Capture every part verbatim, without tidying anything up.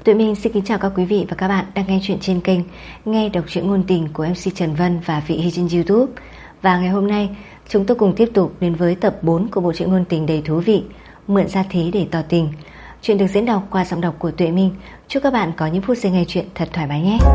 Tụi mình xin kính chào các quý vị và các bạn đang nghe chuyện trên kênh Nghe đọc truyện ngôn tình của em xê Trần Vân và Vị Hy trên YouTube. Và ngày hôm nay chúng tôi cùng tiếp tục đến với tập bốn của bộ truyện ngôn tình đầy thú vị Mượn Gia Thí Để Tỏ Tình. Chuyện được diễn đọc qua giọng đọc của Tuệ Minh. Chúc các bạn có những phút giây nghe chuyện thật thoải mái nhé.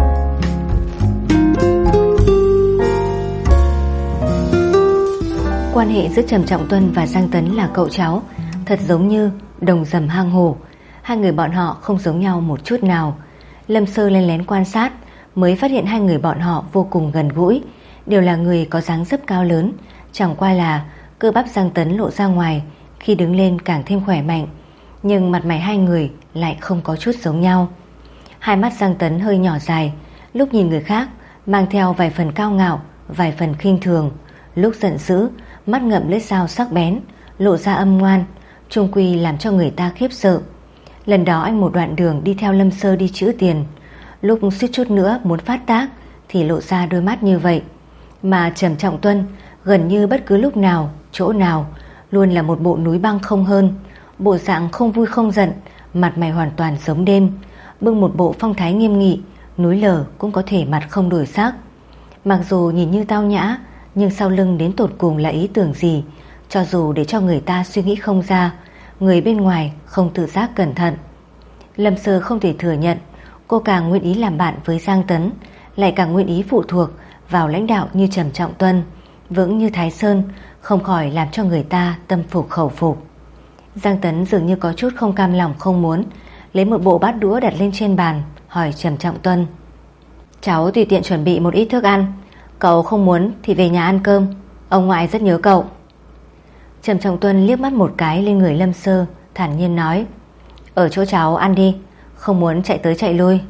Quan hệ giữa Trầm Trọng Tuân và Giang Tấn là cậu cháu, thật giống như đồng rầm hang hổ. Hai người bọn họ không giống nhau một chút nào. Lâm Sơ lén lén quan sát mới phát hiện hai người bọn họ vô cùng gần gũi, đều là người có dáng dấp cao lớn, chẳng qua là cơ bắp Giang Tấn lộ ra ngoài, khi đứng lên càng thêm khỏe mạnh, nhưng mặt mày hai người lại không có chút giống nhau. Hai mắt Giang Tấn hơi nhỏ dài, lúc nhìn người khác mang theo vài phần cao ngạo, vài phần khinh thường, lúc giận dữ mắt ngậm lưỡi dao sắc bén, lộ ra âm ngoan, chung quy làm cho người ta khiếp sợ. Lần đó anh một đoạn đường đi theo Lâm Sơ đi trữ tiền, lúc suýt chút nữa muốn phát tác thì lộ ra đôi mắt như vậy. Mà Trầm Trọng Tuân gần như bất cứ lúc nào, chỗ nào luôn là một bộ núi băng không hơn, bộ dạng không vui không giận, mặt mày hoàn toàn giống đêm, bưng một bộ phong thái nghiêm nghị, núi lở cũng có thể mặt không đổi sắc. Mặc dù nhìn như tao nhã, nhưng sau lưng đến tột cùng là ý tưởng gì, cho dù để cho người ta suy nghĩ không ra, người bên ngoài không tự giác cẩn thận. Lâm Sơ không thể thừa nhận, cô càng nguyện ý làm bạn với Giang Tấn, lại càng nguyện ý phụ thuộc vào lãnh đạo như Trầm Trọng Tuân, vững như Thái Sơn, không khỏi làm cho người ta tâm phục khẩu phục. Giang Tấn dường như có chút không cam lòng không muốn, lấy một bộ bát đũa đặt lên trên bàn, hỏi Trầm Trọng Tuân: "Cháu tùy tiện chuẩn bị một ít thức ăn, cậu không muốn thì về nhà ăn cơm, ông ngoại rất nhớ cậu." Trầm Trọng Tuân liếc mắt một cái lên người Lâm Sơ, thản nhiên nói: "Ở chỗ cháu ăn đi, không muốn chạy tới chạy lui."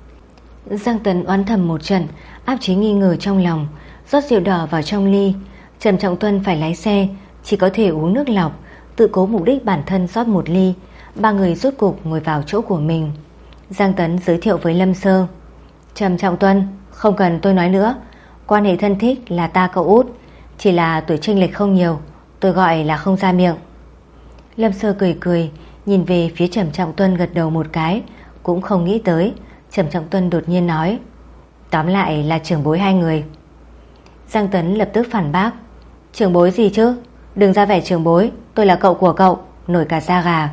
Giang Tấn oán thầm một trận, áp chế nghi ngờ trong lòng, rót rượu đỏ vào trong ly. Trầm Trọng Tuân phải lái xe, chỉ có thể uống nước lọc, tự cố mục đích bản thân rót một ly. Ba người rốt cục ngồi vào chỗ của mình. Giang Tấn giới thiệu với Lâm Sơ: "Trầm Trọng Tuân, không cần tôi nói nữa, quan hệ thân thích là ta cậu út, chỉ là tuổi chênh lệch không nhiều, tôi gọi là không ra miệng." Lâm Sơ cười cười, nhìn về phía Trầm Trọng Tuân gật đầu một cái, cũng không nghĩ tới Trầm Trọng Tuân đột nhiên nói: "Tóm lại là trưởng bối hai người." Giang Tấn lập tức phản bác: "Trưởng bối gì chứ, đừng ra vẻ trưởng bối, tôi là cậu của cậu, nổi cả da gà."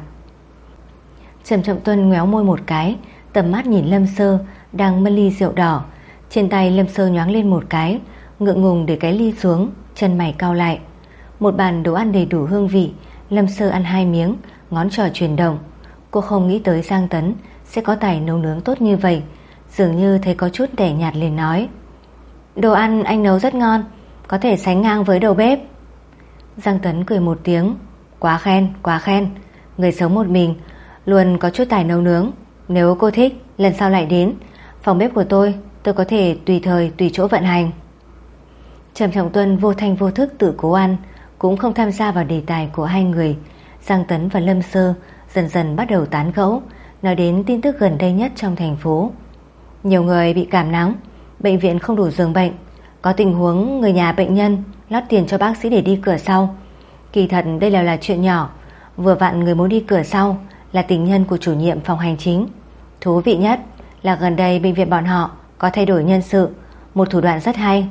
Trầm Trọng Tuân ngoéo môi một cái, tầm mắt nhìn Lâm Sơ đang mân ly rượu đỏ. Trên tay Lâm Sơ nhoáng lên một cái, ngượng ngùng để cái ly xuống, chân mày cau lại. Một bàn đồ ăn đầy đủ hương vị, Lâm Sơ ăn hai miếng, ngón trỏ chuyển động. Cô không nghĩ tới Giang Tấn sẽ có tài nấu nướng tốt như vậy, dường như thấy có chút tẻ nhạt liền nói: "Đồ ăn anh nấu rất ngon, có thể sánh ngang với đầu bếp." Giang Tấn cười một tiếng: "Quá khen, quá khen, người sống một mình luôn có chút tài nấu nướng, nếu cô thích lần sau lại đến phòng bếp của tôi, tôi có thể tùy thời tùy chỗ vận hành." Trầm Trọng Tuân vô thanh vô thức tự cố ăn, cũng không tham gia vào đề tài của hai người. Giang Tấn và Lâm Sơ dần dần bắt đầu tán gẫu, nói đến tin tức gần đây nhất trong thành phố. Nhiều người bị cảm nắng, bệnh viện không đủ giường bệnh, có tình huống người nhà bệnh nhân lót tiền cho bác sĩ để đi cửa sau. Kỳ thật đây là là chuyện nhỏ, vừa vặn người muốn đi cửa sau là tình nhân của chủ nhiệm phòng hành chính. Thú vị nhất là gần đây bệnh viện bọn họ có thay đổi nhân sự, một thủ đoạn rất hay.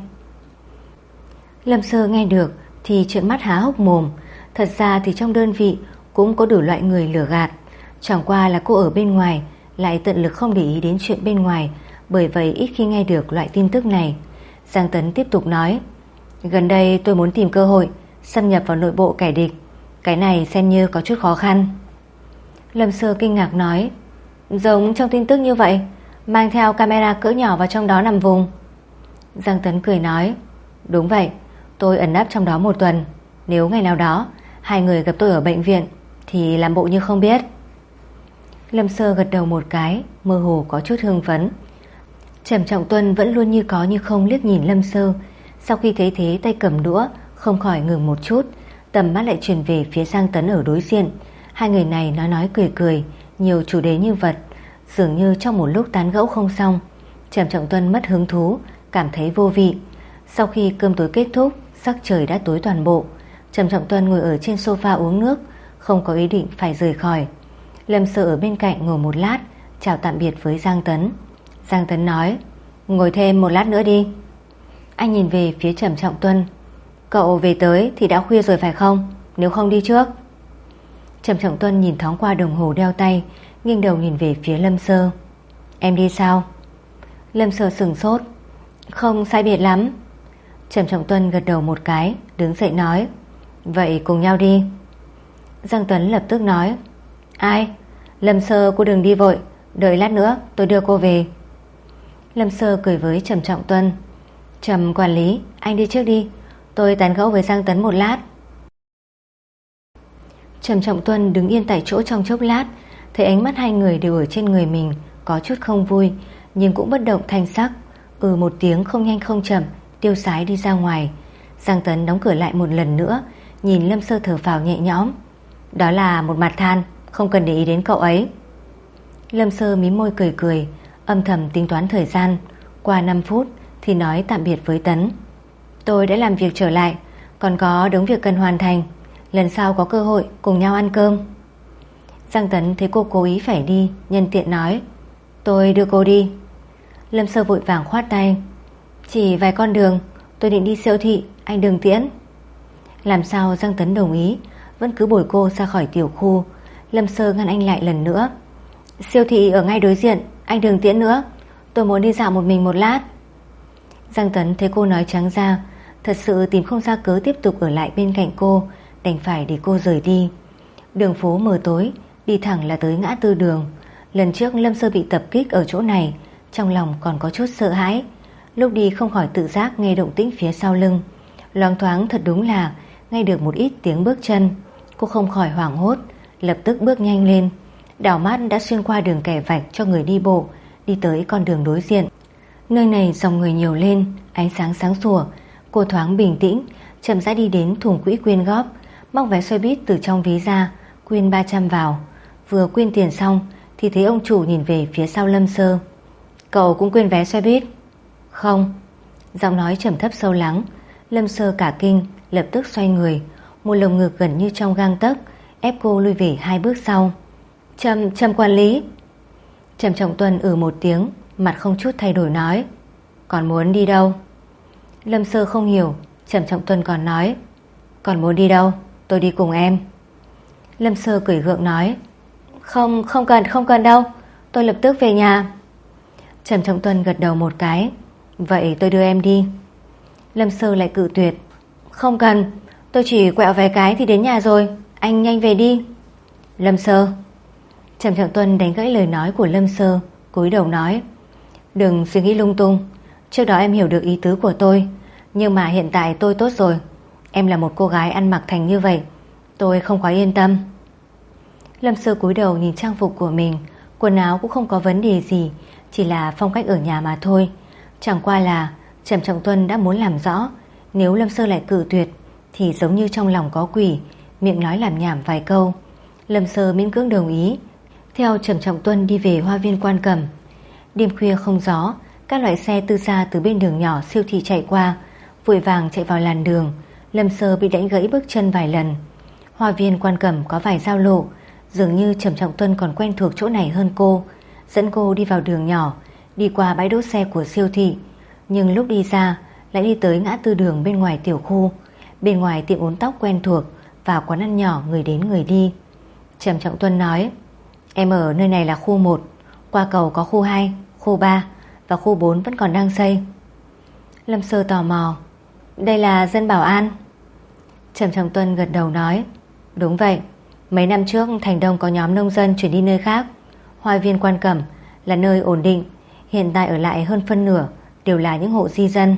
Lâm Sơ nghe được thì trợn mắt há hốc mồm. Thật ra thì trong đơn vị cũng có đủ loại người lừa gạt, chẳng qua là cô ở bên ngoài lại tận lực không để ý đến chuyện bên ngoài, bởi vậy ít khi nghe được loại tin tức này. Giang Tấn tiếp tục nói: "Gần đây tôi muốn tìm cơ hội xâm nhập vào nội bộ kẻ địch, cái này xem như có chút khó khăn." Lâm Sơ kinh ngạc nói: "Giống trong tin tức như vậy, mang theo camera cỡ nhỏ vào trong đó nằm vùng?" Giang Tấn cười nói: "Đúng vậy, tôi ẩn nấp trong đó một tuần, nếu ngày nào đó hai người gặp tôi ở bệnh viện thì làm bộ như không biết." Lâm Sơ gật đầu một cái, mơ hồ có chút hưng phấn. Trầm Trọng Tuân vẫn luôn như có như không liếc nhìn Lâm Sơ, sau khi thấy thế tay cầm đũa không khỏi ngừng một chút, tầm mắt lại chuyển về phía Giang Tấn ở đối diện. Hai người này nói nói cười cười, nhiều chủ đề như vật, dường như trong một lúc tán gẫu không xong, Trầm Trọng Tuân mất hứng thú, cảm thấy vô vị. Sau khi cơm tối kết thúc, sắc trời đã tối toàn bộ. Trầm Trọng Tuân ngồi ở trên sofa uống nước, không có ý định phải rời khỏi. Lâm Sơ ở bên cạnh ngồi một lát, chào tạm biệt với Giang Tấn. Giang Tấn nói: ngồi thêm một lát nữa đi. Anh nhìn về phía Trầm Trọng Tuân: cậu về tới thì đã khuya rồi phải không? Nếu không đi trước. Trầm Trọng Tuân nhìn thoáng qua đồng hồ đeo tay, nghiêng đầu nhìn về phía Lâm Sơ: em đi sao? Lâm Sơ sửng sốt: không sai biệt lắm. Trầm Trọng Tuân gật đầu một cái, đứng dậy nói: vậy cùng nhau đi. Giang Tuấn lập tức nói: ai? Lâm Sơ, cô đừng đi vội, đợi lát nữa tôi đưa cô về. Lâm Sơ cười với Trầm Trọng Tuân: Trầm quản lý, anh đi trước đi, tôi tán gẫu với Giang Tấn một lát. Trầm Trọng Tuân đứng yên tại chỗ trong chốc lát, thấy ánh mắt hai người đều ở trên người mình, có chút không vui, nhưng cũng bất động thanh sắc. Ừ một tiếng không nhanh không chậm, tiêu sái đi ra ngoài. Giang Tấn đóng cửa lại một lần nữa, nhìn Lâm Sơ thở phào nhẹ nhõm: đó là một mặt than, không cần để ý đến cậu ấy. Lâm Sơ mím môi cười cười, âm thầm tính toán thời gian. Qua năm phút thì nói tạm biệt với Tấn: tôi đã làm việc trở lại, còn có đống việc cần hoàn thành, lần sau có cơ hội cùng nhau ăn cơm. Giang Tấn thấy cô cố ý phải đi, nhân tiện nói: tôi đưa cô đi. Lâm Sơ vội vàng khoát tay: chỉ vài con đường, tôi định đi siêu thị, anh đừng tiễn. Làm sao Giang Tấn đồng ý, vẫn cứ bồi cô ra khỏi tiểu khu. Lâm Sơ ngăn anh lại lần nữa: siêu thị ở ngay đối diện, anh đừng tiễn nữa, tôi muốn đi dạo một mình một lát. Giang Tấn thấy cô nói trắng ra, thật sự tìm không ra cớ tiếp tục ở lại bên cạnh cô, đành phải để cô rời đi. Đường phố mờ tối, đi thẳng là tới ngã tư đường. Lần trước Lâm Sơ bị tập kích ở chỗ này, trong lòng còn có chút sợ hãi. Lúc đi không khỏi tự giác nghe động tĩnh phía sau lưng, loáng thoáng thật đúng là nghe được một ít tiếng bước chân. Cô không khỏi hoảng hốt, lập tức bước nhanh lên, đảo mắt đã xuyên qua đường kẻ vạch cho người đi bộ, đi tới con đường đối diện. Nơi này dòng người nhiều lên, ánh sáng sáng sủa. Cô thoáng bình tĩnh, chậm rãi đi đến thùng quỹ quyên góp, móc vé xe buýt từ trong ví ra, quyên ba trăm vào. Vừa quyên tiền xong thì thấy ông chủ nhìn về phía sau Lâm Sơ: cậu cũng quyên vé xe buýt? Không. Giọng nói trầm thấp sâu lắng. Lâm Sơ cả kinh, lập tức xoay người, một lồng ngực gần như trong gang tấc ép cô lui về hai bước sau. Trầm, Trầm quản lý. Trầm Trọng Tuân ừ một tiếng, mặt không chút thay đổi nói: còn muốn đi đâu? Lâm Sơ không hiểu. Trầm Trọng Tuân còn nói: còn muốn đi đâu, tôi đi cùng em. Lâm Sơ cười gượng nói: Không, không cần, không cần đâu, tôi lập tức về nhà. Trầm Trọng Tuân gật đầu một cái: vậy tôi đưa em đi. Lâm Sơ lại cự tuyệt: không cần, tôi chỉ quẹo vài cái thì đến nhà rồi, anh nhanh về đi. Lâm Sơ. Trầm Trọng Tuân đánh gãy lời nói của Lâm Sơ, cúi đầu nói: đừng suy nghĩ lung tung, trước đó em hiểu được ý tứ của tôi, nhưng mà hiện tại tôi tốt rồi. Em là một cô gái ăn mặc thành như vậy, tôi không quá yên tâm. Lâm Sơ cúi đầu nhìn trang phục của mình, quần áo cũng không có vấn đề gì, chỉ là phong cách ở nhà mà thôi. Chẳng qua là Trầm Trọng Tuân đã muốn làm rõ, nếu Lâm Sơ lại cự tuyệt thì giống như trong lòng có quỷ, miệng nói làm nhảm vài câu. Lâm Sơ miễn cưỡng đồng ý, theo Trầm Trọng Tuân đi về Hoa viên Quan Cẩm. Đêm khuya không gió, các loại xe từ xa từ bên đường nhỏ siêu thị chạy qua, vội vàng chạy vào làn đường. Lâm Sơ bị đánh gãy bước chân vài lần. Hoa viên Quan Cẩm có vài giao lộ, dường như Trầm Trọng Tuân còn quen thuộc chỗ này hơn cô, dẫn cô đi vào đường nhỏ, đi qua bãi đỗ xe của siêu thị. Nhưng lúc đi ra lại đi tới ngã tư đường bên ngoài tiểu khu, bên ngoài tiệm uốn tóc quen thuộc và quán ăn nhỏ người đến người đi. Trầm Trọng Tuân nói: em ở nơi này là khu một, qua cầu có khu hai, khu ba và khu bốn vẫn còn đang xây. Lâm Sơ tò mò: đây là dân bảo an? Trầm Trọng Tuân gật đầu nói: đúng vậy, mấy năm trước thành Đông có nhóm nông dân chuyển đi nơi khác, Hoa viên Quan Cẩm là nơi ổn định, hiện tại ở lại hơn phân nửa đều là những hộ di dân.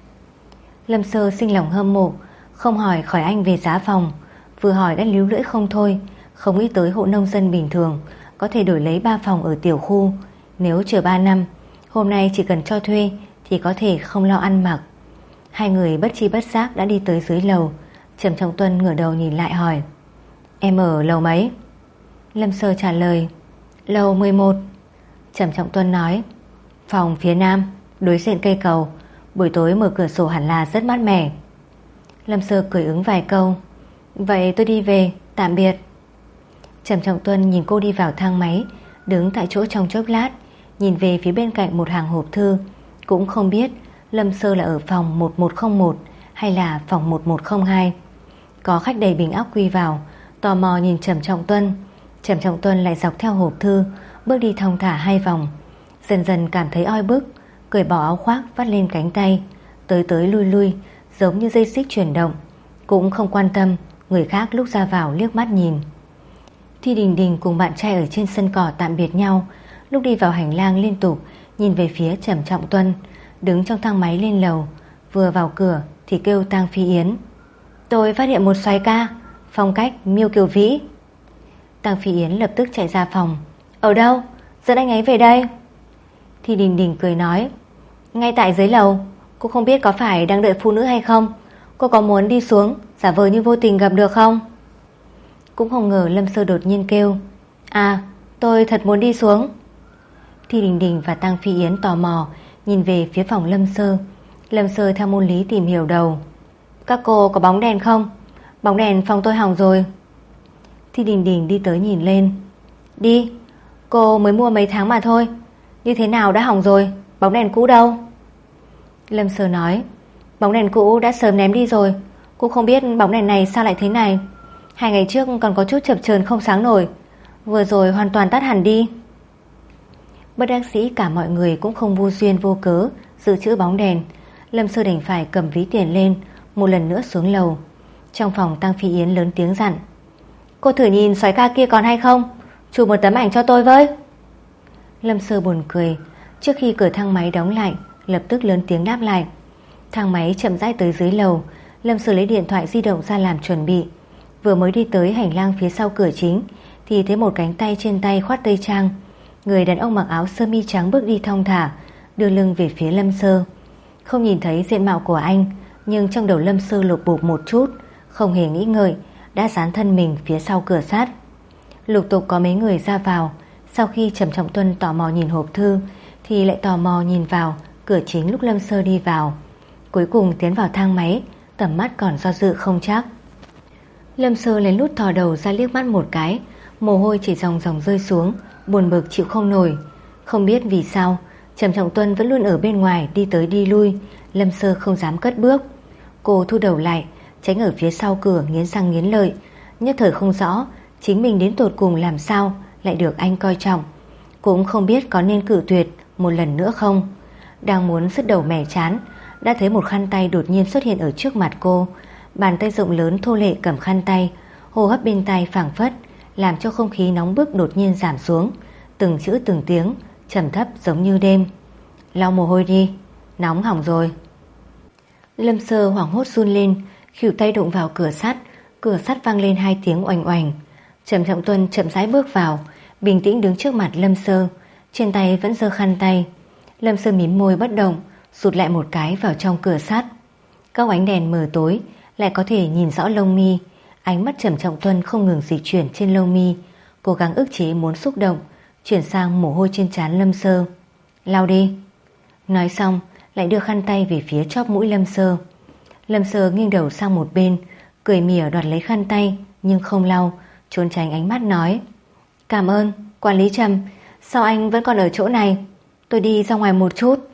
Lâm Sơ sinh lòng hâm mộ, không hỏi khỏi anh về giá phòng, vừa hỏi đã líu lưỡi không thôi, không nghĩ tới hộ nông dân bình thường có thể đổi lấy ba phòng ở tiểu khu. Nếu chờ ba năm, hôm nay chỉ cần cho thuê thì có thể không lo ăn mặc. Hai người bất chi bất giác đã đi tới dưới lầu. Trầm Trọng Tuân ngửa đầu nhìn lại hỏi: em ở lầu mấy? Lâm Sơ trả lời: lầu mười một. Trầm Trọng Tuân nói: phòng phía nam, đối diện cây cầu, buổi tối mở cửa sổ hẳn là rất mát mẻ. Lâm Sơ cười ứng vài câu: vậy tôi đi về, tạm biệt. Trầm Trọng Tuân nhìn cô đi vào thang máy, đứng tại chỗ trong chốc lát, nhìn về phía bên cạnh một hàng hộp thư. Cũng không biết Lâm Sơ là ở phòng một một không một hay là phòng một một không hai. Có khách đầy bình ắc quy vào, tò mò nhìn Trầm Trọng Tuân. Trầm Trọng Tuân lại dọc theo hộp thư, bước đi thong thả hai vòng. Dần dần cảm thấy oi bức, cởi bỏ áo khoác vắt lên cánh tay, tới tới lui lui giống như dây xích chuyển động, cũng không quan tâm người khác lúc ra vào liếc mắt nhìn. Thi Đình Đình cùng bạn trai ở trên sân cỏ tạm biệt nhau, lúc đi vào hành lang liên tục nhìn về phía Trầm Trọng Tuân, đứng trong thang máy lên lầu. Vừa vào cửa thì kêu Tang Phi Yến: "Tôi phát hiện một soái ca, phong cách Miêu Kiều Vĩ." Tang Phi Yến lập tức chạy ra phòng. "Ở đâu? Dẫn anh ấy về đây." Thi Đình Đình cười nói: "Ngay tại dưới lầu. Cô không biết có phải đang đợi phụ nữ hay không? Cô có muốn đi xuống giả vờ như vô tình gặp được không?" Cũng không ngờ Lâm Sơ đột nhiên kêu: "À, tôi thật muốn đi xuống." Thi Đình Đình và Tang Phi Yến tò mò nhìn về phía phòng Lâm Sơ. Lâm Sơ theo môn lý tìm hiểu đầu: "Các cô có bóng đèn không? Bóng đèn phòng tôi hỏng rồi." Thi Đình Đình đi tới nhìn lên: "Đi, cô mới mua mấy tháng mà thôi, như thế nào đã hỏng rồi, bóng đèn cũ đâu?" Lâm Sơ nói: "Bóng đèn cũ đã sớm ném đi rồi. Cô không biết bóng đèn này sao lại thế này. Hai ngày trước còn có chút chập chờn không sáng nổi, vừa rồi hoàn toàn tắt hẳn đi." Bất đắc dĩ cả mọi người cũng không vô duyên vô cớ dự trữ bóng đèn. Lâm Sơ đành phải cầm ví tiền lên, một lần nữa xuống lầu. Trong phòng Tang Phi Yến lớn tiếng dặn: "Cô thử nhìn soái ca kia còn hay không, chụp một tấm ảnh cho tôi với." Lâm Sơ buồn cười. Trước khi cửa thang máy đóng lại, lập tức lớn tiếng đáp lại. Thang máy chậm rãi tới dưới lầu. Lâm Sơ lấy điện thoại di động ra làm chuẩn bị. Vừa mới đi tới hành lang phía sau cửa chính thì thấy một cánh tay trên tay khoác tây trang. Người đàn ông mặc áo sơ mi trắng bước đi thong thả, đưa lưng về phía Lâm Sơ. Không nhìn thấy diện mạo của anh, nhưng trong đầu Lâm Sơ lục bục một chút, không hề nghĩ ngợi đã dán thân mình phía sau cửa sắt. Lục tục có mấy người ra vào. Sau khi Trầm Trọng Tuân tò mò nhìn hộp thư thì lại tò mò nhìn vào cửa chính lúc Lâm Sơ đi vào. Cuối cùng tiến vào thang máy, tầm mắt còn do dự không chắc. Lâm Sơ lén lút thò đầu ra liếc mắt một cái, mồ hôi chỉ dòng dòng rơi xuống, buồn bực chịu không nổi. Không biết vì sao Trầm Trọng Tuân vẫn luôn ở bên ngoài đi tới đi lui. Lâm Sơ không dám cất bước. Cô thu đầu lại, tránh ở phía sau cửa, nghiến răng nghiến lợi. Nhất thời không rõ chính mình đến tột cùng làm sao lại được anh coi trọng. Cũng không biết có nên cự tuyệt một lần nữa không. Đang muốn sứt đầu mẻ chán, đã thấy một khăn tay đột nhiên xuất hiện ở trước mặt cô. Bàn tay rộng lớn thô lệ cầm khăn tay, hô hấp bên tai phảng phất, làm cho không khí nóng bức đột nhiên giảm xuống. Từng chữ từng tiếng trầm thấp giống như đêm: "Lau mồ hôi đi, nóng hỏng rồi." Lâm Sơ hoảng hốt run lên, khuỷu tay đụng vào cửa sắt. Cửa sắt vang lên hai tiếng oành oành. Trầm Trọng Tuân chậm rãi bước vào, bình tĩnh đứng trước mặt Lâm Sơ, trên tay vẫn giơ khăn tay. Lâm Sơ mím môi bất động, rụt lại một cái vào trong cửa sắt. Các ánh đèn mờ tối lại có thể nhìn rõ lông mi. Ánh mắt Trầm Trọng Tuân không ngừng dịch chuyển trên lông mi, cố gắng ức chế muốn xúc động, chuyển sang mồ hôi trên trán Lâm Sơ. "Lau đi." Nói xong lại đưa khăn tay về phía chóp mũi Lâm Sơ. Lâm Sơ nghiêng đầu sang một bên, cười mỉa đoạt lấy khăn tay nhưng không lau, trốn tránh ánh mắt nói: "Cảm ơn, quản lý Trầm. Sao anh vẫn còn ở chỗ này? Tôi đi ra ngoài một chút."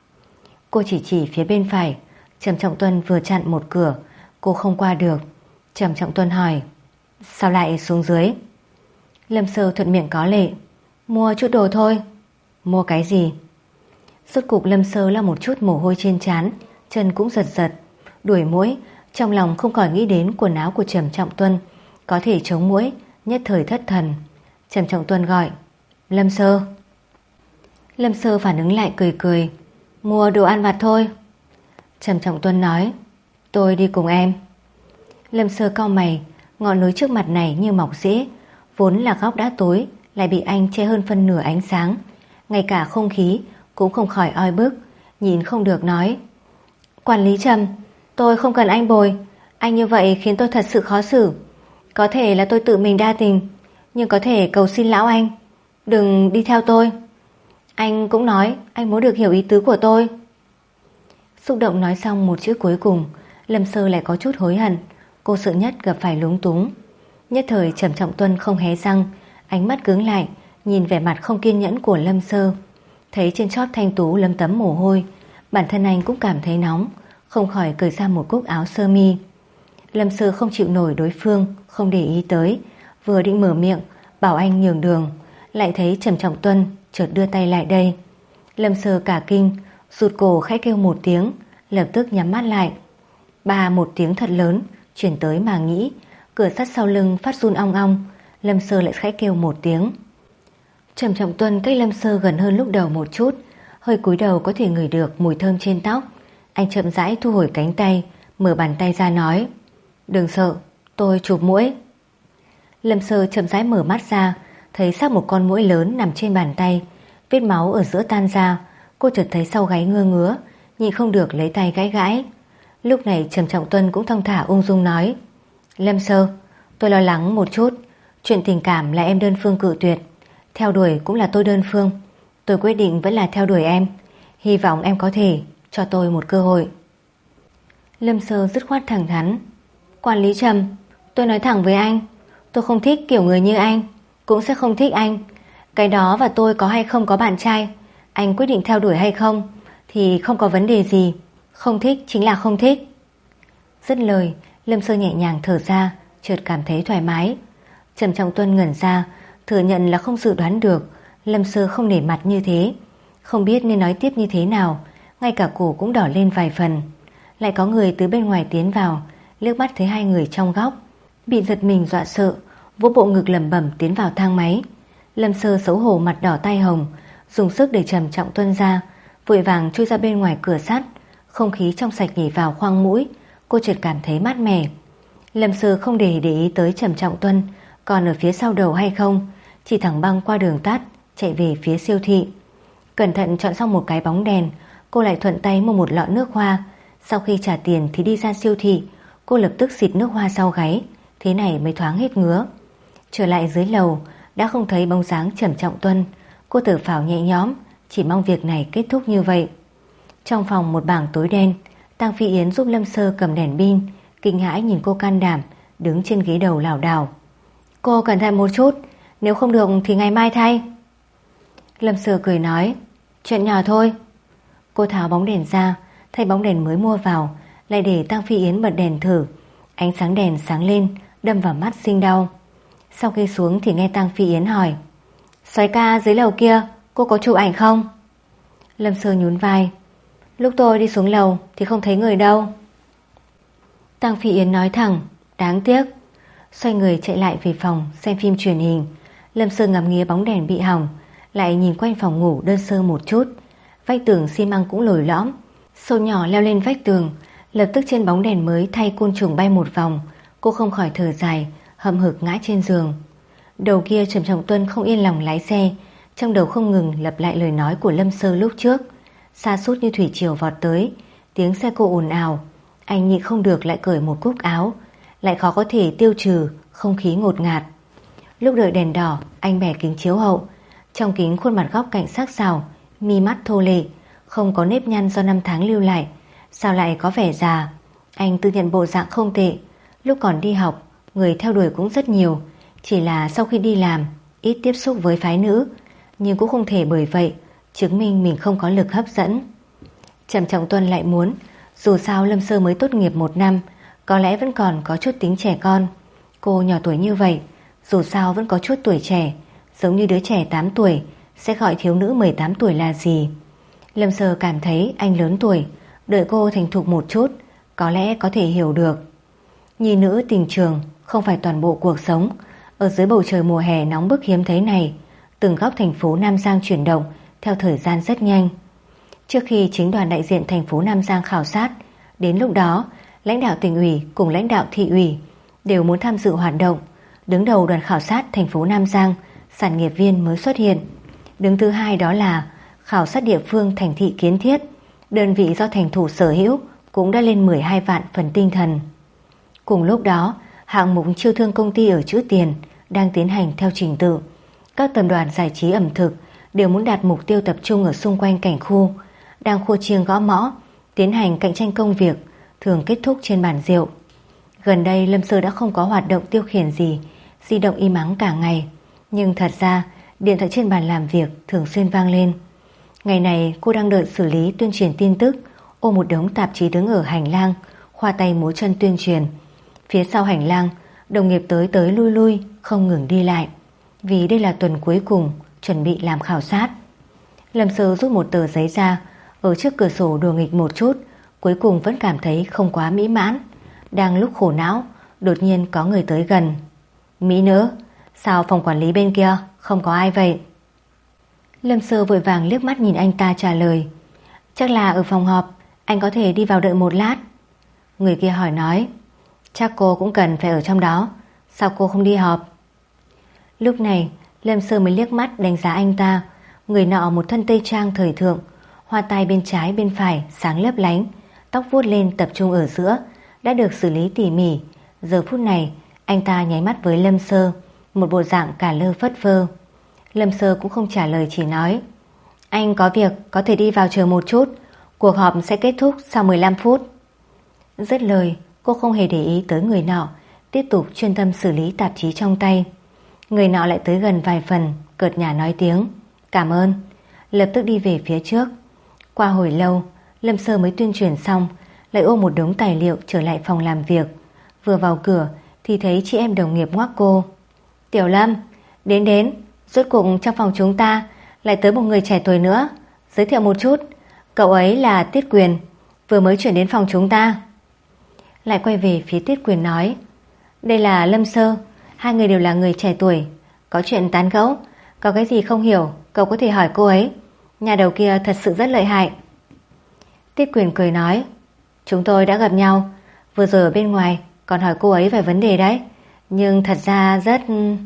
Cô chỉ chỉ phía bên phải. Trầm Trọng Tuân vừa chặn một cửa, cô không qua được. Trầm Trọng Tuân hỏi: "Sao lại xuống dưới?" Lâm Sơ thuận miệng có lệ: "Mua chút đồ thôi." "Mua cái gì?" Rốt cục Lâm Sơ lau một chút mồ hôi trên trán, chân cũng giật giật, đuổi muỗi. Trong lòng không khỏi nghĩ đến quần áo của Trầm Trọng Tuân có thể chống muỗi, nhất thời thất thần. Trầm Trọng Tuân gọi: "Lâm Sơ." Lâm Sơ phản ứng lại cười cười: "Mua đồ ăn vặt thôi." Trầm Trọng Tuân nói: "Tôi đi cùng em." Lâm Sơ cau mày, ngọn núi trước mặt này như mọc rễ, vốn là góc đã tối lại bị anh che hơn phân nửa ánh sáng, ngay cả không khí cũng không khỏi oi bức. Nhìn không được nói: "Quản lý Trầm, tôi không cần anh bồi. Anh như vậy khiến tôi thật sự khó xử. Có thể là tôi tự mình đa tình, nhưng có thể cầu xin lão anh đừng đi theo tôi. Anh cũng nói anh muốn được hiểu ý tứ của tôi." Xúc động nói xong một chữ cuối cùng, Lâm Sơ lại có chút hối hận. Cô sợ nhất gặp phải lúng túng. Nhất thời Trầm Trọng Tuân không hé răng, ánh mắt cứng lại, nhìn vẻ mặt không kiên nhẫn của Lâm Sơ, thấy trên chóp thanh tú lấm tấm mồ hôi, bản thân anh cũng cảm thấy nóng, không khỏi cởi ra một cúc áo sơ mi. Lâm Sơ không chịu nổi đối phương không để ý tới, vừa định mở miệng bảo anh nhường đường, lại thấy Trầm Trọng Tuân chợt đưa tay lại đây. Lâm Sơ cả kinh, rụt cổ khẽ kêu một tiếng, lập tức nhắm mắt lại. Ba một tiếng thật lớn chuyển tới màng nhĩ, cửa sắt sau lưng phát run ong ong. Lâm Sơ lại khẽ kêu một tiếng. Trầm Trọng Tuân cách Lâm Sơ gần hơn lúc đầu một chút, hơi cúi đầu có thể ngửi được mùi thơm trên tóc. Anh chậm rãi thu hồi cánh tay, mở bàn tay ra nói: "Đừng sợ, tôi chụp muỗi." Lâm Sơ chậm rãi mở mắt ra, thấy xác một con muỗi lớn nằm trên bàn tay, vết máu ở giữa tan ra. Cô chợt thấy sau gáy ngơ ngứa, nhịn không được lấy tay gãi gãi. Lúc này Trầm Trọng Tuân cũng thong thả ung dung nói: "Lâm Sơ, tôi lo lắng một chút. Chuyện tình cảm là em đơn phương cự tuyệt, theo đuổi cũng là tôi đơn phương. Tôi quyết định vẫn là theo đuổi em, hy vọng em có thể cho tôi một cơ hội." Lâm Sơ dứt khoát thẳng thắn: "Quản lý Trầm, tôi nói thẳng với anh, tôi không thích kiểu người như anh, cũng sẽ không thích anh. Cái đó và tôi có hay không có bạn trai, anh quyết định theo đuổi hay không thì không có vấn đề gì. Không thích chính là không thích." Dứt lời, Lâm Sơ nhẹ nhàng thở ra, chợt cảm thấy thoải mái. Trầm Trọng Tuân ngẩn ra, thừa nhận là không dự đoán được Lâm Sơ không nể mặt như thế, không biết nên nói tiếp như thế nào, ngay cả cổ cũng đỏ lên vài phần. Lại có người từ bên ngoài tiến vào, liếc mắt thấy hai người trong góc, bị giật mình dọa sợ, vỗ bộ ngực lẩm bẩm tiến vào thang máy. Lâm Sơ xấu hổ mặt đỏ tai hồng, dùng sức để Trầm Trọng Tuân ra, vội vàng chui ra bên ngoài cửa sắt. Không khí trong sạch nhảy vào khoang mũi, cô chợt cảm thấy mát mẻ. Lâm Sơ không để để ý tới Trầm Trọng Tuân còn ở phía sau đầu hay không, chỉ thẳng băng qua đường tắt chạy về phía siêu thị. Cẩn thận chọn xong một cái bóng đèn, cô lại thuận tay mua một lọ nước hoa. Sau khi trả tiền thì đi ra siêu thị, cô lập tức xịt nước hoa sau gáy, thế này mới thoáng hết ngứa. Trở lại dưới lầu, đã không thấy bóng dáng Trầm Trọng Tuân. Cô thở phào nhẹ nhõm, chỉ mong việc này kết thúc như vậy. Trong phòng một bảng tối đen, Tang Phi Yến giúp Lâm Sơ cầm đèn pin, kinh hãi nhìn cô can đảm đứng trên ghế đầu lảo đảo. "Cô cẩn thận một chút, nếu không được thì ngày mai thay." Lâm Sơ cười nói: "Chuyện nhỏ thôi." Cô tháo bóng đèn ra, thay bóng đèn mới mua vào, lại để Tang Phi Yến bật đèn thử. Ánh sáng đèn sáng lên, đâm vào mắt sinh đau. Sau khi xuống thì nghe Tang Phi Yến hỏi: "Soái ca dưới lầu kia, cô có chụp ảnh không?" Lâm Sơ nhún vai: "Lúc tôi đi xuống lầu thì không thấy người đâu." Tang Phi Yến nói thẳng: "Đáng tiếc." Xoay người chạy lại về phòng xem phim truyền hình. Lâm Sơ ngắm nghía bóng đèn bị hỏng, lại nhìn quanh phòng ngủ đơn sơ một chút. Vách tường xi măng cũng lồi lõm, sâu nhỏ leo lên vách tường. Lập tức trên bóng đèn mới thay côn trùng bay một vòng. Cô không khỏi thở dài, hậm hực ngã trên giường. Đầu kia Trầm Trọng Tuân không yên lòng lái xe, trong đầu không ngừng lặp lại lời nói của Lâm Sơ lúc trước. Sa sút như thủy triều vọt tới, tiếng xe cộ ồn ào. Anh nhịn không được lại cởi một cúc áo, lại khó có thể tiêu trừ không khí ngột ngạt. Lúc đợi đèn đỏ, anh bẻ kính chiếu hậu. Trong kính khuôn mặt góc cạnh sắc sảo, mi mắt thô lệ, không có nếp nhăn do năm tháng lưu lại, sao lại có vẻ già. Anh tự nhận bộ dạng không tệ. Lúc còn đi học, người theo đuổi cũng rất nhiều, chỉ là sau khi đi làm ít tiếp xúc với phái nữ, nhưng cũng không thể bởi vậy chứng minh mình không có lực hấp dẫn. Trầm Trọng Tuân lại muốn, dù sao Lâm Sơ mới tốt nghiệp một năm, có lẽ vẫn còn có chút tính trẻ con. Cô nhỏ tuổi như vậy, dù sao vẫn có chút tuổi trẻ, giống như đứa trẻ tám tuổi sẽ gọi thiếu nữ mười tám tuổi là gì. Lâm Sơ cảm thấy anh lớn tuổi, đợi cô thành thục một chút, có lẽ có thể hiểu được. Nhi nữ tình trường không phải toàn bộ cuộc sống. Ở dưới bầu trời mùa hè nóng bức hiếm thấy này, từng góc thành phố Nam Giang chuyển động theo thời gian rất nhanh. Trước khi chính đoàn đại diện thành phố Nam Giang khảo sát, đến lúc đó lãnh đạo tỉnh ủy cùng lãnh đạo thị ủy đều muốn tham dự hoạt động. Đứng đầu đoàn khảo sát thành phố Nam Giang, sản nghiệp viên mới xuất hiện. Đứng thứ hai đó là khảo sát địa phương thành thị kiến thiết. Đơn vị do thành thủ sở hữu cũng đã lên mười hai vạn phần tinh thần. Cùng lúc đó, hạng mục chiêu thương công ty ở Trữ Tiền đang tiến hành theo trình tự. Các tập đoàn giải trí ẩm thực đều muốn đạt mục tiêu tập trung ở xung quanh cảnh khu, đang khua chiêng gõ mõ, tiến hành cạnh tranh công việc, thường kết thúc trên bàn rượu. Gần đây Lâm Sơ đã không có hoạt động tiêu khiển gì, di động im ắng cả ngày. Nhưng thật ra điện thoại trên bàn làm việc thường xuyên vang lên. Ngày này cô đang đợi xử lý tuyên truyền tin tức, ôm một đống tạp chí đứng ở hành lang, khoa tay múa chân tuyên truyền. Phía sau hành lang, đồng nghiệp tới tới lui lui, không ngừng đi lại, vì đây là tuần cuối cùng chuẩn bị làm khảo sát. Lâm Sơ rút một tờ giấy ra, ở trước cửa sổ đùa nghịch một chút, cuối cùng vẫn cảm thấy không quá mỹ mãn. Đang lúc khổ não, đột nhiên có người tới gần. Mỹ nữ, sao phòng quản lý bên kia không có ai vậy? Lâm Sơ vội vàng liếc mắt nhìn anh ta trả lời. Chắc là ở phòng họp, anh có thể đi vào đợi một lát. Người kia hỏi nói, chắc cô cũng cần phải ở trong đó, sao cô không đi họp? Lúc này Lâm Sơ mới liếc mắt đánh giá anh ta. Người nọ một thân tây trang thời thượng, hoa tai bên trái bên phải sáng lấp lánh, tóc vuốt lên tập trung ở giữa, đã được xử lý tỉ mỉ. Giờ phút này anh ta nháy mắt với Lâm Sơ, một bộ dạng cả lơ phất phơ. Lâm Sơ cũng không trả lời, chỉ nói, anh có việc có thể đi vào chờ một chút, cuộc họp sẽ kết thúc sau mười lăm phút. Dứt lời, cô không hề để ý tới người nọ, tiếp tục chuyên tâm xử lý tạp chí trong tay. Người nọ lại tới gần vài phần, cợt nhả nói tiếng cảm ơn, lập tức đi về phía trước. Qua hồi lâu, Lâm Sơ mới tuyên truyền xong, lại ôm một đống tài liệu trở lại phòng làm việc. Vừa vào cửa thì thấy chị em đồng nghiệp ngoắc cô. Tiểu Lâm, đến đến, rốt cuộc trong phòng chúng ta lại tới một người trẻ tuổi nữa. Giới thiệu một chút, cậu ấy là Tiết Quyền, vừa mới chuyển đến phòng chúng ta. Lại quay về phía Tiết Quyền nói, đây là Lâm Sơ, hai người đều là người trẻ tuổi, có chuyện tán gẫu, có cái gì không hiểu cậu có thể hỏi cô ấy, nhà đầu kia thật sự rất lợi hại. Tiết Quyền cười nói, chúng tôi đã gặp nhau, vừa rồi ở bên ngoài còn hỏi cô ấy vài vấn đề đấy, nhưng thật ra rất...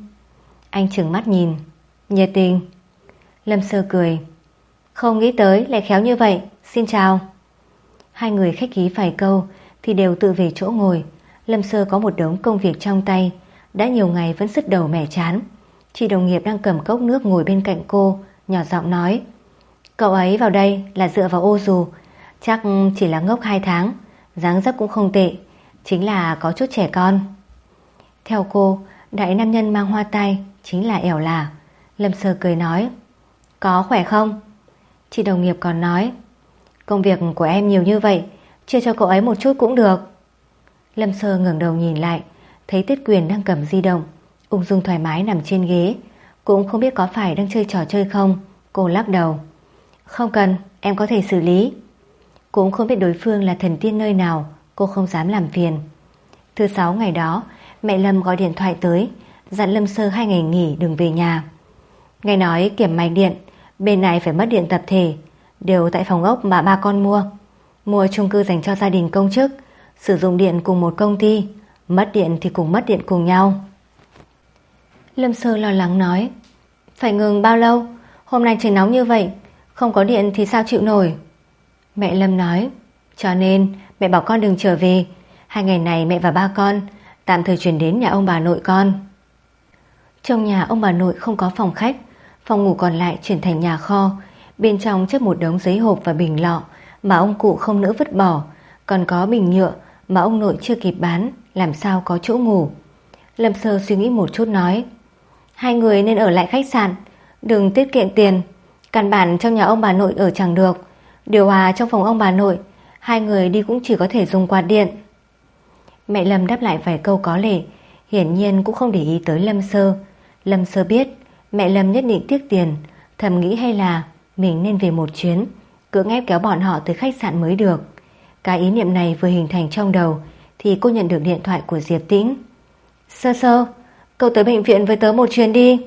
Anh trừng mắt nhìn, nhiệt tình. Lâm Sơ cười, không nghĩ tới lại khéo như vậy, xin chào. Hai người khách khí vài câu thì đều tự về chỗ ngồi. Lâm Sơ có một đống công việc trong tay, đã nhiều ngày vẫn sứt đầu mẻ chán. Chị đồng nghiệp đang cầm cốc nước ngồi bên cạnh cô, nhỏ giọng nói, cậu ấy vào đây là dựa vào ô dù, chắc chỉ là ngốc hai tháng, dáng dấp cũng không tệ, chính là có chút trẻ con. Theo cô, đại nam nhân mang hoa tai chính là ẻo lả. Lâm Sơ cười nói, có khỏe không? Chị đồng nghiệp còn nói, công việc của em nhiều như vậy, chia cho cậu ấy một chút cũng được. Lâm Sơ ngẩng đầu nhìn lại, thấy Tiết Quyền đang cầm di động, ung dung thoải mái nằm trên ghế. Cũng không biết có phải đang chơi trò chơi không. Cô lắc đầu, không cần, em có thể xử lý. Cũng không biết đối phương là thần tiên nơi nào, cô không dám làm phiền. Thứ sáu ngày đó, mẹ Lâm gọi điện thoại tới, dặn Lâm Sơ hai ngày nghỉ đừng về nhà. Nghe nói kiểm mạch điện, bên này phải mất điện tập thể, đều tại phòng ốc mà ba con mua. Mua chung cư dành cho gia đình công chức, sử dụng điện cùng một công ty, mất điện thì cùng mất điện cùng nhau. Lâm Sơ lo lắng nói, phải ngừng bao lâu? Hôm nay trời nóng như vậy, không có điện thì sao chịu nổi? Mẹ Lâm nói, cho nên mẹ bảo con đừng trở về, hai ngày này mẹ và ba con tạm thời chuyển đến nhà ông bà nội con. Trong nhà ông bà nội không có phòng khách, phòng ngủ còn lại chuyển thành nhà kho. Bên trong chất một đống giấy hộp và bình lọ mà ông cụ không nỡ vứt bỏ, còn có bình nhựa mà ông nội chưa kịp bán, làm sao có chỗ ngủ. Lâm Sơ suy nghĩ một chút nói, hai người nên ở lại khách sạn, đừng tiết kiệm tiền. Căn bản trong nhà ông bà nội ở chẳng được, điều hòa trong phòng ông bà nội, hai người đi cũng chỉ có thể dùng quạt điện. Mẹ Lâm đáp lại vài câu có lệ, hiển nhiên cũng không để ý tới Lâm Sơ. Lâm Sơ biết mẹ Lâm nhất định tiếc tiền, thầm nghĩ hay là mình nên về một chuyến, cưỡng ép kéo bọn họ tới khách sạn mới được. Cái ý niệm này vừa hình thành trong đầu thì cô nhận được điện thoại của Diệp Tĩnh. Sơ Sơ, cậu tới bệnh viện với tớ một chuyến đi.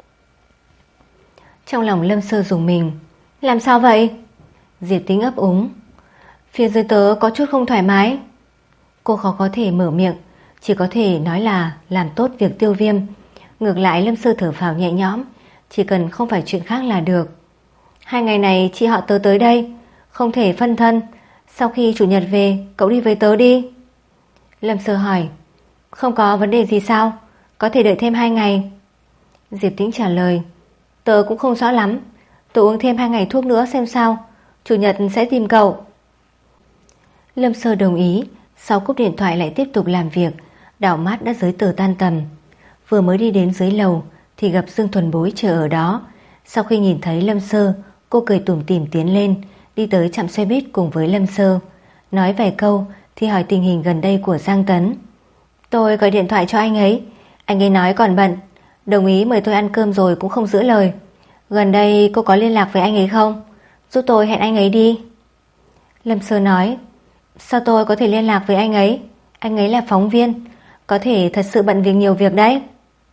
Trong lòng Lâm Sơ rùng mình, làm sao vậy? Diệp Tĩnh ấp úng, phía dưới tớ có chút không thoải mái. Cô khó có thể mở miệng, chỉ có thể nói là làm tốt việc tiêu viêm. Ngược lại Lâm Sơ thở phào nhẹ nhõm, chỉ cần không phải chuyện khác là được. Hai ngày này chị họ tớ tới đây, không thể phân thân, sau khi chủ nhật về cậu đi với tớ đi. Lâm Sơ hỏi, không có vấn đề gì sao, có thể đợi thêm hai ngày. Diệp Tĩnh trả lời, tớ cũng không rõ lắm, tớ uống thêm hai ngày thuốc nữa xem sao, chủ nhật sẽ tìm cậu. Lâm Sơ đồng ý. Sau cúp điện thoại lại tiếp tục làm việc, đảo mắt đã dưới tờ tan tầm. Vừa mới đi đến dưới lầu thì gặp Dương Thuần Bối chờ ở đó. Sau khi nhìn thấy Lâm Sơ, cô cười tủm tỉm tiến lên, đi tới trạm xe buýt cùng với Lâm Sơ. Nói vài câu thì hỏi tình hình gần đây của Giang Tấn. Tôi gọi điện thoại cho anh ấy, anh ấy nói còn bận, đồng ý mời tôi ăn cơm rồi cũng không giữ lời. Gần đây cô có liên lạc với anh ấy không? Giúp tôi hẹn anh ấy đi. Lâm Sơ nói, sao tôi có thể liên lạc với anh ấy? Anh ấy là phóng viên, có thể thật sự bận việc nhiều việc đấy.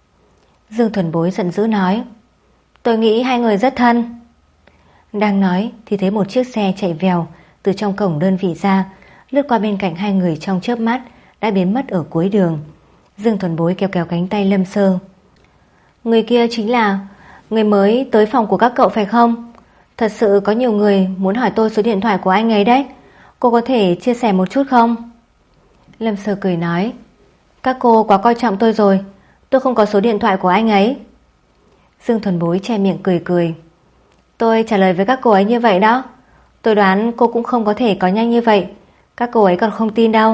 Dương Thuần Bối giận dữ nói, tôi nghĩ hai người rất thân. Đang nói thì thấy một chiếc xe chạy vèo từ trong cổng đơn vị ra, lướt qua bên cạnh hai người trong chớp mắt, đã biến mất ở cuối đường. Dương Thuần Bối kéo kéo cánh tay Lâm Sơ. Người kia chính là người mới tới phòng của các cậu phải không? Thật sự có nhiều người muốn hỏi tôi số điện thoại của anh ấy đấy. Cô có thể chia sẻ một chút không? Lâm Sơ cười nói, các cô quá coi trọng tôi rồi, tôi không có số điện thoại của anh ấy. Dương Thuần Bối che miệng cười cười. Tôi trả lời với các cô ấy như vậy đó. Tôi đoán cô cũng không có thể có nhanh như vậy, các cô ấy còn không tin đâu.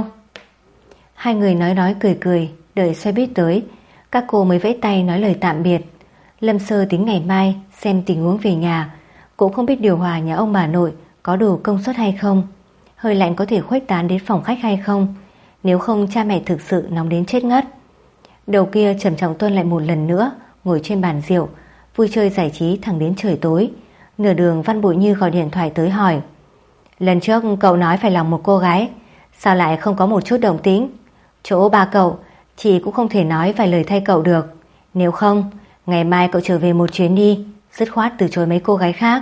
Hai người nói nói cười cười, đợi xe buýt tới, các cô mới vẫy tay nói lời tạm biệt. Lâm Sơ tính ngày mai xem tình huống về nhà, cũng không biết điều hòa nhà ông bà nội có đủ công suất hay không, hơi lạnh có thể khuếch tán đến phòng khách hay không, nếu không cha mẹ thực sự nóng đến chết ngất. Đầu kia Trầm Trọng Tuân lại một lần nữa ngồi trên bàn rượu, vui chơi giải trí thẳng đến trời tối. Nửa đường Văn Bội Như gọi điện thoại tới hỏi, lần trước cậu nói phải lòng một cô gái, sao lại không có một chút động tĩnh? Chỗ ba cậu, chị cũng không thể nói vài lời thay cậu được. Nếu không, ngày mai cậu trở về một chuyến đi, dứt khoát từ chối mấy cô gái khác.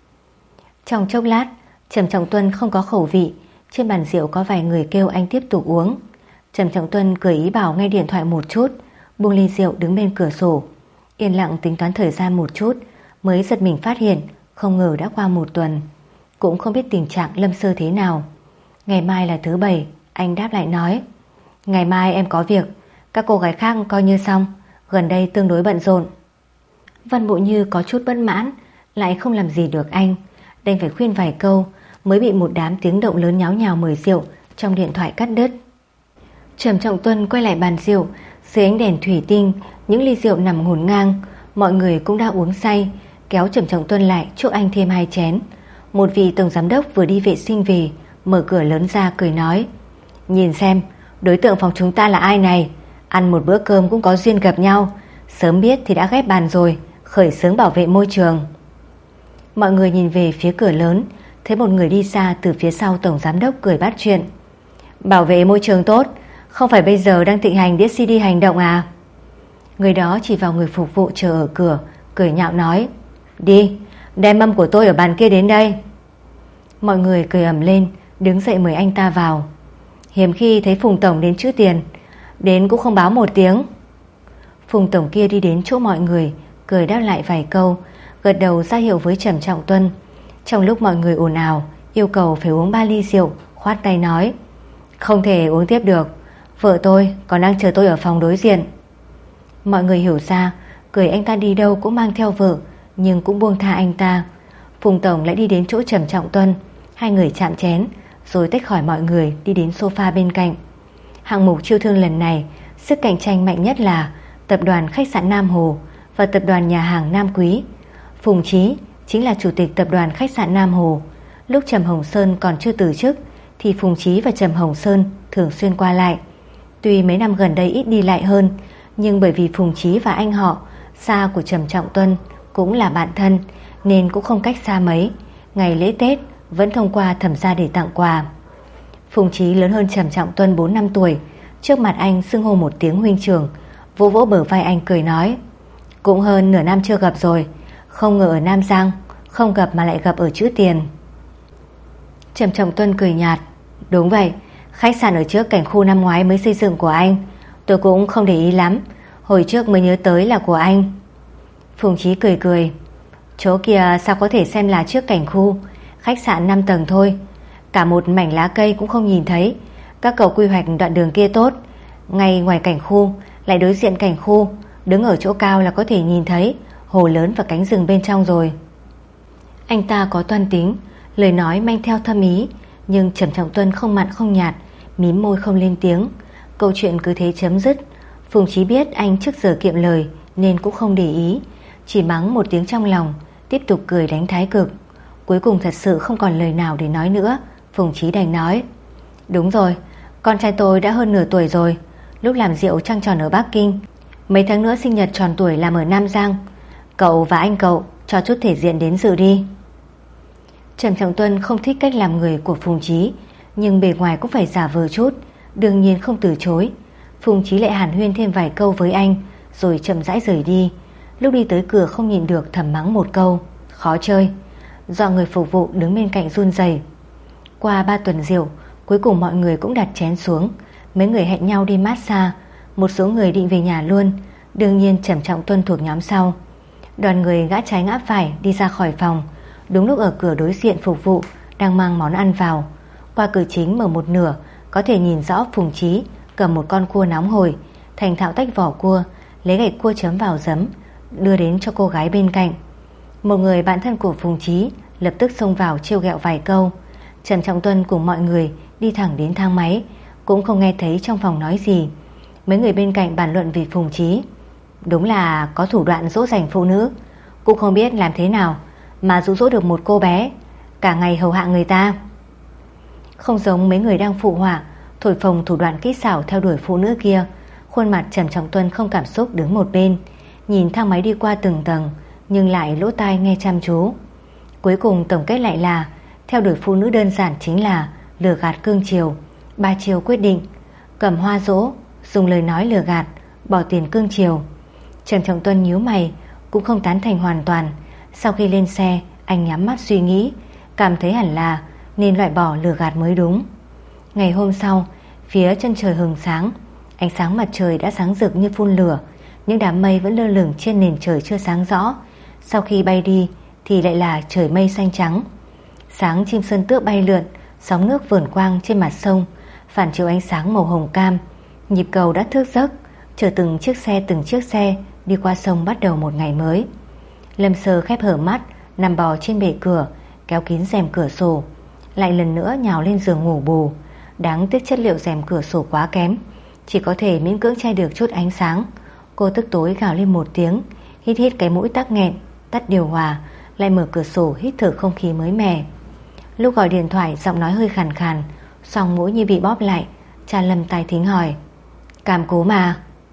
Trong chốc lát, Trầm Trọng Tuân không có khẩu vị, trên bàn rượu có vài người kêu anh tiếp tục uống. Trầm Trọng Tuân cười ý bảo nghe điện thoại một chút, buông ly rượu đứng bên cửa sổ, yên lặng tính toán thời gian một chút, mới giật mình phát hiện không ngờ đã qua một tuần. Cũng không biết tình trạng Lâm Sơ thế nào. Ngày mai là thứ bảy, anh đáp lại nói, ngày mai em có việc, các cô gái khác coi như xong, gần đây tương đối bận rộn. Văn Bội Như có chút bất mãn, lại không làm gì được anh, đành phải khuyên vài câu, mới bị một đám tiếng động lớn nháo nhào mời rượu trong điện thoại cắt đứt. Trầm Trọng Tuân quay lại bàn rượu, dưới ánh đèn thủy tinh, những ly rượu nằm ngổn ngang, mọi người cũng đã uống say, kéo Trầm Trọng Tuân lại chúc anh thêm hai chén. Một vị tổng giám đốc vừa đi vệ sinh về, mở cửa lớn ra cười nói, nhìn xem đối tượng phòng chúng ta là ai này, ăn một bữa cơm cũng có duyên gặp nhau, sớm biết thì đã ghép bàn rồi, khởi xướng bảo vệ môi trường. Mọi người nhìn về phía cửa lớn, thấy một người đi xa từ phía sau tổng giám đốc cười bắt chuyện. Bảo vệ môi trường tốt, không phải bây giờ đang thịnh hành đĩa xê đê hành động à? Người đó chỉ vào người phục vụ chờ ở cửa, cười nhạo nói, đi, đem mâm của tôi ở bàn kia đến đây. Mọi người cười ầm lên, đứng dậy mời anh ta vào. Hiếm khi thấy Phùng tổng đến trữ tiền, đến cũng không báo một tiếng. Phùng tổng kia đi đến chỗ mọi người, cười đáp lại vài câu, gật đầu ra hiệu với Trầm Trọng Tuân. Trong lúc mọi người ồn ào yêu cầu phải uống ba ly rượu, khoát tay nói, không thể uống tiếp được, vợ tôi còn đang chờ tôi ở phòng đối diện. Mọi người hiểu ra, cười anh ta đi đâu cũng mang theo vợ, nhưng cũng buông tha anh ta. Phùng tổng lại đi đến chỗ Trầm Trọng Tuân, hai người chạm chén rồi tách khỏi mọi người, đi đến sofa bên cạnh. Hạng mục chiêu thương lần này, sức cạnh tranh mạnh nhất là tập đoàn khách sạn Nam Hồ và tập đoàn nhà hàng Nam Quý. Phùng Chí chính là chủ tịch tập đoàn khách sạn Nam Hồ. Lúc Trầm Hồng Sơn còn chưa từ chức thì Phùng Chí và Trầm Hồng Sơn thường xuyên qua lại. Tuy mấy năm gần đây ít đi lại hơn, nhưng bởi vì Phùng Chí và anh họ xa của Trầm Trọng Tuân cũng là bạn thân, nên cũng không cách xa mấy. Ngày lễ Tết vẫn thông qua thẩm gia để tặng quà. Phùng Chí lớn hơn Trầm Trọng Tuân bốn năm tuổi, trước mặt anh xưng hô một tiếng huynh trưởng, vỗ vỗ bờ vai anh cười nói, cũng hơn nửa năm chưa gặp rồi, không ngờ ở Nam Giang không gặp mà lại gặp ở Trữ Tiền. Trầm Trọng Tuân cười nhạt, đúng vậy, khách sạn ở trước cảnh khu năm ngoái mới xây dựng của anh, tôi cũng không để ý lắm, hồi trước mới nhớ tới là của anh. Phùng Chí cười cười, chỗ kia sao có thể xem là trước cảnh khu, khách sạn năm tầng thôi, cả một mảnh lá cây cũng không nhìn thấy. Các cậu quy hoạch đoạn đường kia tốt, ngay ngoài cảnh khu, lại đối diện cảnh khu, đứng ở chỗ cao là có thể nhìn thấy hồ lớn và cánh rừng bên trong rồi. Anh ta có toan tính, lời nói mang theo thâm ý, nhưng Trầm Trọng Tuân không mặn không nhạt, mím môi không lên tiếng. Câu chuyện cứ thế chấm dứt. Phùng Chí biết anh trước giờ kiệm lời nên cũng không để ý, chỉ mắng một tiếng trong lòng, tiếp tục cười đánh thái cực. Cuối cùng thật sự không còn lời nào để nói nữa, Phùng Chí đành nói: Đúng rồi, con trai tôi đã hơn nửa tuổi rồi. Lúc làm rượu trăng tròn ở Bắc Kinh, mấy tháng nữa sinh nhật tròn tuổi làm ở Nam Giang. Cậu và anh cậu cho chút thể diện đến dự đi. Trầm Trọng Tuân không thích cách làm người của Phùng Chí, nhưng bề ngoài cũng phải giả vờ chút, đương nhiên không từ chối. Phùng Chí lại hàn huyên thêm vài câu với anh, rồi chậm rãi rời đi. Lúc đi tới cửa không nhịn được thầm mắng một câu: Khó chơi. Do người phục vụ đứng bên cạnh run rẩy. Qua ba tuần rượu, cuối cùng mọi người cũng đặt chén xuống. Mấy người hẹn nhau đi massage, một số người định về nhà luôn. Đương nhiên Trầm Trọng Tuân thuộc nhóm sau. Đoàn người ngã trái ngã phải đi ra khỏi phòng. Đúng lúc ở cửa đối diện phục vụ đang mang món ăn vào. Qua cửa chính mở một nửa, có thể nhìn rõ Phùng Chí cầm một con cua nóng hổi, thành thạo tách vỏ cua, lấy gạch cua chấm vào giấm, đưa đến cho cô gái bên cạnh. Một người bạn thân của Phùng Chí lập tức xông vào trêu ghẹo vài câu. Trầm Trọng Tuân cùng mọi người đi thẳng đến thang máy, cũng không nghe thấy trong phòng nói gì. Mấy người bên cạnh bàn luận về Phùng Chí. Đúng là có thủ đoạn dỗ dành phụ nữ, cũng không biết làm thế nào mà dụ dỗ được một cô bé, cả ngày hầu hạ người ta. Không giống mấy người đang phụ họa thổi phồng thủ đoạn kỹ xảo theo đuổi phụ nữ kia, khuôn mặt Trầm Trọng Tuân không cảm xúc đứng một bên, nhìn thang máy đi qua từng tầng, nhưng lại lỗ tai nghe chăm chú. Cuối cùng tổng kết lại là theo đuổi phụ nữ đơn giản chính là lừa gạt cương chiều. Ba chiều quyết định: cầm hoa dỗ, dùng lời nói lừa gạt, bỏ tiền cương chiều. Trầm Trọng Tuân nhíu mày, cũng không tán thành hoàn toàn. Sau khi lên xe, anh nhắm mắt suy nghĩ, cảm thấy hẳn là nên loại bỏ lừa gạt mới đúng. Ngày hôm sau, phía chân trời hừng sáng, ánh sáng mặt trời đã sáng rực như phun lửa, những đám mây vẫn lơ lửng trên nền trời chưa sáng rõ. Sau khi bay đi thì lại là trời mây xanh trắng. Sáng chim sơn tước bay lượn, sóng nước vờn quang trên mặt sông, phản chiếu ánh sáng màu hồng cam. Nhịp cầu đã thức giấc, chờ từng chiếc xe từng chiếc xe đi qua sông bắt đầu một ngày mới. Lâm Sơ khép hở mắt, nằm bò trên bệ cửa, kéo kín rèm cửa sổ, lại lần nữa nhào lên giường ngủ bù. Đáng tiếc chất liệu rèm cửa sổ quá kém, chỉ có thể miễn cưỡng che được chút ánh sáng. Cô tức tối gào lên một tiếng, hít hít cái mũi tắc nghẹn, tắt điều hòa, lại mở cửa sổ hít thở không khí mới mẻ. Lúc gọi điện thoại giọng nói hơi khàn khàn, song mũi như bị bóp lại. Cha Lâm tai thính hỏi: Cảm cúm mà?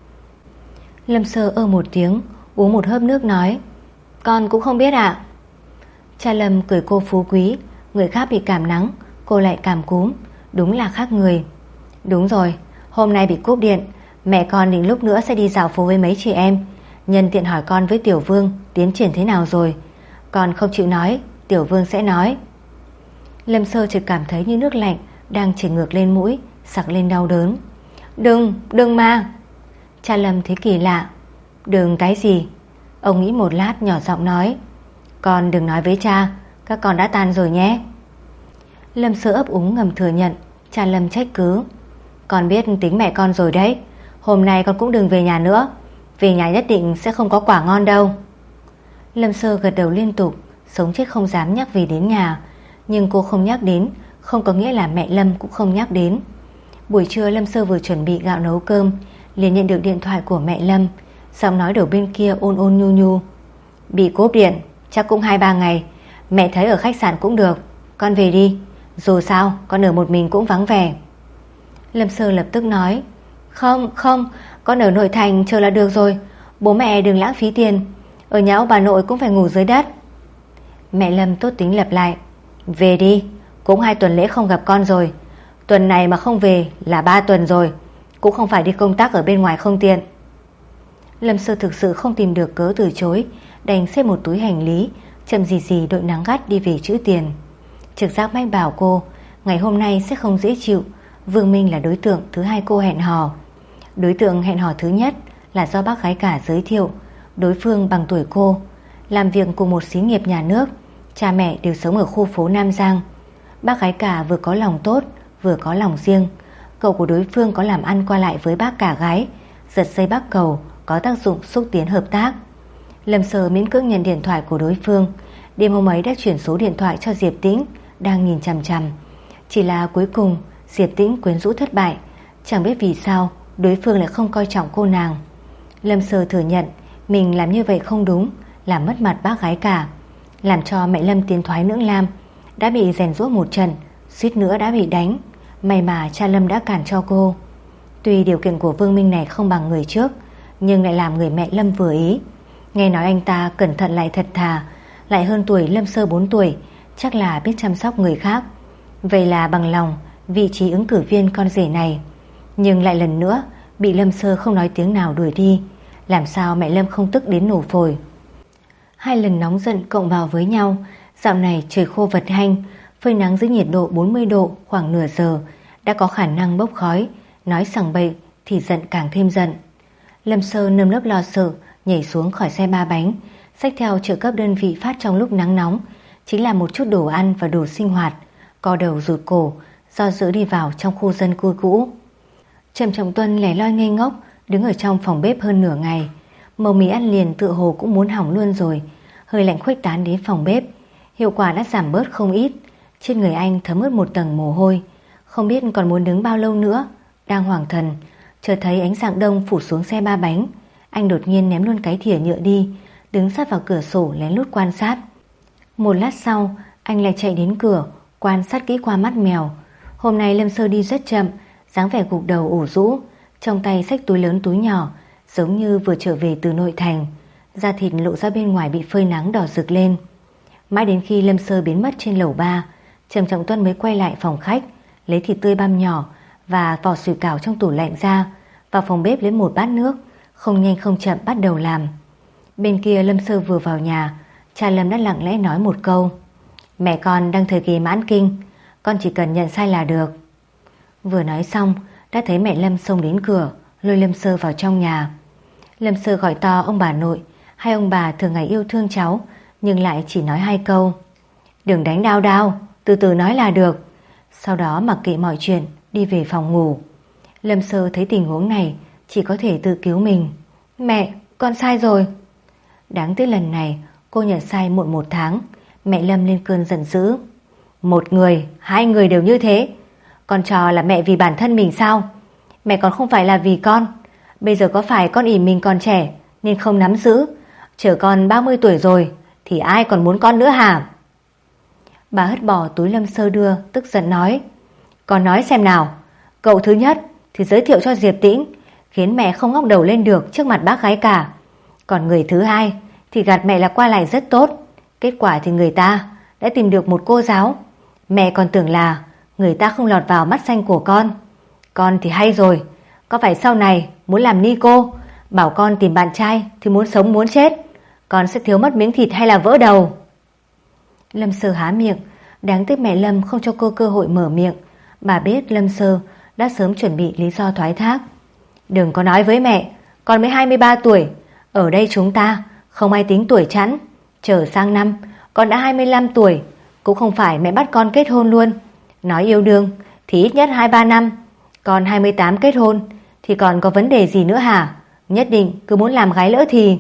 Lâm Sơ ơ một tiếng, uống một hớp nước nói: Con cũng không biết ạ. Cha Lâm cười cô phú quý, người khác bị cảm nắng, cô lại cảm cúm, đúng là khác người. Đúng rồi, hôm nay bị cúp điện, mẹ con định lúc nữa sẽ đi dạo phố với mấy chị em, nhân tiện hỏi con với Tiểu Vương tiến triển thế nào rồi. Con không chịu nói, Tiểu Vương sẽ nói. Lâm Sơ chợt cảm thấy như nước lạnh đang chảy ngược lên mũi, sặc lên đau đớn. Đừng, đừng mà. Cha Lâm thấy kỳ lạ. Đừng cái gì? Ông nghĩ một lát nhỏ giọng nói: Con đừng nói với cha, các con đã tan rồi nhé. Lâm Sơ ấp úng ngầm thừa nhận. Cha Lâm trách cứ: Con biết tính mẹ con rồi đấy, hôm nay con cũng đừng về nhà nữa, về nhà nhất định sẽ không có quả ngon đâu. Lâm Sơ gật đầu liên tục, sống chết không dám nhắc về đến nhà. Nhưng cô không nhắc đến không có nghĩa là mẹ Lâm cũng không nhắc đến. Buổi trưa Lâm Sơ vừa chuẩn bị gạo nấu cơm, liền nhận được điện thoại của mẹ Lâm. Giọng nói đầu bên kia ôn ôn nhu nhu: Bị cúp điện, chắc cũng hai ba ngày, mẹ thấy ở khách sạn cũng được, con về đi, dù sao con ở một mình cũng vắng vẻ. Lâm Sơ lập tức nói: Không, không, con ở nội thành chờ là được rồi, bố mẹ đừng lãng phí tiền, ở nhà ông bà nội cũng phải ngủ dưới đất. Mẹ Lâm tốt tính lặp lại: Về đi, cũng hai tuần lễ không gặp con rồi, tuần này mà không về là ba tuần rồi, cũng không phải đi công tác ở bên ngoài không tiện. Lâm Sơ thực sự không tìm được cớ từ chối, đành xếp một túi hành lý, chậm gì gì đội nắng gắt đi về trữ tiền. Trực giác mách bảo cô ngày hôm nay sẽ không dễ chịu. Vương Minh là đối tượng thứ hai cô hẹn hò. Đối tượng hẹn hò thứ nhất là do bác gái cả giới thiệu. Đối phương bằng tuổi cô, làm việc cùng một xí nghiệp nhà nước, cha mẹ đều sống ở khu phố Nam Giang. Bác gái cả vừa có lòng tốt vừa có lòng riêng. Cậu của đối phương có làm ăn qua lại với bác cả gái, giật dây bắc cầu có tác dụng xúc tiến hợp tác. Lâm Sơ miễn cưỡng nhận điện thoại của đối phương. Đêm hôm ấy đã chuyển số điện thoại cho Diệp Tĩnh đang nhìn chằm chằm. Chỉ là cuối cùng Diệp Tĩnh quyến rũ thất bại. Chẳng biết vì sao đối phương lại không coi trọng cô nàng. Lâm Sơ thừa nhận Mình làm như vậy không đúng, làm mất mặt bác gái cả, làm cho mẹ Lâm tiến thoái lưỡng nam, đã bị rèn giũa một trận, suýt nữa đã bị đánh. May mà cha Lâm đã cản cho cô. Tuy điều kiện của Vương Minh này không bằng người trước, nhưng lại làm người mẹ Lâm vừa ý. Nghe nói anh ta cẩn thận lại thật thà, lại hơn tuổi Lâm Sơ bốn tuổi, chắc là biết chăm sóc người khác. Vậy là bằng lòng vị trí ứng cử viên con rể này. Nhưng lại lần nữa bị Lâm Sơ không nói tiếng nào đuổi đi. Làm sao mẹ Lâm không tức đến nổ phổi. Hai lần nóng giận cộng vào với nhau, dạo này trời khô vật hanh, phơi nắng dưới nhiệt độ bốn mươi độ khoảng nửa giờ đã có khả năng bốc khói. Nói sằng bậy thì giận càng thêm giận. Lâm Sơ nơm nớp lo sợ nhảy xuống khỏi xe ba bánh, xách theo trợ cấp đơn vị phát trong lúc nắng nóng, chính là một chút đồ ăn và đồ sinh hoạt. Co đầu rụt cổ, do dự đi vào trong khu dân cư cũ. Trầm Trọng Tuân lẻ loi ngây ngốc đứng ở trong phòng bếp hơn nửa ngày. Màu mì ăn liền tựa hồ cũng muốn hỏng luôn rồi. Hơi lạnh khuếch tán đến phòng bếp, hiệu quả đã giảm bớt không ít. Trên người anh thấm ướt một tầng mồ hôi, không biết còn muốn đứng bao lâu nữa. Đang hoảng thần, chợt thấy ánh sáng đông phủ xuống xe ba bánh. Anh đột nhiên ném luôn cái thìa nhựa đi, đứng sát vào cửa sổ lén lút quan sát. Một lát sau anh lại chạy đến cửa, quan sát kỹ qua mắt mèo. Hôm nay Lâm Sơ đi rất chậm, dáng vẻ gục đầu ủ rũ, trong tay xách túi lớn túi nhỏ, giống như vừa trở về từ nội thành. Da thịt lộ ra bên ngoài bị phơi nắng đỏ rực lên. Mãi đến khi Lâm Sơ biến mất trên lầu ba, Trầm Trọng Tuân mới quay lại phòng khách, lấy thịt tươi băm nhỏ và vỏ sủi cảo trong tủ lạnh ra, vào phòng bếp lấy một bát nước, không nhanh không chậm bắt đầu làm. Bên kia Lâm Sơ vừa vào nhà, cha Lâm đã lặng lẽ nói một câu: mẹ con đang thời kỳ mãn kinh, con chỉ cần nhận sai là được. Vừa nói xong đã thấy mẹ Lâm xông đến cửa, lôi Lâm Sơ vào trong nhà. Lâm Sơ gọi to ông bà nội. Hai ông bà thường ngày yêu thương cháu, nhưng lại chỉ nói hai câu: đừng đánh đau đau, từ từ nói là được. Sau đó mặc kệ mọi chuyện, đi về phòng ngủ. Lâm Sơ thấy tình huống này, chỉ có thể tự cứu mình. Mẹ, con sai rồi. Đáng tiếc lần này cô nhận sai muộn một tháng. Mẹ Lâm lên cơn giận dữ. Một người, hai người đều như thế. Con trò là mẹ vì bản thân mình sao? Mẹ còn không phải là vì con. Bây giờ có phải con ỷ mình còn trẻ nên không nắm giữ, chờ con ba mươi tuổi rồi thì ai còn muốn con nữa hả? Bà hất bỏ túi Lâm Sơ đưa, tức giận nói: con nói xem nào, cậu thứ nhất thì giới thiệu cho Diệp Tĩnh, khiến mẹ không ngóc đầu lên được trước mặt bác gái cả. Còn người thứ hai thì gạt mẹ là qua lại rất tốt. Kết quả thì người ta đã tìm được một cô giáo. Mẹ còn tưởng là người ta không lọt vào mắt xanh của con. Con thì hay rồi, có phải sau này muốn làm ni cô, bảo con tìm bạn trai thì muốn sống muốn chết, con sẽ thiếu mất miếng thịt hay là vỡ đầu? Lâm Sơ há miệng, đáng tiếc mẹ Lâm không cho cô cơ hội mở miệng. Bà biết Lâm Sơ đã sớm chuẩn bị lý do thoái thác. Đừng có nói với mẹ, con mới hai mươi ba tuổi, ở đây chúng ta không ai tính tuổi chẵn. Chờ sang năm con đã hai mươi lăm tuổi, cũng không phải mẹ bắt con kết hôn luôn. Nói yêu đương thì ít nhất hai ba năm. Con hai mươi tám kết hôn thì còn có vấn đề gì nữa hả? Nhất định cứ muốn làm gái lỡ thì...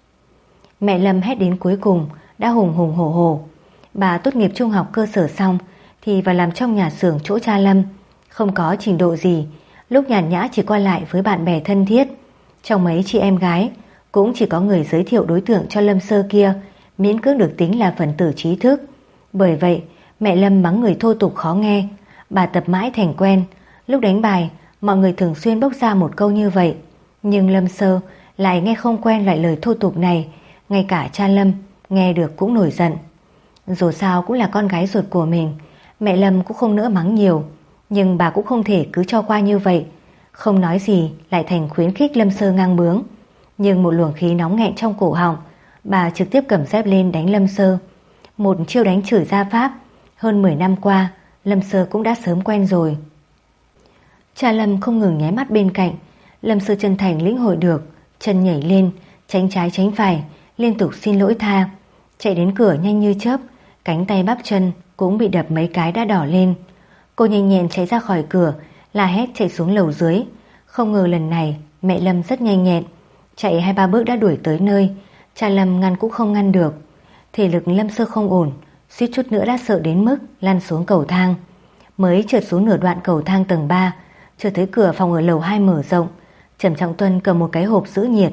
Mẹ Lâm hét đến cuối cùng đã hùng hùng hổ hổ. Bà tốt nghiệp trung học cơ sở xong thì vào làm trong nhà xưởng chỗ cha Lâm. Không có trình độ gì, lúc nhàn nhã chỉ qua lại với bạn bè thân thiết. Trong mấy chị em gái cũng chỉ có người giới thiệu đối tượng cho Lâm Sơ kia miễn cưỡng được tính là phần tử trí thức. Bởi vậy mẹ Lâm mắng người thô tục khó nghe. Bà tập mãi thành quen. Lúc đánh bài mọi người thường xuyên bốc ra một câu như vậy, nhưng Lâm Sơ lại nghe không quen loại lời thô tục này. Ngay cả cha Lâm nghe được cũng nổi giận. Dù sao cũng là con gái ruột của mình, mẹ Lâm cũng không nỡ mắng nhiều, nhưng bà cũng không thể cứ cho qua như vậy. Không nói gì lại thành khuyến khích Lâm Sơ ngang bướng. Nhưng một luồng khí nóng nghẹn trong cổ họng, bà trực tiếp cầm dép lên đánh Lâm Sơ. Một chiêu đánh chửi gia pháp, hơn mười năm qua Lâm Sơ cũng đã sớm quen rồi. Cha Lâm không ngừng nháy mắt bên cạnh. Lâm Sơ chân thành lĩnh hội được, chân nhảy lên, tránh trái tránh phải, liên tục xin lỗi tha. Chạy đến cửa nhanh như chớp, cánh tay bắp chân cũng bị đập mấy cái đã đỏ lên. Cô nhanh nhẹn chạy ra khỏi cửa, la hét chạy xuống lầu dưới. Không ngờ lần này mẹ Lâm rất nhanh nhẹn, chạy hai ba bước đã đuổi tới nơi. Cha Lâm ngăn cũng không ngăn được. Thể lực Lâm Sơ không ổn, suýt chút nữa đã sợ đến mức lăn xuống cầu thang. Mới trượt xuống nửa đoạn cầu thang tầng ba, chợt thấy cửa phòng ở lầu hai mở rộng. Trầm Trọng Tuân cầm một cái hộp giữ nhiệt,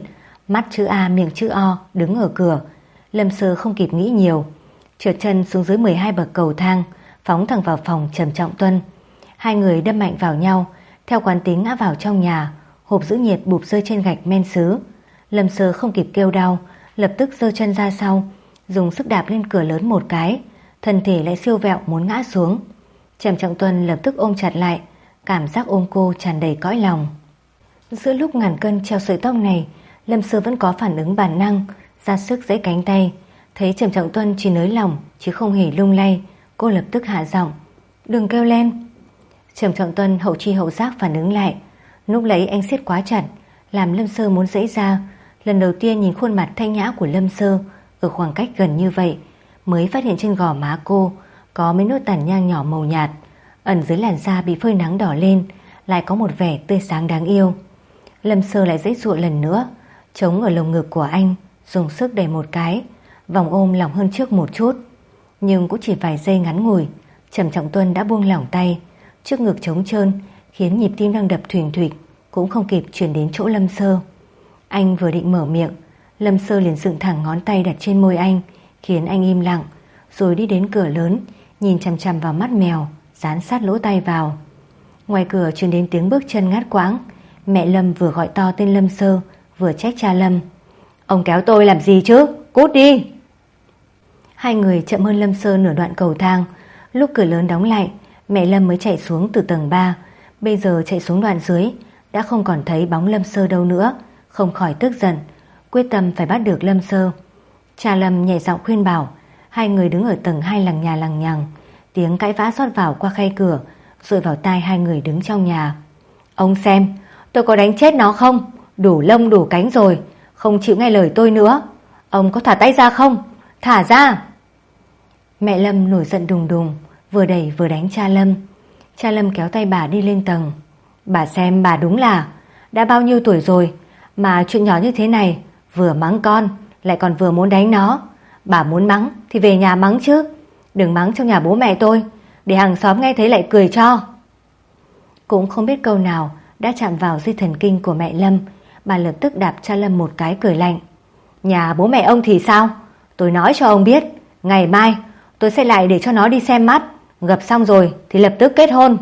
mắt chữ A miệng chữ O đứng ở cửa. Lâm Sơ không kịp nghĩ nhiều, trượt chân xuống dưới mười hai bậc cầu thang, phóng thẳng vào phòng Trầm Trọng Tuân. Hai người đâm mạnh vào nhau, theo quán tính ngã vào trong nhà, hộp giữ nhiệt bụp rơi trên gạch men sứ. Lâm Sơ không kịp kêu đau, lập tức giơ chân ra sau, dùng sức đạp lên cửa lớn một cái, thân thể lại siêu vẹo muốn ngã xuống. Trầm Trọng Tuân lập tức ôm chặt lại, cảm giác ôm cô tràn đầy cõi lòng. Giữa lúc ngàn cân treo sợi tóc này, Lâm Sơ vẫn có phản ứng bản năng, ra sức giãy cánh tay. Thấy Trầm Trọng Tuân chỉ nới lỏng chứ không hề lung lay, cô lập tức hạ giọng: "Đừng kêu lên." Trầm Trọng Tuân hậu chi hậu giác phản ứng lại, lúc lấy anh siết quá chặt, làm Lâm Sơ muốn giãy ra. Lần đầu tiên nhìn khuôn mặt thanh nhã của Lâm Sơ ở khoảng cách gần như vậy, mới phát hiện trên gò má cô có mấy nốt tàn nhang nhỏ màu nhạt, ẩn dưới làn da bị phơi nắng đỏ lên, lại có một vẻ tươi sáng đáng yêu. Lâm Sơ lại giãy giụa lần nữa, chống ở lồng ngực của anh, dùng sức đẩy một cái, vòng ôm lỏng hơn trước một chút. Nhưng cũng chỉ vài giây ngắn ngủi, Trầm Trọng Tuân đã buông lỏng tay, trước ngực trống trơn, khiến nhịp tim đang đập thình thịch cũng không kịp chuyển đến chỗ Lâm Sơ. Anh vừa định mở miệng, Lâm Sơ liền dựng thẳng ngón tay đặt trên môi anh, khiến anh im lặng, rồi đi đến cửa lớn, nhìn chằm chằm vào mắt mèo, dán sát lỗ tai vào. Ngoài cửa truyền đến tiếng bước chân ngắt quãng. Mẹ Lâm vừa gọi to tên Lâm Sơ, vừa trách cha Lâm: "Ông kéo tôi làm gì chứ, cút đi." Hai người chậm hơn Lâm Sơ nửa đoạn cầu thang. Lúc cửa lớn đóng lại, mẹ Lâm mới chạy xuống từ tầng ba. Bây giờ chạy xuống đoạn dưới, đã không còn thấy bóng Lâm Sơ đâu nữa, không khỏi tức giận, quyết tâm phải bắt được Lâm Sơ. Cha Lâm nhẹ giọng khuyên bảo. Hai người đứng ở tầng hai lằng nhà lằng nhằng, tiếng cãi vã rót vào qua khay cửa, rồi vào tai hai người đứng trong nhà. "Ông xem, tôi có đánh chết nó không? Đủ lông đủ cánh rồi, không chịu nghe lời tôi nữa. Ông có thả tay ra không? Thả ra!" Mẹ Lâm nổi giận đùng đùng, vừa đẩy vừa đánh cha Lâm. Cha Lâm kéo tay bà đi lên tầng. "Bà xem, bà đúng là đã bao nhiêu tuổi rồi mà chuyện nhỏ như thế này, vừa mắng con lại còn vừa muốn đánh nó. Bà muốn mắng thì về nhà mắng chứ, đừng mắng trong nhà bố mẹ tôi, để hàng xóm nghe thấy lại cười cho." Cũng không biết câu nào đã chạm vào dây thần kinh của mẹ Lâm, bà lập tức đạp cha Lâm một cái cười lạnh: "Nhà bố mẹ ông thì sao? Tôi nói cho ông biết, ngày mai tôi sẽ lại để cho nó đi xem mắt, gặp xong rồi thì lập tức kết hôn."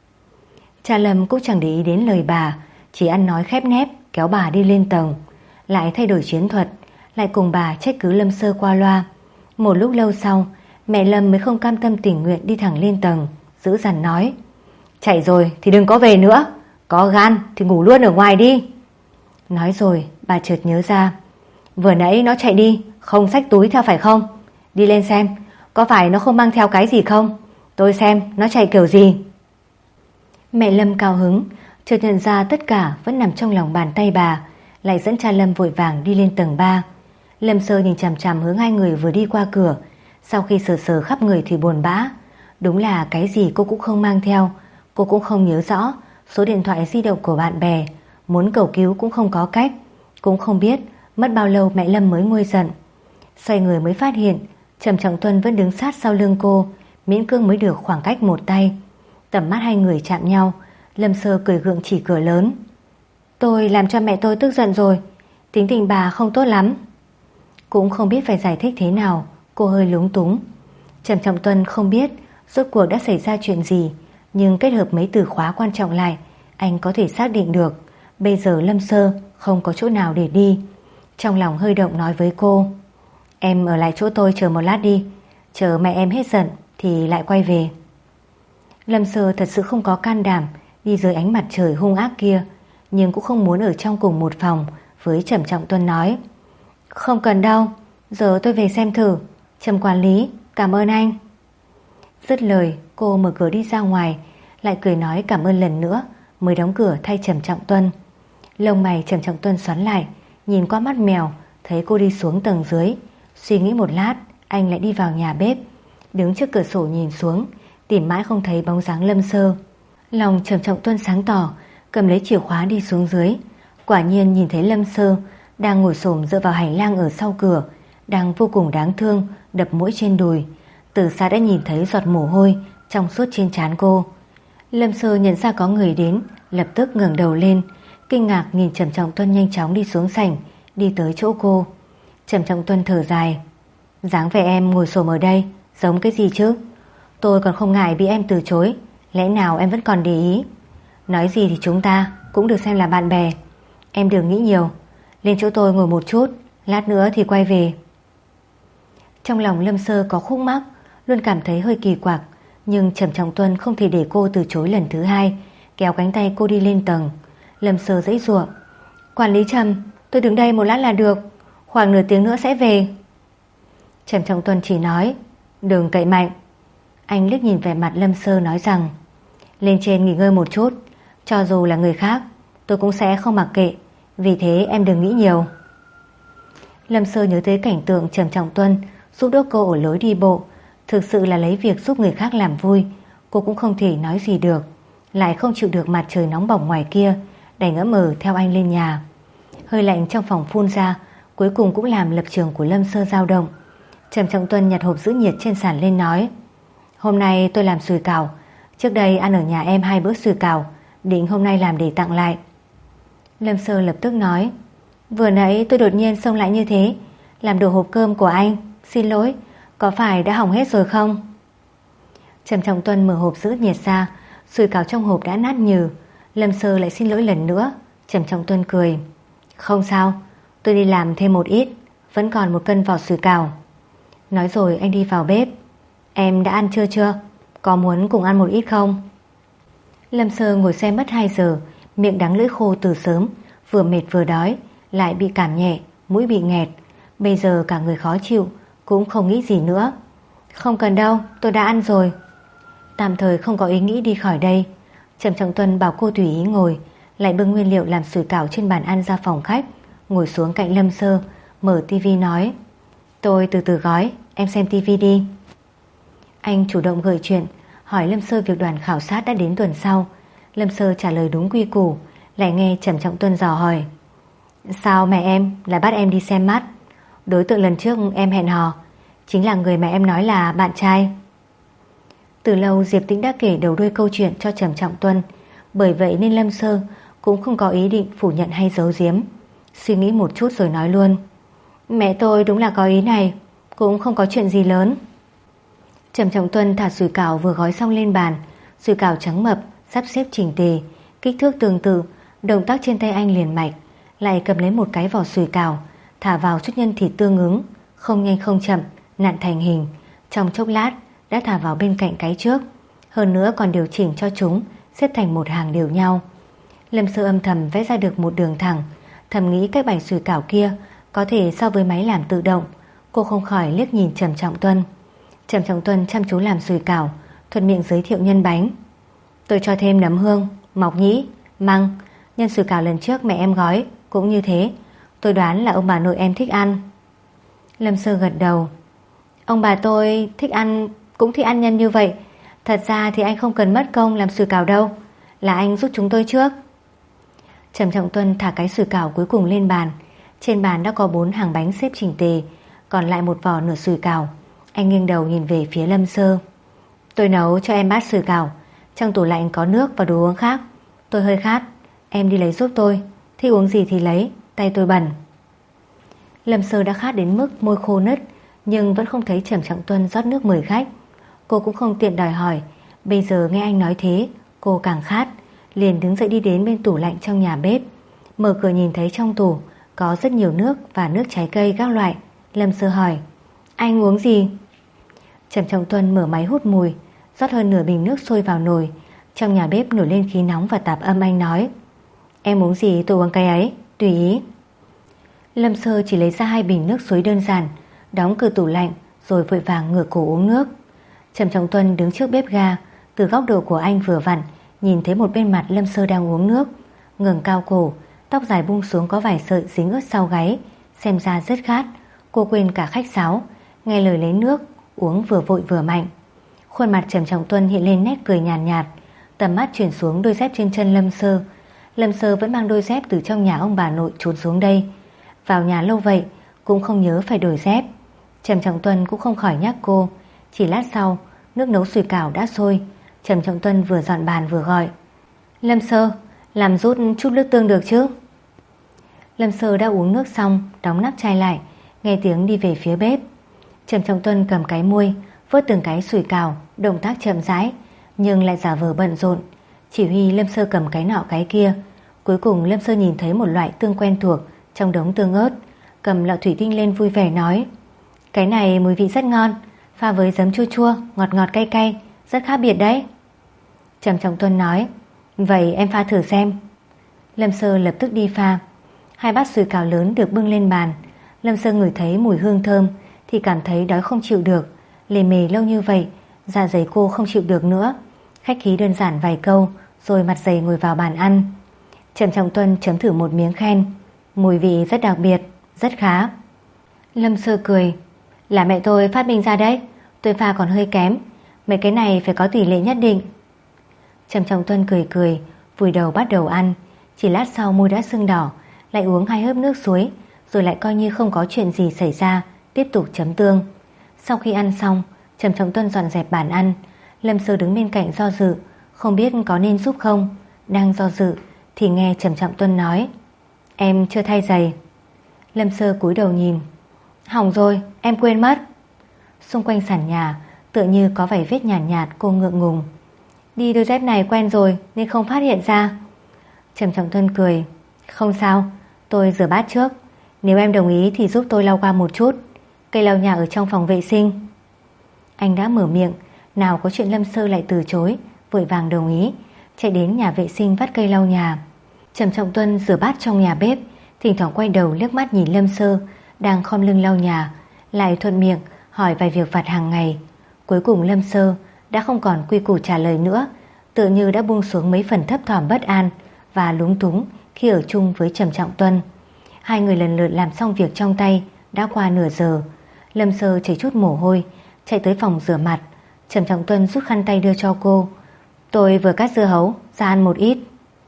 Cha Lâm cũng chẳng để ý đến lời bà, chỉ ăn nói khép nép kéo bà đi lên tầng, lại thay đổi chiến thuật, lại cùng bà trách cứ Lâm Sơ qua loa. Một lúc lâu sau, mẹ Lâm mới không cam tâm tình nguyện đi thẳng lên tầng, dữ dằn nói: "Chạy rồi thì đừng có về nữa, có gan thì ngủ luôn ở ngoài đi." Nói rồi bà chợt nhớ ra, vừa nãy nó chạy đi không xách túi theo phải không? Đi lên xem, có phải nó không mang theo cái gì không? Tôi xem nó chạy kiểu gì. Mẹ Lâm cao hứng, chợt nhận ra tất cả vẫn nằm trong lòng bàn tay bà, lại dẫn cha Lâm vội vàng đi lên tầng ba. Lâm Sơ nhìn chằm chằm hướng hai người vừa đi qua cửa, sau khi sờ sờ khắp người thì buồn bã. Đúng là cái gì cô cũng không mang theo, cô cũng không nhớ rõ số điện thoại di động của bạn bè, muốn cầu cứu cũng không có cách, cũng không biết mất bao lâu mẹ Lâm mới nguôi giận. Xoay người mới phát hiện Trầm Trọng Tuân vẫn đứng sát sau lưng cô, miễn cưỡng mới được khoảng cách một tay. Tầm mắt hai người chạm nhau, Lâm Sơ cười gượng chỉ cửa lớn: "Tôi làm cho mẹ tôi tức giận rồi, tính tình bà không tốt lắm." Cũng không biết phải giải thích thế nào, cô hơi lúng túng. Trầm Trọng Tuân không biết rốt cuộc đã xảy ra chuyện gì, nhưng kết hợp mấy từ khóa quan trọng lại, anh có thể xác định được bây giờ Lâm Sơ không có chỗ nào để đi. Trong lòng hơi động nói với cô: "Em ở lại chỗ tôi chờ một lát đi, chờ mẹ em hết giận thì lại quay về." Lâm Sơ thật sự không có can đảm đi dưới ánh mặt trời hung ác kia, nhưng cũng không muốn ở trong cùng một phòng với Trầm Trọng Tuân, nói: "Không cần đâu, giờ tôi về xem thử. Trầm quản lý, cảm ơn anh." Dứt lời, cô mở cửa đi ra ngoài, lại cười nói cảm ơn lần nữa, mới đóng cửa thay Trầm Trọng Tuân. Lông mày Trầm Trọng Tuân xoắn lại, nhìn qua mắt mèo, thấy cô đi xuống tầng dưới. Suy nghĩ một lát, anh lại đi vào nhà bếp, đứng trước cửa sổ nhìn xuống, tìm mãi không thấy bóng dáng Lâm Sơ. Lòng Trầm Trọng Tuân sáng tỏ, cầm lấy chìa khóa đi xuống dưới. Quả nhiên nhìn thấy Lâm Sơ đang ngồi xổm dựa vào hành lang ở sau cửa, đang vô cùng đáng thương đập mũi trên đùi. Từ xa đã nhìn thấy giọt mồ hôi trong suốt trên trán cô. Lâm Sơ nhận ra có người đến, lập tức ngẩng đầu lên, kinh ngạc nhìn Trầm Trọng Tuân nhanh chóng đi xuống sảnh, đi tới chỗ cô. Trầm Trọng Tuân thở dài. Dáng vẻ em ngồi xổm ở đây giống cái gì chứ? Tôi còn không ngại bị em từ chối, lẽ nào em vẫn còn để ý? Nói gì thì chúng ta cũng được xem là bạn bè. Em đừng nghĩ nhiều, lên chỗ tôi ngồi một chút, lát nữa thì quay về. Trong lòng Lâm Sơ có khúc mắc, luôn cảm thấy hơi kỳ quặc, nhưng Trầm Trọng Tuân không thể để cô từ chối lần thứ hai, kéo cánh tay cô đi lên tầng. Lâm Sơ giãy giụa. Quản lý Trầm, tôi đứng đây một lát là được, khoảng nửa tiếng nữa sẽ về. Trầm Trọng Tuân chỉ nói, đừng cậy mạnh. Anh liếc nhìn vẻ mặt Lâm Sơ nói rằng, lên trên nghỉ ngơi một chút, cho dù là người khác tôi cũng sẽ không mặc kệ, vì thế em đừng nghĩ nhiều. Lâm Sơ nhớ tới cảnh tượng Trầm Trọng Tuân giúp đỡ cô ở lối đi bộ, thực sự là lấy việc giúp người khác làm vui. Cô cũng không thể nói gì được, lại không chịu được mặt trời nóng bỏng ngoài kia, đành ngỡ mờ theo anh lên nhà. Hơi lạnh trong phòng phun ra, cuối cùng cũng làm lập trường của Lâm Sơ dao động. Trầm Trọng Tuân nhặt hộp giữ nhiệt trên sàn lên nói, hôm nay tôi làm sủi cảo, trước đây ăn ở nhà em hai bữa sủi cảo, định hôm nay làm để tặng lại. Lâm Sơ lập tức nói, vừa nãy tôi đột nhiên xông lại như thế, làm đổ hộp cơm của anh, xin lỗi, có phải đã hỏng hết rồi không? Trầm Trọng Tuân mở hộp giữ nhiệt ra, sủi cảo trong hộp đã nát nhừ. Lâm Sơ lại xin lỗi lần nữa. Trầm Trọng Tuân cười, không sao, tôi đi làm thêm một ít, vẫn còn một cân vỏ sủi cảo. Nói rồi anh đi vào bếp. Em đã ăn trưa chưa? Có muốn cùng ăn một ít không? Lâm Sơ ngồi xem mất hai giờ, miệng đắng lưỡi khô từ sớm, vừa mệt vừa đói, lại bị cảm nhẹ, mũi bị nghẹt, bây giờ cả người khó chịu, cũng không nghĩ gì nữa. Không cần đâu, tôi đã ăn rồi. Tạm thời không có ý nghĩ đi khỏi đây. Trầm Trọng Tuân bảo cô tùy ý ngồi, lại bưng nguyên liệu làm sủi cảo trên bàn ăn ra phòng khách, ngồi xuống cạnh Lâm Sơ, mở tivi nói, tôi từ từ gói, em xem tivi đi. Anh chủ động gợi chuyện, hỏi Lâm Sơ việc đoàn khảo sát đã đến tuần sau. Lâm Sơ trả lời đúng quy củ, lại nghe Trầm Trọng Tuân dò hỏi, sao mẹ em lại bắt em đi xem mắt? Đối tượng lần trước em hẹn hò chính là người mà em nói là bạn trai. Từ lâu Diệp Tĩnh đã kể đầu đuôi câu chuyện cho Trầm Trọng Tuân, bởi vậy nên Lâm Sơ cũng không có ý định phủ nhận hay giấu giếm. Suy nghĩ một chút rồi nói luôn, mẹ tôi đúng là có ý này, cũng không có chuyện gì lớn. Trầm Trọng Tuân thả sủi cảo vừa gói xong lên bàn, sủi cảo trắng mập sắp xếp chỉnh tề, kích thước tương tự. Động tác trên tay anh liền mạch, lại cầm lấy một cái vỏ sủi cảo, thả vào chút nhân thịt tương ứng, không nhanh không chậm, nặn thành hình. Trong chốc lát đã thả vào bên cạnh cái trước, hơn nữa còn điều chỉnh cho chúng xếp thành một hàng đều nhau. Lâm Sơ âm thầm vẽ ra được một đường thẳng, thầm nghĩ cái bánh sủi cảo kia có thể so với máy làm tự động. Cô không khỏi liếc nhìn Trầm Trọng Tuân. Trầm Trọng Tuân chăm chú làm sủi cảo, thuận miệng giới thiệu nhân bánh. Tôi cho thêm nấm hương, mọc nhĩ, măng. Nhân sủi cảo lần trước mẹ em gói cũng như thế, tôi đoán là ông bà nội em thích ăn. Lâm Sơ gật đầu. Ông bà tôi thích ăn, cũng thích ăn nhân như vậy. Thật ra thì anh không cần mất công làm sủi cảo đâu, là anh giúp chúng tôi trước. Trầm Trọng Tuân thả cái sủi cảo cuối cùng lên bàn. Trên bàn đã có bốn hàng bánh xếp chỉnh tề, còn lại một vỏ nửa sủi cảo. Anh nghiêng đầu nhìn về phía Lâm Sơ. Tôi nấu cho em bát sủi cảo, trong tủ lạnh có nước và đồ uống khác. Tôi hơi khát, em đi lấy giúp tôi, thích uống gì thì lấy, tay tôi bẩn. Lâm Sơ đã khát đến mức môi khô nứt, nhưng vẫn không thấy Trầm Trọng Tuân rót nước mời khách. Cô cũng không tiện đòi hỏi, bây giờ nghe anh nói thế, cô càng khát, liền đứng dậy đi đến bên tủ lạnh trong nhà bếp. Mở cửa nhìn thấy trong tủ có rất nhiều nước và nước trái cây các loại. Lâm Sơ hỏi, anh uống gì? Trầm Trọng Tuân mở máy hút mùi, rót hơn nửa bình nước sôi vào nồi. Trong nhà bếp nổi lên khí nóng và tạp âm. Anh nói, em uống gì tôi uống cái ấy, tùy ý. Lâm Sơ chỉ lấy ra hai bình nước suối đơn giản, đóng cửa tủ lạnh rồi vội vàng ngửa cổ uống nước. Trầm Trọng Tuân đứng trước bếp ga, từ góc độ của anh vừa vặn nhìn thấy một bên mặt Lâm Sơ đang uống nước, ngẩng cao cổ, tóc dài buông xuống có vài sợi dính ướt sau gáy, xem ra rất khát. Cô quên cả khách sáo, nghe lời lấy nước, uống vừa vội vừa mạnh. Khuôn mặt Trầm Trọng Tuân hiện lên nét cười nhàn nhạt, nhạt, tầm mắt chuyển xuống đôi dép trên chân Lâm Sơ. Lâm Sơ vẫn mang đôi dép từ trong nhà ông bà nội trốn xuống đây, vào nhà lâu vậy cũng không nhớ phải đổi dép. Trầm Trọng Tuân cũng không khỏi nhắc cô. Chỉ lát sau, nước nấu sủi cảo đã sôi. Trầm Trọng Tuân vừa dọn bàn vừa gọi, Lâm Sơ, làm rút chút nước tương được chứ? Lâm Sơ đã uống nước xong, đóng nắp chai lại, nghe tiếng đi về phía bếp. Trầm Trọng Tuân cầm cái muôi, vớt từng cái sủi cảo, động tác chậm rãi, nhưng lại giả vờ bận rộn, chỉ huy Lâm Sơ cầm cái nọ cái kia. Cuối cùng Lâm Sơ nhìn thấy một loại tương quen thuộc trong đống tương ớt, cầm lọ thủy tinh lên vui vẻ nói: cái này mùi vị rất ngon, pha với giấm chua chua, ngọt ngọt cay cay, rất khác biệt đấy. Trầm Trọng Tuân nói: vậy em pha thử xem. Lâm Sơ lập tức đi pha. Hai bát sủi cảo lớn được bưng lên bàn. Lâm Sơ ngửi thấy mùi hương thơm thì cảm thấy đói không chịu được. Lề mề lâu như vậy, dạ dày cô không chịu được nữa. Khách khí đơn giản vài câu rồi mặt dày ngồi vào bàn ăn. Trầm Trọng Tuân chấm thử một miếng khen: mùi vị rất đặc biệt, rất khá. Lâm Sơ cười: là mẹ tôi phát minh ra đấy, tôi pha còn hơi kém, mấy cái này phải có tỷ lệ nhất định. Trầm Trọng Tuân cười cười, vùi đầu bắt đầu ăn. Chỉ lát sau môi đã sưng đỏ, lại uống hai hớp nước suối, rồi lại coi như không có chuyện gì xảy ra, tiếp tục chấm tương. Sau khi ăn xong, Trầm Trọng Tuân dọn dẹp bàn ăn. Lâm Sơ đứng bên cạnh do dự, không biết có nên giúp không. Đang do dự thì nghe Trầm Trọng Tuân nói: em chưa thay giày. Lâm Sơ cúi đầu nhìn: hỏng rồi, em quên mất. Xung quanh sàn nhà tựa như có vài vết nhàn nhạt, nhạt. Cô ngượng ngùng: đi đôi dép này quen rồi nên không phát hiện ra. Trầm Trọng Tuân cười: không sao, tôi rửa bát trước, nếu em đồng ý thì giúp tôi lau qua một chút. Cây lau nhà ở trong phòng vệ sinh. Anh đã mở miệng, nào có chuyện Lâm Sơ lại từ chối, vội vàng đồng ý, chạy đến nhà vệ sinh vắt cây lau nhà. Trầm Trọng Tuân rửa bát trong nhà bếp, thỉnh thoảng quay đầu liếc mắt nhìn Lâm Sơ đang khom lưng lau nhà, lại thuận miệng hỏi vài việc vặt hàng ngày. Cuối cùng Lâm Sơ đã không còn quy củ trả lời nữa, tựa như đã buông xuống mấy phần thấp thỏm bất an và lúng túng khi ở chung với Trầm Trọng Tuân. Hai người lần lượt làm xong việc trong tay. Đã qua nửa giờ, Lâm Sơ chảy chút mồ hôi, chạy tới phòng rửa mặt. Trầm Trọng Tuân rút khăn tay đưa cho cô: tôi vừa cắt dưa hấu, ra ăn một ít.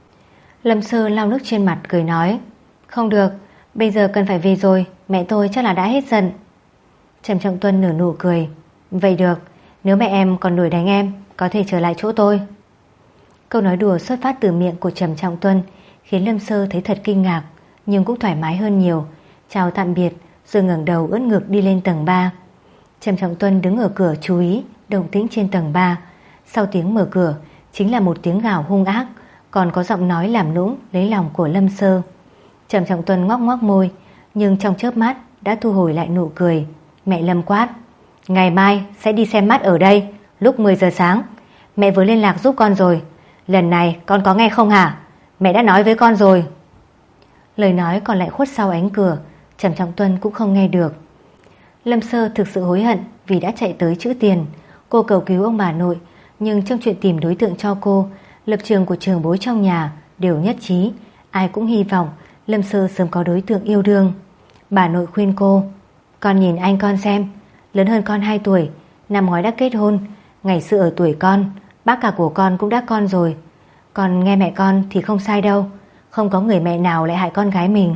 Lâm Sơ lau nước trên mặt cười nói: không được, bây giờ cần phải về rồi, mẹ tôi chắc là đã hết giận. Trầm Trọng Tuân nở nụ cười: vậy được, nếu mẹ em còn đuổi đánh em, có thể trở lại chỗ tôi. Câu nói đùa xuất phát từ miệng của Trầm Trọng Tuân khiến Lâm Sơ thấy thật kinh ngạc, nhưng cũng thoải mái hơn nhiều. Chào tạm biệt rồi ngẩng đầu ưỡn ngực đi lên tầng ba. Trầm Trọng Tuân đứng ở cửa chú ý động tĩnh trên tầng ba. Sau tiếng mở cửa chính là một tiếng gào hung ác, còn có giọng nói làm nũng lấy lòng của Lâm Sơ. Trầm Trọng Tuân ngoác ngoác môi, nhưng trong chớp mắt đã thu hồi lại nụ cười. Mẹ Lâm quát: ngày mai sẽ đi xem mắt ở đây, lúc mười giờ sáng. Mẹ vừa liên lạc giúp con rồi, lần này con có nghe không hả? Mẹ đã nói với con rồi. Lời nói còn lại khuất sau ánh cửa, Trầm Trọng Tuân cũng không nghe được. Lâm Sơ thực sự hối hận vì đã chạy tới chữ tiền. Cô cầu cứu ông bà nội, nhưng trong chuyện tìm đối tượng cho cô, lập trường của trường bối trong nhà đều nhất trí. Ai cũng hy vọng Lâm Sơ sớm có đối tượng yêu đương. Bà nội khuyên cô: con nhìn anh con xem, lớn hơn con hai tuổi, năm ngoái đã kết hôn. Ngày xưa ở tuổi con, bác cả của con cũng đã con rồi. Con nghe mẹ con thì không sai đâu, không có người mẹ nào lại hại con gái mình.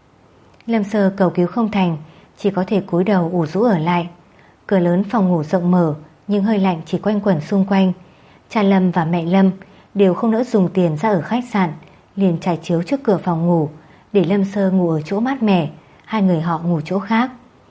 Lâm Sơ cầu cứu không thành, chỉ có thể cúi đầu ủ rũ ở lại. Cửa lớn phòng ngủ rộng mở, nhưng hơi lạnh chỉ quanh quẩn xung quanh. Cha Lâm và mẹ Lâm đều không nỡ dùng tiền ra ở khách sạn, liền trải chiếu trước cửa phòng ngủ để Lâm Sơ ngủ ở chỗ mát mẻ, hai người họ ngủ chỗ khác.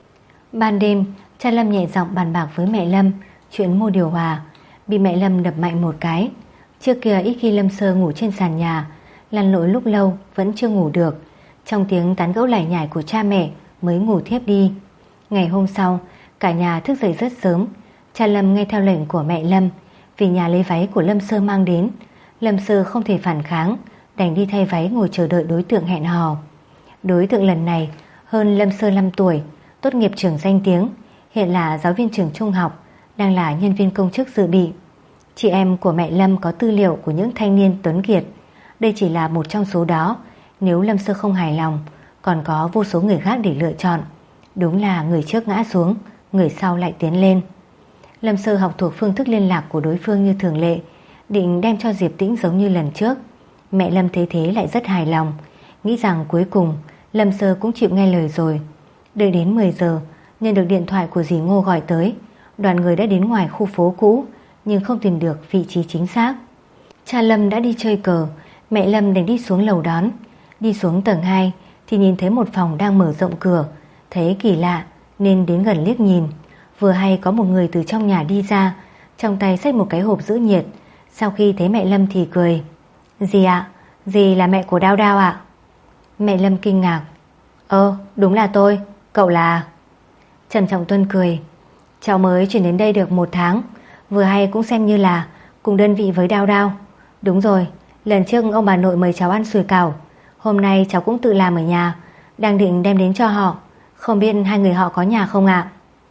Ban đêm, cha Lâm nhẹ giọng bàn bạc với mẹ Lâm chuyện mua điều hòa, bị mẹ Lâm đập mạnh một cái. Trước kia ít khi Lâm Sơ ngủ trên sàn nhà, lăn lộn lúc lâu vẫn chưa ngủ được. Trong tiếng tán gẫu lải nhải của cha mẹ mới ngủ thiếp đi. Ngày hôm sau, cả nhà thức dậy rất sớm. Cha Lâm nghe theo lệnh của mẹ Lâm, vì nhà lấy váy của Lâm Sơ mang đến. Lâm Sơ không thể phản kháng, đành đi thay váy ngồi chờ đợi đối tượng hẹn hò. Đối tượng lần này hơn Lâm Sơ năm tuổi, tốt nghiệp trường danh tiếng, hiện là giáo viên trường trung học, đang là nhân viên công chức dự bị. Chị em của mẹ Lâm có tư liệu của những thanh niên tuấn kiệt. Đây chỉ là một trong số đó. Nếu Lâm Sơ không hài lòng, còn có vô số người khác để lựa chọn. Đúng là người trước ngã xuống, người sau lại tiến lên. Lâm Sơ học thuộc phương thức liên lạc của đối phương như thường lệ, định đem cho Diệp Tĩnh giống như lần trước. Mẹ Lâm thấy thế lại rất hài lòng, nghĩ rằng cuối cùng Lâm Sơ cũng chịu nghe lời rồi. Đợi đến mười giờ, nhận được điện thoại của dì Ngô gọi tới. Đoàn người đã đến ngoài khu phố cũ, nhưng không tìm được vị trí chính xác. Cha Lâm đã đi chơi cờ, mẹ Lâm đành đi xuống lầu đón. Đi xuống tầng hai thì nhìn thấy một phòng đang mở rộng cửa. Thấy kỳ lạ nên đến gần liếc nhìn. Vừa hay có một người từ trong nhà đi ra, trong tay xách một cái hộp giữ nhiệt. Sau khi thấy mẹ Lâm thì cười. Dì ạ, dì là mẹ của Đao Đao ạ? Mẹ Lâm kinh ngạc. Ơ, đúng là tôi, cậu là... Trầm Trọng Tuân cười. Cháu mới chuyển đến đây được một tháng, vừa hay cũng xem như là cùng đơn vị với Đao Đao. Đúng rồi, lần trước ông bà nội mời cháu ăn sủi cảo, hôm nay cháu cũng tự làm ở nhà, đang định đem đến cho họ. Không biết hai người họ có nhà không ạ?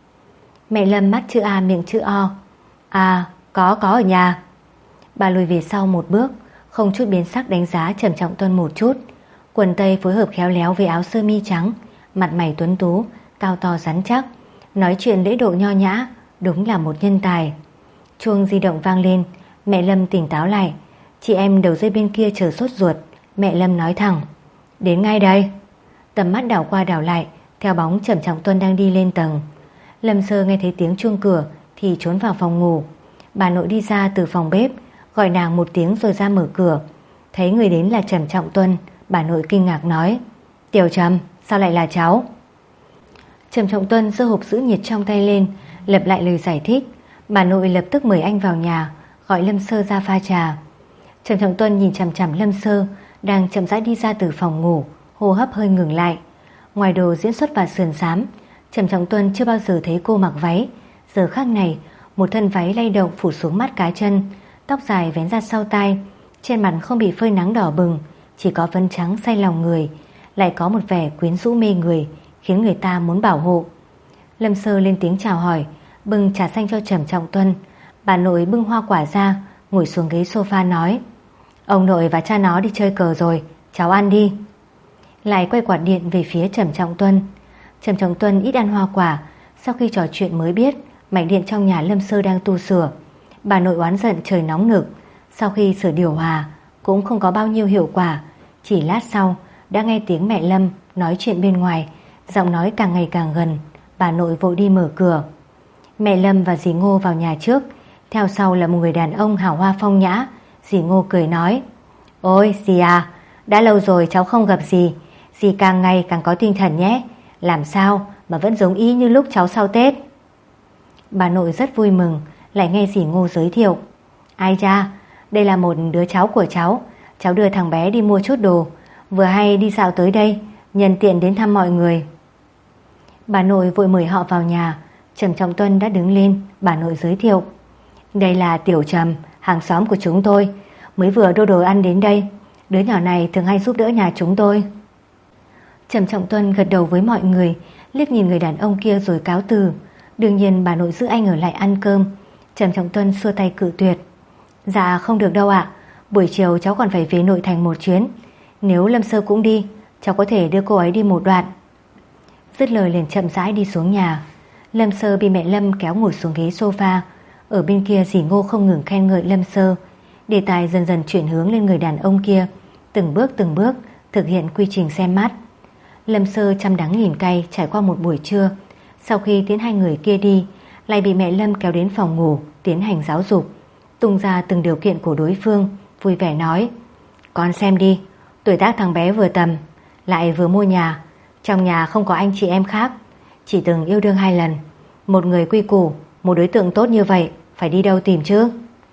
Mẹ Lâm mắt chữ A miệng chữ O. À, có, có ở nhà. Bà lùi về sau một bước, không chút biến sắc đánh giá Trầm Trọng Tuân một chút. Quần tây phối hợp khéo léo với áo sơ mi trắng, mặt mày tuấn tú, cao to rắn chắc, nói chuyện lễ độ nho nhã, đúng là một nhân tài. Chuông di động vang lên, mẹ Lâm tỉnh táo lại. Chị em đầu dây bên kia chờ sốt ruột. Mẹ Lâm nói thẳng. Đến ngay đây. Tầm mắt đảo qua đảo lại, theo bóng Trầm Trọng Tuân đang đi lên tầng. Lâm Sơ nghe thấy tiếng chuông cửa thì trốn vào phòng ngủ. Bà nội đi ra từ phòng bếp, gọi nàng một tiếng rồi ra mở cửa. Thấy người đến là Trầm Trọng Tuân, bà nội kinh ngạc nói. Tiểu Trầm, sao lại là cháu? Trầm Trọng Tuân giơ hộp giữ nhiệt trong tay lên, lặp lại lời giải thích. Bà nội lập tức mời anh vào nhà, gọi Lâm Sơ ra pha trà. Trầm Trọng Tuân nhìn chằm chằm Lâm Sơ đang chậm rãi đi ra từ phòng ngủ, hô hấp hơi ngừng lại. Ngoài đồ diễn xuất và sườn xám, Trầm Trọng Tuân chưa bao giờ thấy cô mặc váy. Giờ khắc này, một thân váy lay động phủ xuống mắt cá chân, tóc dài vén ra sau tai, trên mặt không bị phơi nắng đỏ bừng, chỉ có phấn trắng say lòng người, lại có một vẻ quyến rũ mê người, khiến người ta muốn bảo hộ. Lâm Sơ lên tiếng chào hỏi, bưng trà xanh cho Trầm Trọng Tuân. Bà nội bưng hoa quả ra, ngồi xuống ghế sofa nói. Ông nội và cha nó đi chơi cờ rồi, cháu ăn đi. Lại quay quạt điện về phía Trầm Trọng Tuân. Trầm Trọng Tuân ít ăn hoa quả, sau khi trò chuyện mới biết mạch điện trong nhà Lâm Sơ đang tu sửa. Bà nội oán giận trời nóng nực, sau khi sửa điều hòa cũng không có bao nhiêu hiệu quả. Chỉ lát sau đã nghe tiếng mẹ Lâm nói chuyện bên ngoài, giọng nói càng ngày càng gần. Bà nội vội đi mở cửa. Mẹ Lâm và dì Ngô vào nhà trước, theo sau là một người đàn ông hào hoa phong nhã. Dì Ngô cười nói. Ôi dì à, đã lâu rồi cháu không gặp dì, dì càng ngày càng có tinh thần nhé. Làm sao mà vẫn giống y như lúc cháu sau Tết. Bà nội rất vui mừng, lại nghe dì Ngô giới thiệu. Ai cha, đây là một đứa cháu của cháu. Cháu đưa thằng bé đi mua chút đồ, vừa hay đi dạo tới đây, nhân tiện đến thăm mọi người. Bà nội vội mời họ vào nhà. Trầm Trọng Tuân đã đứng lên, bà nội giới thiệu. Đây là Tiểu Trầm, hàng xóm của chúng tôi, mới vừa đưa đồ ăn đến đây. Đứa nhỏ này thường hay giúp đỡ nhà chúng tôi. Trầm Trọng Tuân gật đầu với mọi người, liếc nhìn người đàn ông kia rồi cáo từ. Đương nhiên bà nội giữ anh ở lại ăn cơm. Trầm Trọng Tuân xua tay cự tuyệt. Dạ không được đâu ạ, buổi chiều cháu còn phải về nội thành một chuyến. Nếu Lâm Sơ cũng đi, cháu có thể đưa cô ấy đi một đoạn. Dứt lời liền chậm rãi đi xuống nhà. Lâm Sơ bị mẹ Lâm kéo ngồi xuống ghế sofa. Ở bên kia dì Ngô không ngừng khen ngợi Lâm Sơ. Đề tài dần dần chuyển hướng lên người đàn ông kia, từng bước từng bước thực hiện quy trình xem mắt. Lâm Sơ chăm đắng nghìn cay trải qua một buổi trưa. Sau khi tiến hai người kia đi, lại bị mẹ Lâm kéo đến phòng ngủ tiến hành giáo dục, tung ra từng điều kiện của đối phương, vui vẻ nói. Con xem đi, tuổi tác thằng bé vừa tầm, lại vừa mua nhà, trong nhà không có anh chị em khác, chỉ từng yêu đương hai lần. Một người quy củ, một đối tượng tốt như vậy, phải đi đâu tìm chứ?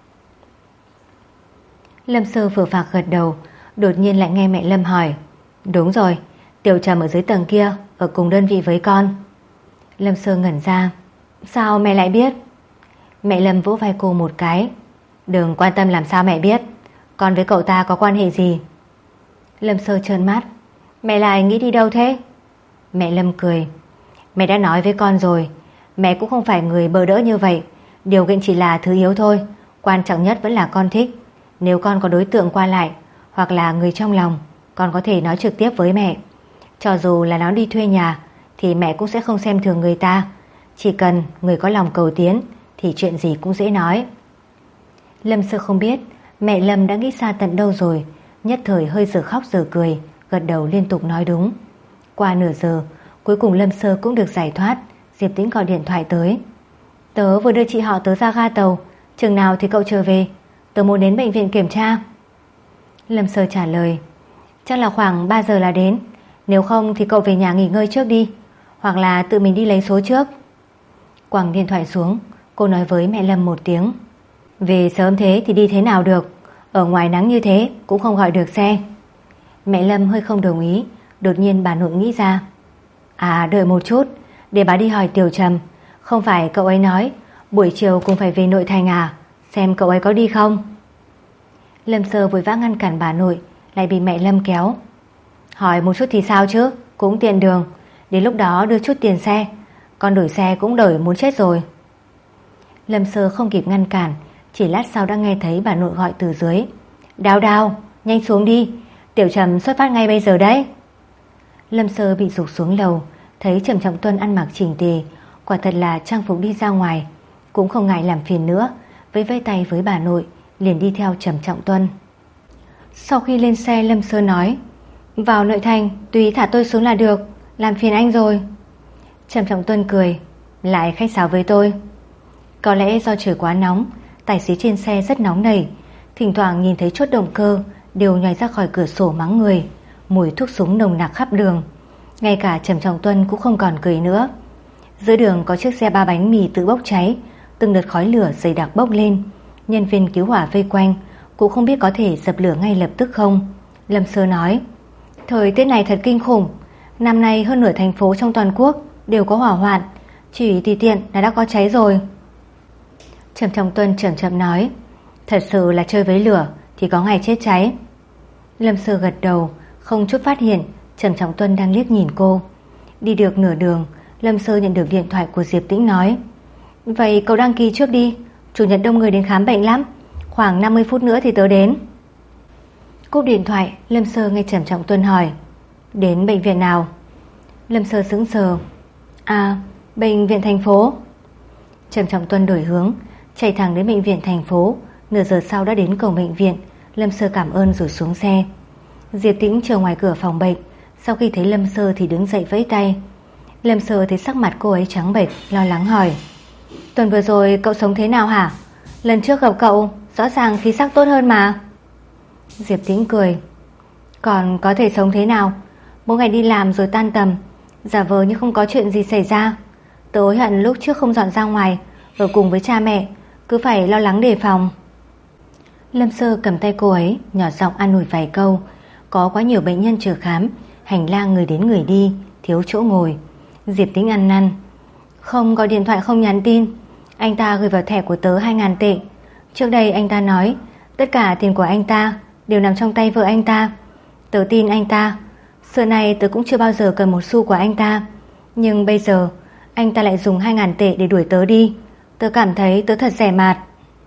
Lâm Sơ phờ phạc gật đầu. Đột nhiên lại nghe mẹ Lâm hỏi. Đúng rồi, Tiểu Trầm ở dưới tầng kia, ở cùng đơn vị với con. Lâm Sơ ngẩn ra. Sao mẹ lại biết? Mẹ Lâm vỗ vai cô một cái. Đừng quan tâm làm sao mẹ biết, con với cậu ta có quan hệ gì? Lâm Sơ trợn mắt. Mẹ lại nghĩ đi đâu thế? Mẹ Lâm cười. Mẹ đã nói với con rồi, mẹ cũng không phải người bơ đỡ như vậy. Điều kiện chỉ là thứ yếu thôi, quan trọng nhất vẫn là con thích. Nếu con có đối tượng qua lại hoặc là người trong lòng, con có thể nói trực tiếp với mẹ. Cho dù là nó đi thuê nhà thì mẹ cũng sẽ không xem thường người ta. Chỉ cần người có lòng cầu tiến thì chuyện gì cũng dễ nói. Lâm Sơ không biết mẹ Lâm đã nghĩ xa tận đâu rồi, nhất thời hơi giờ khóc giờ cười, gật đầu liên tục nói đúng. Qua nửa giờ, cuối cùng Lâm Sơ cũng được giải thoát. Diệp Tĩnh gọi điện thoại tới. Tớ vừa đưa chị họ tớ ra ga tàu, chừng nào thì cậu trở về? Tớ muốn đến bệnh viện kiểm tra. Lâm Sơ trả lời. Chắc là khoảng ba giờ là đến. Nếu không thì cậu về nhà nghỉ ngơi trước đi, hoặc là tự mình đi lấy số trước. Quẳng điện thoại xuống, cô nói với mẹ Lâm một tiếng. Về sớm thế thì đi thế nào được, ở ngoài nắng như thế cũng không gọi được xe. Mẹ Lâm hơi không đồng ý. Đột nhiên bà nội nghĩ ra. À đợi một chút, để bà đi hỏi Tiểu Trầm. Không phải cậu ấy nói buổi chiều cũng phải về nội thành à, xem cậu ấy có đi không. Lâm Sơ vội vã ngăn cản bà nội, lại bị mẹ Lâm kéo. Hỏi một chút thì sao chứ, cũng tiện đường, đến lúc đó đưa chút tiền xe, con đổi xe cũng đổi muốn chết rồi. Lâm Sơ không kịp ngăn cản, chỉ lát sau đã nghe thấy bà nội gọi từ dưới. Đào Đào, nhanh xuống đi, Tiểu Trầm xuất phát ngay bây giờ đấy. Lâm Sơ bị rục xuống lầu, thấy Trầm Trọng Tuân ăn mặc chỉnh tề, quả thật là trang phục đi ra ngoài, cũng không ngại làm phiền nữa, vẫy vẫy tay với bà nội, liền đi theo Trầm Trọng Tuân. Sau khi lên xe, Lâm Sơ nói, vào nội thành tùy thả tôi xuống là được, làm phiền anh rồi. Trầm Trọng Tuân cười, lại khách sáo với tôi. Có lẽ do trời quá nóng, tài xế trên xe rất nóng nảy, thỉnh thoảng nhìn thấy chốt động cơ đều nhảy ra khỏi cửa sổ mắng người, mùi thuốc súng nồng nặc khắp đường. Ngay cả Trầm Trọng Tuân cũng không còn cười nữa. Giữa đường có chiếc xe ba bánh mì tự bốc cháy, từng đợt khói lửa dày đặc bốc lên. Nhân viên cứu hỏa vây quanh, cũng không biết có thể dập lửa ngay lập tức không. Lâm Sơ nói, thời tiết này thật kinh khủng, năm nay hơn nửa thành phố trong toàn quốc đều có hỏa hoạn, chỉ tùy tiện là đã có cháy rồi. Trầm Trọng Tuân chậm chậm nói, thật sự là chơi với lửa thì có ngày chết cháy. Lâm Sơ gật đầu, không chút phát hiện Trầm Trọng Tuân đang liếc nhìn cô. Đi được nửa đường, Lâm Sơ nhận được điện thoại của Diệp Tĩnh nói, vậy cậu đăng ký trước đi, chủ nhật đông người đến khám bệnh lắm, khoảng năm mươi phút nữa thì tớ đến. Cúp điện thoại, Lâm Sơ nghe Trầm Trọng Tuân hỏi, đến bệnh viện nào? Lâm Sơ sững sờ, à, bệnh viện thành phố. Trầm Trọng Tuân đổi hướng, chạy thẳng đến bệnh viện thành phố. Nửa giờ sau đã đến cổng bệnh viện. Lâm Sơ cảm ơn rồi xuống xe. Diệp Tĩnh chờ ngoài cửa phòng bệnh, sau khi thấy Lâm Sơ thì đứng dậy vẫy tay. Lâm Sơ thấy sắc mặt cô ấy trắng bệch, lo lắng hỏi, tuần vừa rồi cậu sống thế nào hả? Lần trước gặp cậu rõ ràng khí sắc tốt hơn mà. Diệp Tĩnh cười, còn có thể sống thế nào, mỗi ngày đi làm rồi tan tầm, giả vờ như không có chuyện gì xảy ra. Tớ hối hận lúc trước không dọn ra ngoài, ở cùng với cha mẹ, cứ phải lo lắng đề phòng. Lâm Sơ cầm tay cô ấy, nhỏ giọng an ủi vài câu. Có quá nhiều bệnh nhân chờ khám, hành lang người đến người đi, thiếu chỗ ngồi. Diệp Tĩnh ăn năn, không có điện thoại, không nhắn tin. Anh ta gửi vào thẻ của tớ hai ngàn tệ. Trước đây anh ta nói tất cả tiền của anh ta đều nằm trong tay vợ anh ta. Tớ tin anh ta. Xưa nay tớ cũng chưa bao giờ cần một xu của anh ta, nhưng bây giờ anh ta lại dùng hai ngàn tệ để đuổi tớ đi. Tớ cảm thấy tớ thật rẻ mạt.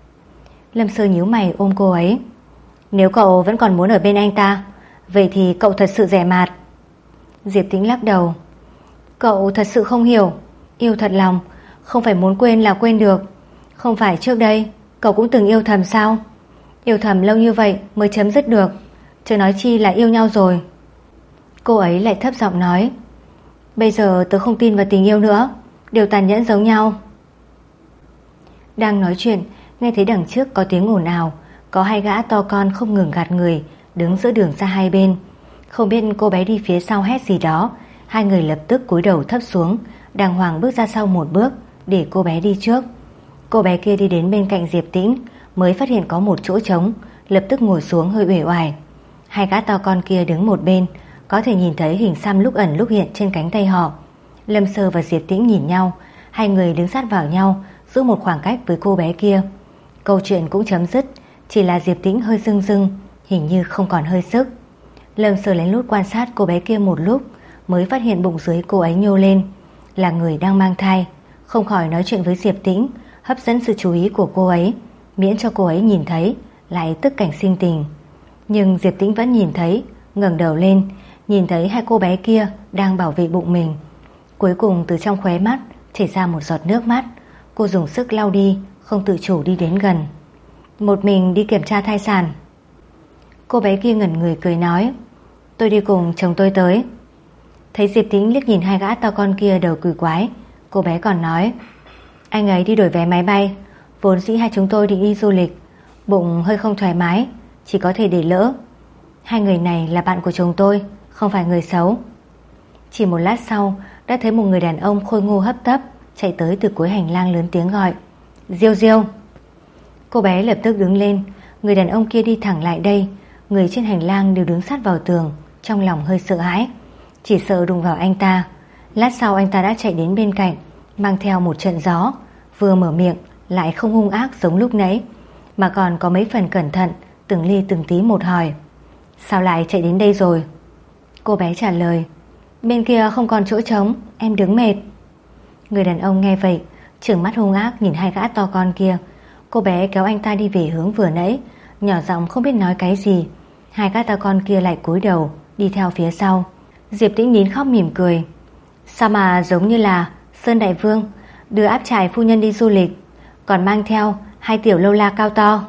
Lâm Sơ nhíu mày ôm cô ấy, nếu cậu vẫn còn muốn ở bên anh ta, vậy thì cậu thật sự rẻ mạt. Diệp Tĩnh lắc đầu, cậu thật sự không hiểu, yêu thật lòng không phải muốn quên là quên được. Không phải trước đây cậu cũng từng yêu thầm sao? Yêu thầm lâu như vậy mới chấm dứt được, chứ nói chi là yêu nhau rồi. Cô ấy lại thấp giọng nói, bây giờ tớ không tin vào tình yêu nữa, đều tàn nhẫn giống nhau. Đang nói chuyện, nghe thấy đằng trước có tiếng ồn ào, có hai gã to con không ngừng gạt người đứng giữa đường ra hai bên. Không biết cô bé đi phía sau hét gì đó, hai người lập tức cúi đầu thấp xuống, đàng hoàng bước ra sau một bước để cô bé đi trước. Cô bé kia đi đến bên cạnh Diệp Tĩnh, mới phát hiện có một chỗ trống, lập tức ngồi xuống hơi uể oải. Hai gã to con kia đứng một bên, có thể nhìn thấy hình xăm lúc ẩn lúc hiện trên cánh tay họ. Lâm Sơ và Diệp Tĩnh nhìn nhau, hai người đứng sát vào nhau, giữ một khoảng cách với cô bé kia. Câu chuyện cũng chấm dứt, chỉ là Diệp Tĩnh hơi rưng rưng, hình như không còn hơi sức. Lâm Sơ lén lút quan sát cô bé kia một lúc, mới phát hiện bụng dưới cô ấy nhô lên, là người đang mang thai. Không khỏi nói chuyện với Diệp Tĩnh, hấp dẫn sự chú ý của cô ấy, miễn cho cô ấy nhìn thấy lại tức cảnh sinh tình. Nhưng Diệp Tĩnh vẫn nhìn thấy, ngẩng đầu lên, nhìn thấy hai cô bé kia đang bảo vệ bụng mình. Cuối cùng từ trong khóe mắt chảy ra một giọt nước mắt. Cô dùng sức lau đi, không tự chủ đi đến gần. Một mình đi kiểm tra thai sản. Cô bé kia ngẩn người cười nói, tôi đi cùng chồng tôi tới. Thấy Diệp Tĩnh liếc nhìn hai gã to con kia đầu quỷ quái, cô bé còn nói, anh ấy đi đổi vé máy bay, vốn dĩ hai chúng tôi định đi du lịch, bụng hơi không thoải mái, chỉ có thể để lỡ. Hai người này là bạn của chồng tôi, không phải người xấu. Chỉ một lát sau đã thấy một người đàn ông khôi ngô hấp tấp chạy tới từ cuối hành lang lớn tiếng gọi: Diêu Diêu. Cô bé lập tức đứng lên. Người đàn ông kia đi thẳng lại đây. Người trên hành lang đều đứng sát vào tường, trong lòng hơi sợ hãi, chỉ sợ đụng vào anh ta. Lát sau anh ta đã chạy đến bên cạnh, mang theo một trận gió. Vừa mở miệng lại không hung ác giống lúc nãy, mà còn có mấy phần cẩn thận, từng ly từng tí một hỏi: Sao lại chạy đến đây rồi? Cô bé trả lời: Bên kia không còn chỗ trống, em đứng mệt. Người đàn ông nghe vậy trừng mắt hung ác nhìn hai gã to con kia. Cô bé kéo anh ta đi về hướng vừa nãy, nhỏ giọng không biết nói cái gì. Hai gã to con kia lại cúi đầu đi theo phía sau. Diệp Tĩnh nín khóc mỉm cười: Sao mà giống như là Sơn Đại Vương đưa áp trải phu nhân đi du lịch, còn mang theo hai tiểu lâu la cao to.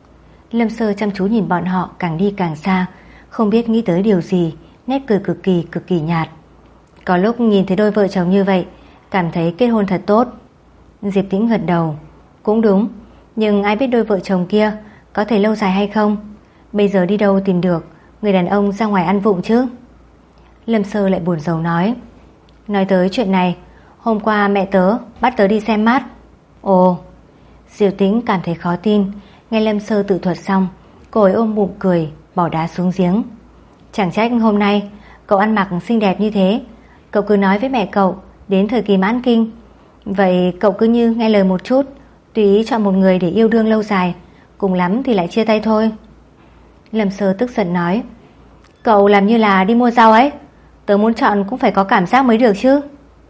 Lâm Sơ chăm chú nhìn bọn họ càng đi càng xa, không biết nghĩ tới điều gì, nét cười cực kỳ cực kỳ nhạt. Có lúc nhìn thấy đôi vợ chồng như vậy, cảm thấy kết hôn thật tốt. Diệp Tĩnh gật đầu: Cũng đúng, nhưng ai biết đôi vợ chồng kia có thể lâu dài hay không. Bây giờ đi đâu tìm được người đàn ông ra ngoài ăn vụng chứ? Lâm Sơ lại buồn rầu nói: Nói tới chuyện này, hôm qua mẹ tớ bắt tớ đi xem mắt. Ồ. Diệp Tĩnh cảm thấy khó tin. Nghe Lâm Sơ tự thuật xong, cô ấy ôm bụng cười, bỏ đá xuống giếng. Chẳng trách hôm nay cậu ăn mặc xinh đẹp như thế. Cậu cứ nói với mẹ cậu đến thời kỳ mãn kinh. Vậy cậu cứ như nghe lời một chút, tùy ý chọn một người để yêu đương lâu dài, cùng lắm thì lại chia tay thôi. Lâm Sơ tức giận nói: Cậu làm như là đi mua rau ấy, tớ muốn chọn cũng phải có cảm giác mới được chứ.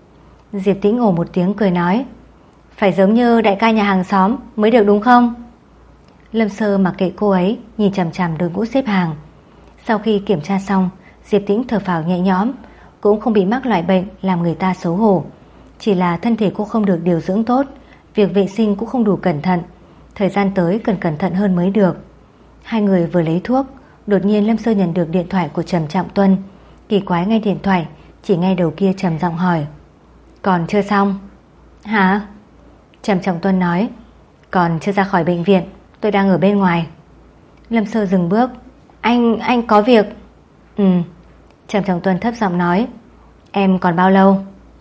Diệp Tĩnh ồ một tiếng cười nói: Phải giống như đại ca nhà hàng xóm mới được đúng không? Lâm Sơ mặc kệ cô ấy, nhìn chằm chằm đội ngũ xếp hàng. Sau khi kiểm tra xong, Diệp Tĩnh thở phào nhẹ nhõm, cũng không bị mắc loại bệnh làm người ta xấu hổ. Chỉ là thân thể cô không được điều dưỡng tốt, việc vệ sinh cũng không đủ cẩn thận. Thời gian tới cần cẩn thận hơn mới được. Hai người vừa lấy thuốc, đột nhiên Lâm Sơ nhận được điện thoại của Trầm Trọng Tuân. Kỳ quái nghe điện thoại, chỉ nghe đầu kia trầm giọng hỏi: Còn chưa xong? Hả? Trầm Trọng Tuân nói: Còn chưa ra khỏi bệnh viện, tôi đang ở bên ngoài. Lâm Sơ dừng bước: Anh, anh có việc. Ừ. Trầm Trọng Tuân thấp giọng nói: Em còn bao lâu?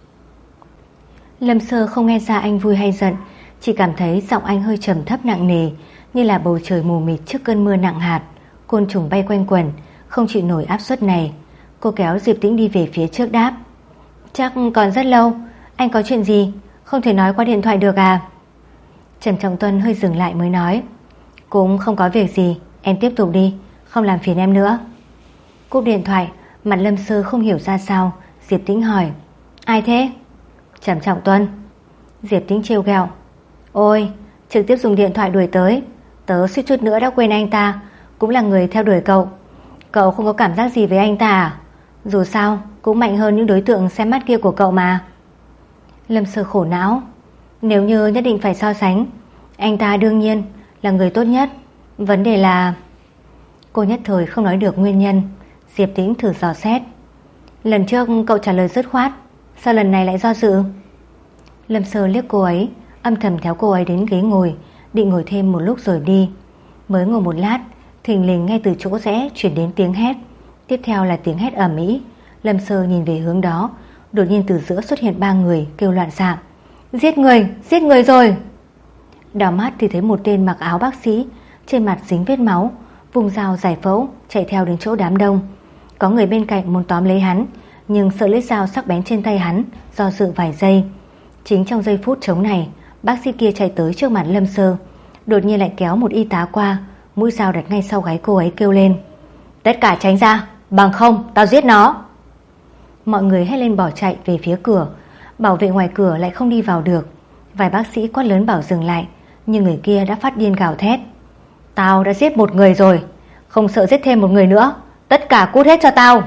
Lâm Sơ không nghe ra anh vui hay giận, chỉ cảm thấy giọng anh hơi trầm thấp nặng nề, như là bầu trời mù mịt trước cơn mưa nặng hạt, côn trùng bay quanh quẩn, không chịu nổi áp suất này. Cô kéo Diệp Tĩnh đi về phía trước đáp: Chắc còn rất lâu. Anh có chuyện gì không thể nói qua điện thoại được à? Trầm Trọng Tuân hơi dừng lại mới nói: Cũng không có việc gì, em tiếp tục đi, không làm phiền em nữa. Cúp điện thoại, mặt Lâm Sơ không hiểu ra sao. Diệp Tĩnh hỏi: Ai thế? Trầm Trọng Tuân. Diệp Tĩnh trêu ghẹo: Ôi, trực tiếp dùng điện thoại đuổi tới, tớ suýt chút nữa đã quên anh ta cũng là người theo đuổi cậu. Cậu không có cảm giác gì với anh ta à? Dù sao cũng mạnh hơn những đối tượng xem mắt kia của cậu mà. Lâm Sơ khổ não: Nếu như nhất định phải so sánh, anh ta đương nhiên là người tốt nhất. Vấn đề là... Cô nhất thời không nói được nguyên nhân. Diệp Tĩnh thử dò xét: Lần trước cậu trả lời dứt khoát, sao lần này lại do dự? Lâm Sơ liếc cô ấy, âm thầm kéo cô ấy đến ghế ngồi, định ngồi thêm một lúc rồi đi. Mới ngồi một lát, thình lình nghe từ chỗ rẽ chuyển đến tiếng hét, tiếp theo là tiếng hét ầm ĩ. Lâm Sơ nhìn về hướng đó, đột nhiên từ giữa xuất hiện ba người kêu loạn xạ: Giết người, giết người rồi! Đảo mắt thì thấy một tên mặc áo bác sĩ, trên mặt dính vết máu, vùng dao giải phẫu chạy theo đến chỗ đám đông. Có người bên cạnh muốn tóm lấy hắn, nhưng sợ lưỡi dao sắc bén trên tay hắn, do dự vài giây. Chính trong giây phút trống này, bác sĩ kia chạy tới trước mặt Lâm Sơ, đột nhiên lại kéo một y tá qua, mũi dao đặt ngay sau gáy cô ấy, kêu lên: Tất cả tránh ra, bằng không tao giết nó. Mọi người hét lên bỏ chạy về phía cửa. Bảo vệ ngoài cửa lại không đi vào được. Vài bác sĩ quát lớn bảo dừng lại, nhưng người kia đã phát điên gào thét: Tao đã giết một người rồi, không sợ giết thêm một người nữa, tất cả cút hết cho tao.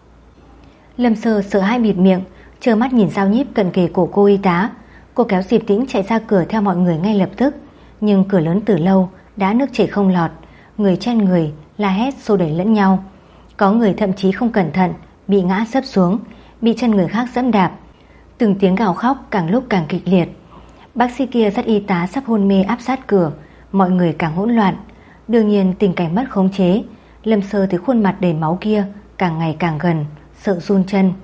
Lâm Sơ sợ hãi bịt miệng, trơ mắt nhìn dao nhíp cận kề cổ cô y tá. Cô kéo Diệp Tĩnh chạy ra cửa theo mọi người ngay lập tức, nhưng cửa lớn từ lâu đã nước chảy không lọt, người chen người la hét xô đẩy lẫn nhau. Có người thậm chí không cẩn thận bị ngã sấp xuống, bị chân người khác giẫm đạp. Từng tiếng gào khóc càng lúc càng kịch liệt. Bác sĩ kia dắt y tá sắp hôn mê áp sát cửa, mọi người càng hỗn loạn. Đương nhiên tình cảnh mất khống chế. Lâm Sơ thấy khuôn mặt đầy máu kia càng ngày càng gần, sợ run chân.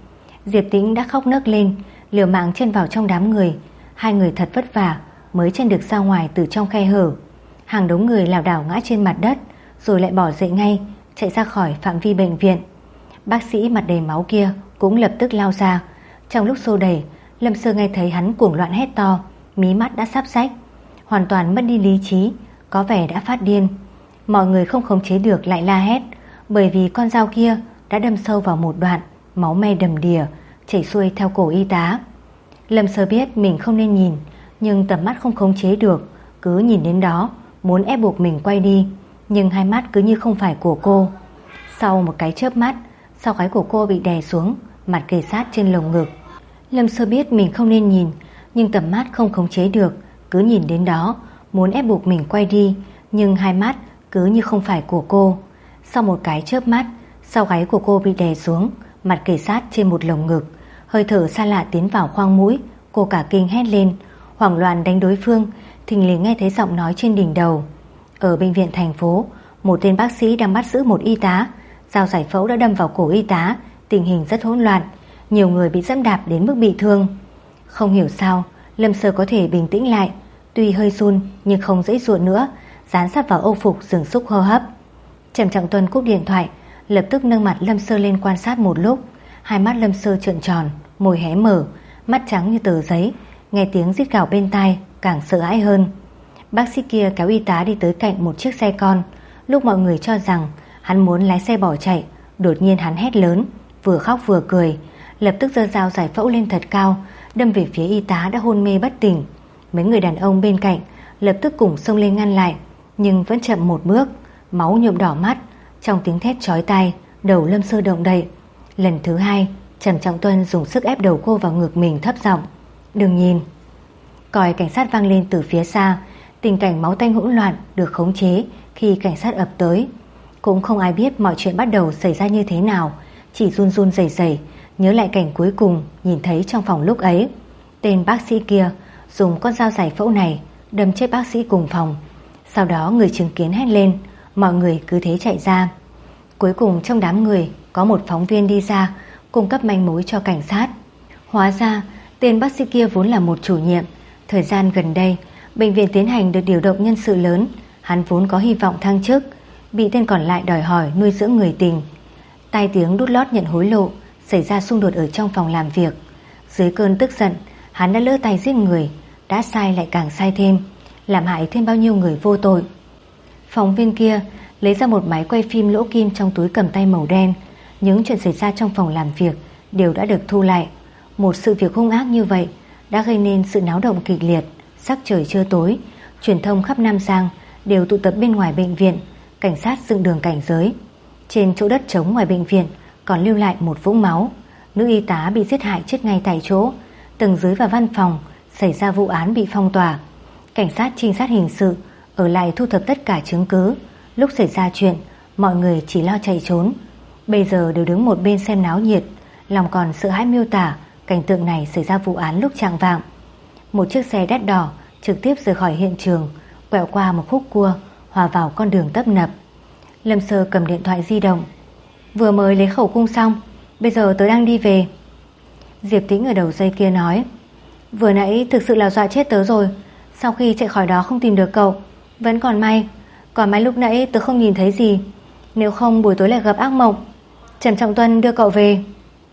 Diệp Tĩnh đã khóc nấc lên, liều mạng chen vào trong đám người. Hai người thật vất vả mới chen được ra ngoài từ trong khe hở. Hàng đống người lảo đảo ngã trên mặt đất, rồi lại bỏ dậy ngay, chạy ra khỏi phạm vi bệnh viện. Bác sĩ mặt đầy máu kia cũng lập tức lao ra. Trong lúc xô đẩy, Lâm Sơ nghe thấy hắn cuồng loạn hét to, mí mắt đã sắp rách, hoàn toàn mất đi lý trí, có vẻ đã phát điên. Mọi người không khống chế được lại la hét, bởi vì con dao kia đã đâm sâu vào một đoạn, máu me đầm đìa chảy xuôi theo cổ y tá. Lâm Sơ biết mình không nên nhìn, nhưng tầm mắt không khống chế được, cứ nhìn đến đó, muốn ép buộc mình quay đi, nhưng hai mắt cứ như không phải của cô. Sau một cái chớp mắt, sau gáy của cô bị đè xuống, mặt kề sát trên lồng ngực. Lâm Sơ biết mình không nên nhìn, nhưng tầm mắt không khống chế được, cứ nhìn đến đó, muốn ép buộc mình quay đi, nhưng hai mắt cứ như không phải của cô. Sau một cái chớp mắt, sau gáy của cô bị đè xuống, mặt kề sát trên một lồng ngực, hơi thở xa lạ tiến vào khoang mũi. Cô cả kinh hét lên, hoảng loạn đánh đối phương, thình lình nghe thấy giọng nói trên đỉnh đầu. Ở bệnh viện thành phố, một tên bác sĩ đang bắt giữ một y tá. Dao giải phẫu đã đâm vào cổ y tá, tình hình rất hỗn loạn, nhiều người bị giẫm đạp đến mức bị thương. Không hiểu sao Lâm Sơ có thể bình tĩnh lại, tuy hơi run nhưng không giãy giụa nữa, dán sát vào âu phục dừng xúc hô hấp. Trầm Trọng Tuân cúp điện thoại, lập tức nâng mặt Lâm Sơ lên quan sát một lúc. Hai mắt Lâm Sơ trợn tròn, môi hé mở, mắt trắng như tờ giấy. Nghe tiếng rít gào bên tai càng sợ hãi hơn. Bác sĩ kia kéo y tá đi tới cạnh một chiếc xe con. Lúc mọi người cho rằng hắn muốn lái xe bỏ chạy, đột nhiên hắn hét lớn, vừa khóc vừa cười, lập tức giơ dao giải phẫu lên thật cao, đâm về phía y tá đã hôn mê bất tỉnh. Mấy người đàn ông bên cạnh lập tức cùng xông lên ngăn lại, nhưng vẫn chậm một bước, máu nhuộm đỏ mắt. Trong tiếng thét chói tai, đầu Lâm Sơ động đậy. Lần thứ hai, Trầm Trọng Tuân dùng sức ép đầu cô vào ngực mình, thấp giọng, đừng nhìn. Còi cảnh sát vang lên từ phía xa. Tình cảnh máu tanh hỗn loạn được khống chế khi cảnh sát ập tới. Cũng không ai biết mọi chuyện bắt đầu xảy ra như thế nào, chỉ run run rẩy rẩy nhớ lại cảnh cuối cùng nhìn thấy trong phòng lúc ấy. Tên bác sĩ kia dùng con dao giải phẫu này đâm chết bác sĩ cùng phòng. Sau đó người chứng kiến hét lên, mọi người cứ thế chạy ra. Cuối cùng trong đám người có một phóng viên đi ra, cung cấp manh mối cho cảnh sát. Hóa ra tên bác sĩ kia vốn là một chủ nhiệm. Thời gian gần đây bệnh viện tiến hành được điều động nhân sự lớn, hắn vốn có hy vọng thăng chức, bị tên còn lại đòi hỏi nuôi dưỡng người tình. Tai tiếng đút lót nhận hối lộ xảy ra xung đột ở trong phòng làm việc. Dưới cơn tức giận, hắn đã lỡ tay giết người, đã sai lại càng sai thêm, làm hại thêm bao nhiêu người vô tội. Phóng viên kia lấy ra một máy quay phim lỗ kim trong túi cầm tay màu đen. Những chuyện xảy ra trong phòng làm việc đều đã được thu lại. Một sự việc hung ác như vậy đã gây nên sự náo động kịch liệt. Sắc trời chưa tối, truyền thông khắp Nam Giang đều tụ tập bên ngoài bệnh viện. Cảnh sát dựng đường cảnh giới. Trên chỗ đất trống ngoài bệnh viện còn lưu lại một vũng máu. Nữ y tá bị giết hại chết ngay tại chỗ. Tầng dưới và văn phòng xảy ra vụ án bị phong tỏa. Cảnh sát trinh sát hình sự ở lại thu thập tất cả chứng cứ. Lúc xảy ra chuyện, mọi người chỉ lo chạy trốn. Bây giờ đều đứng một bên xem náo nhiệt, lòng còn sợ hãi miêu tả cảnh tượng này xảy ra vụ án lúc chạng vạng. Một chiếc xe đắt đỏ trực tiếp rời khỏi hiện trường, quẹo qua một khúc cua, hòa vào con đường tấp nập. Lâm Sơ cầm điện thoại di động. Vừa mới lấy khẩu cung xong, bây giờ tớ đang đi về. Diệp Tĩnh ở đầu dây kia nói, vừa nãy thực sự là dọa chết tớ rồi. Sau khi chạy khỏi đó không tìm được cậu, vẫn còn may, còn may lúc nãy tớ không nhìn thấy gì, nếu không buổi tối lại gặp ác mộng. Trầm Trọng Tuân đưa cậu về.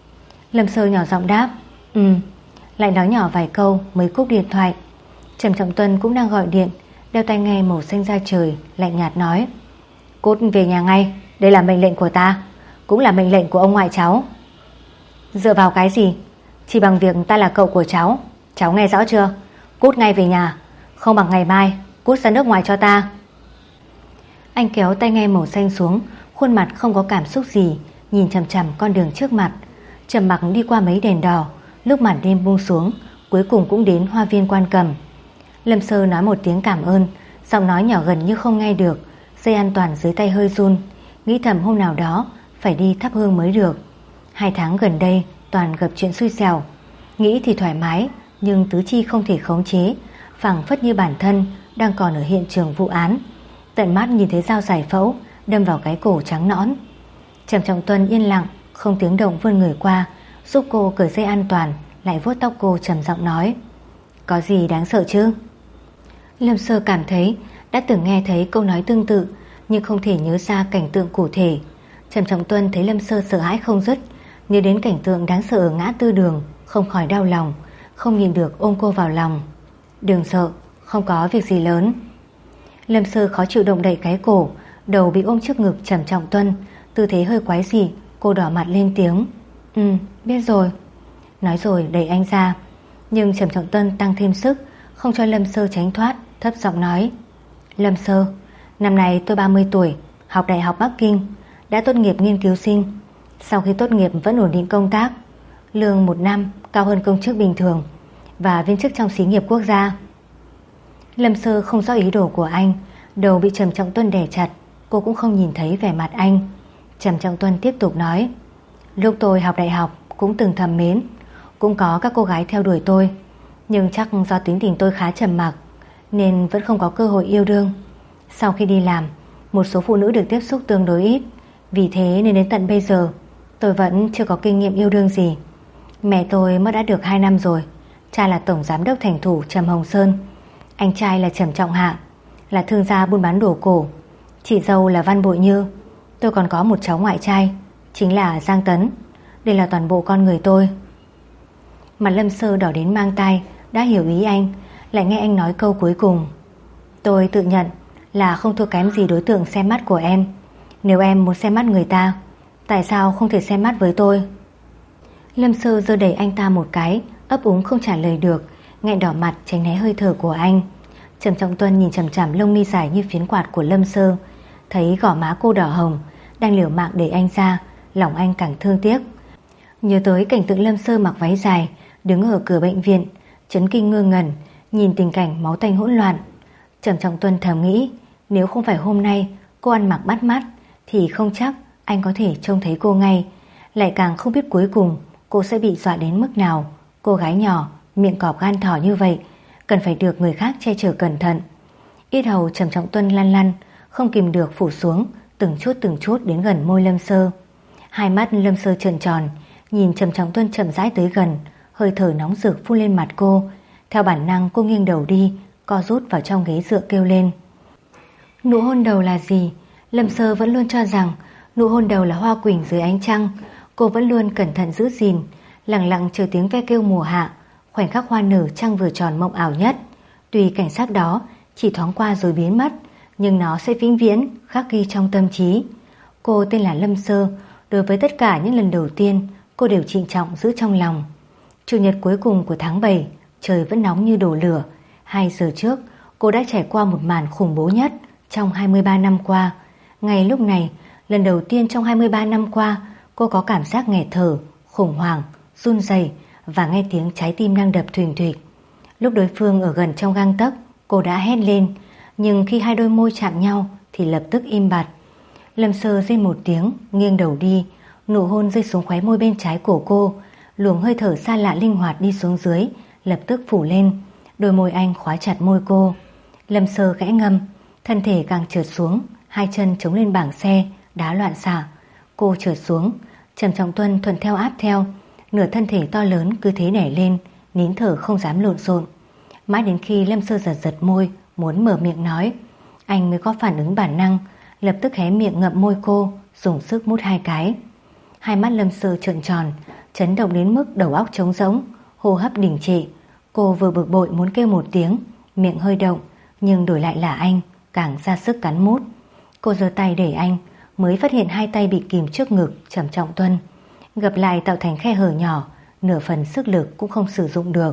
Lâm Sơ nhỏ giọng đáp, Ừ. Lại nói nhỏ vài câu mới cúp điện thoại. Trầm Trọng Tuân cũng đang gọi điện, đeo tai nghe màu xanh da trời, lạnh nhạt nói, cút về nhà ngay, đây là mệnh lệnh của ta, cũng là mệnh lệnh của ông ngoại cháu. Dựa vào cái gì? Chỉ bằng việc ta là cậu của cháu. Cháu nghe rõ chưa? Cút ngay về nhà, không bằng ngày mai cút ra nước ngoài cho ta. Anh kéo tai nghe màu xanh xuống, khuôn mặt không có cảm xúc gì, nhìn chằm chằm con đường trước mặt. Trầm mặc đi qua mấy đèn đỏ. Lúc màn đêm buông xuống, cuối cùng cũng đến hoa viên Quan Cầm. Lâm Sơ nói một tiếng cảm ơn, giọng nói nhỏ gần như không nghe được. Dây an toàn dưới tay hơi run, nghĩ thầm hôm nào đó phải đi thắp hương mới được. Hai tháng gần đây toàn gặp chuyện xui xẻo. Nghĩ thì thoải mái, nhưng tứ chi không thể khống chế, phảng phất như bản thân đang còn ở hiện trường vụ án. Tận mắt nhìn thấy dao giải phẫu đâm vào cái cổ trắng nõn. Trầm Trọng Tuân yên lặng, không tiếng động vươn người qua, giúp cô cởi dây an toàn, lại vuốt tóc cô trầm giọng nói: Có gì đáng sợ chứ? Lâm Sơ cảm thấy đã từng nghe thấy câu nói tương tự, nhưng không thể nhớ ra cảnh tượng cụ thể. Trầm Trọng Tuân thấy Lâm Sơ sợ hãi không dứt, nhớ đến cảnh tượng đáng sợ ở ngã tư đường, không khỏi đau lòng, không nhìn được ôm cô vào lòng. Đừng sợ, không có việc gì lớn. Lâm Sơ khó chịu động đậy cái cổ, đầu bị ôm trước ngực Trầm Trọng Tuân, tư thế hơi quái dị. Cô đỏ mặt lên tiếng: Ừ, biết rồi. Nói rồi đẩy anh ra, nhưng Trầm Trọng Tuân tăng thêm sức, không cho Lâm Sơ tránh thoát, thấp giọng nói: Lâm Sơ, năm nay tôi ba mươi tuổi, học Đại học Bắc Kinh, đã tốt nghiệp nghiên cứu sinh. Sau khi tốt nghiệp vẫn ổn định công tác, lương một năm cao hơn công chức bình thường và viên chức trong xí nghiệp quốc gia. Lâm Sơ không rõ ý đồ của anh, đầu bị Trầm Trọng Tuân đè chặt. Cô cũng không nhìn thấy vẻ mặt anh. Trầm Trọng Tuân tiếp tục nói: Lúc tôi học đại học cũng từng thầm mến, cũng có các cô gái theo đuổi tôi, nhưng chắc do tính tình tôi khá trầm mặc nên vẫn không có cơ hội yêu đương. Sau khi đi làm, một số phụ nữ được tiếp xúc tương đối ít, vì thế nên đến tận bây giờ tôi vẫn chưa có kinh nghiệm yêu đương gì. Mẹ tôi mất đã được hai năm rồi. Cha là tổng giám đốc thành thủ Trầm Hồng Sơn, anh trai là Trầm Trọng Hạ, là thương gia buôn bán đồ cổ. Chị dâu là Văn Bội Như. Tôi còn có một cháu ngoại trai, chính là Giang Tấn. Đây là toàn bộ con người tôi. Mặt Lâm Sơ đỏ đến mang tai, đã hiểu ý anh, lại nghe anh nói câu cuối cùng: Tôi tự nhận là không thua kém gì đối tượng xem mắt của em. Nếu em muốn xem mắt người ta, tại sao không thể xem mắt với tôi? Lâm Sơ giơ đẩy anh ta một cái, ấp úng không trả lời được, nghẹn đỏ mặt tránh né hơi thở của anh. Trầm Trọng Tuân nhìn chằm chằm lông mi dài như phiến quạt của Lâm Sơ, thấy gò má cô đỏ hồng, đang liều mạng đẩy anh ra, lòng anh càng thương tiếc. Nhớ tới cảnh tượng Lâm Sơ mặc váy dài đứng ở cửa bệnh viện, chấn kinh ngơ ngẩn nhìn tình cảnh máu tanh hỗn loạn. Trầm Trọng Tuân thầm nghĩ, nếu không phải hôm nay cô ăn mặc bắt mắt thì không chắc anh có thể trông thấy cô ngay. Lại càng không biết cuối cùng cô sẽ bị dọa đến mức nào. Cô gái nhỏ, miệng cọp gan thỏ như vậy, cần phải được người khác che chở cẩn thận. Yết hầu Trầm Trọng Tuân lăn lăn, không kìm được phủ xuống, từng chút từng chút đến gần môi Lâm Sơ. Hai mắt Lâm Sơ trợn tròn, nhìn Trầm Trọng Tuân chậm rãi tới gần, hơi thở nóng rực phun lên mặt cô. Theo bản năng cô nghiêng đầu đi, co rút vào trong ghế dựa kêu lên. Nụ hôn đầu là gì? Lâm Sơ vẫn luôn cho rằng nụ hôn đầu là hoa quỳnh dưới ánh trăng. Cô vẫn luôn cẩn thận giữ gìn, lặng lặng chờ tiếng ve kêu mùa hạ, khoảnh khắc hoa nở trăng vừa tròn mộng ảo nhất. Tuy cảnh sắc đó chỉ thoáng qua rồi biến mất, nhưng nó sẽ vĩnh viễn khắc ghi trong tâm trí. Cô tên là Lâm Sơ. Đối với tất cả những lần đầu tiên, cô đều trịnh trọng giữ trong lòng. Chủ nhật cuối cùng của tháng bảy, trời vẫn nóng như đổ lửa. Hai giờ trước, cô đã trải qua một màn khủng bố nhất trong hai mươi ba năm qua. Ngay lúc này, lần đầu tiên trong hai mươi ba năm qua, cô có cảm giác nghẹt thở, khủng hoảng, run rẩy và nghe tiếng trái tim đang đập thình thịch. Lúc đối phương ở gần trong gang tấc, cô đã hét lên, nhưng khi hai đôi môi chạm nhau thì lập tức im bặt. Lâm Sơ rên một tiếng, nghiêng đầu đi, nụ hôn rơi xuống khóe môi bên trái của cô. Luồng hơi thở xa lạ linh hoạt đi xuống dưới, lập tức phủ lên. Đôi môi anh khóa chặt môi cô. Lâm Sơ khẽ ngâm, thân thể càng trượt xuống, hai chân chống lên bảng xe, đá loạn xạ. Cô trượt xuống, Trầm Trọng Tuân thuận theo áp theo, nửa thân thể to lớn cứ thế nảy lên, nín thở không dám lộn xộn. Mãi đến khi Lâm Sơ giật giật môi, muốn mở miệng nói, anh mới có phản ứng bản năng, lập tức hé miệng ngậm môi cô, dùng sức mút hai cái. Hai mắt Lâm Sơ trợn tròn, chấn động đến mức đầu óc trống rỗng, hô hấp đình trệ. Cô vừa bực bội muốn kêu một tiếng, miệng hơi động, nhưng đổi lại là anh, càng ra sức cắn mút. Cô giơ tay để anh, mới phát hiện hai tay bị kìm trước ngực Trầm Trọng Tuân, gập lại tạo thành khe hở nhỏ, nửa phần sức lực cũng không sử dụng được.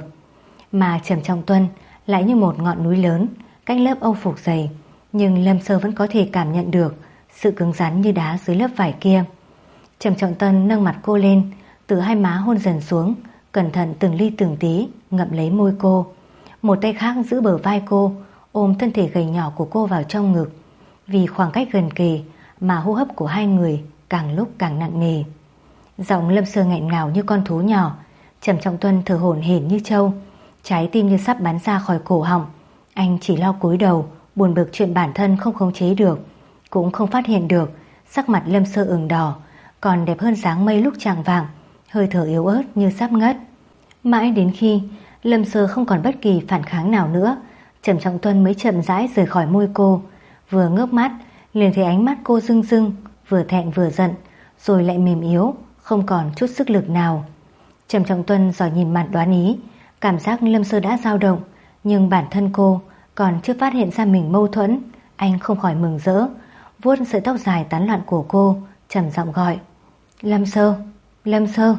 Mà Trầm Trọng Tuân lại như một ngọn núi lớn, cách lớp âu phục dày, nhưng Lâm Sơ vẫn có thể cảm nhận được sự cứng rắn như đá dưới lớp vải kia. Trầm Trọng Tuân nâng mặt cô lên, từ hai má hôn dần xuống, cẩn thận từng ly từng tí ngậm lấy môi cô. Một tay khác giữ bờ vai cô, ôm thân thể gầy nhỏ của cô vào trong ngực. Vì khoảng cách gần kề mà hô hấp của hai người càng lúc càng nặng nề. Giọng Lâm Sơ nghẹn ngào như con thú nhỏ. Trầm Trọng Tuân thở hổn hển như trâu, trái tim như sắp bắn ra khỏi cổ họng. Anh chỉ lo cúi đầu, buồn bực chuyện bản thân không khống chế được, cũng không phát hiện được sắc mặt Lâm Sơ ửng đỏ, còn đẹp hơn dáng mây lúc chạng vạng. hơi thở yếu ớt như sắp ngất. Mãi đến khi Lâm Sơ không còn bất kỳ phản kháng nào nữa, Trầm Trọng Tuân mới chậm rãi rời khỏi môi cô. Vừa ngước mắt liền thấy ánh mắt cô rưng rưng, vừa thẹn vừa giận, rồi lại mềm yếu, không còn chút sức lực nào. Trầm Trọng Tuân giỏi nhìn mặt đoán ý, cảm giác Lâm Sơ đã dao động, nhưng bản thân cô còn chưa phát hiện ra mình mâu thuẫn. Anh không khỏi mừng rỡ, vuốt sợi tóc dài tán loạn của cô, trầm giọng gọi: Lâm Sơ, Lâm Sơ.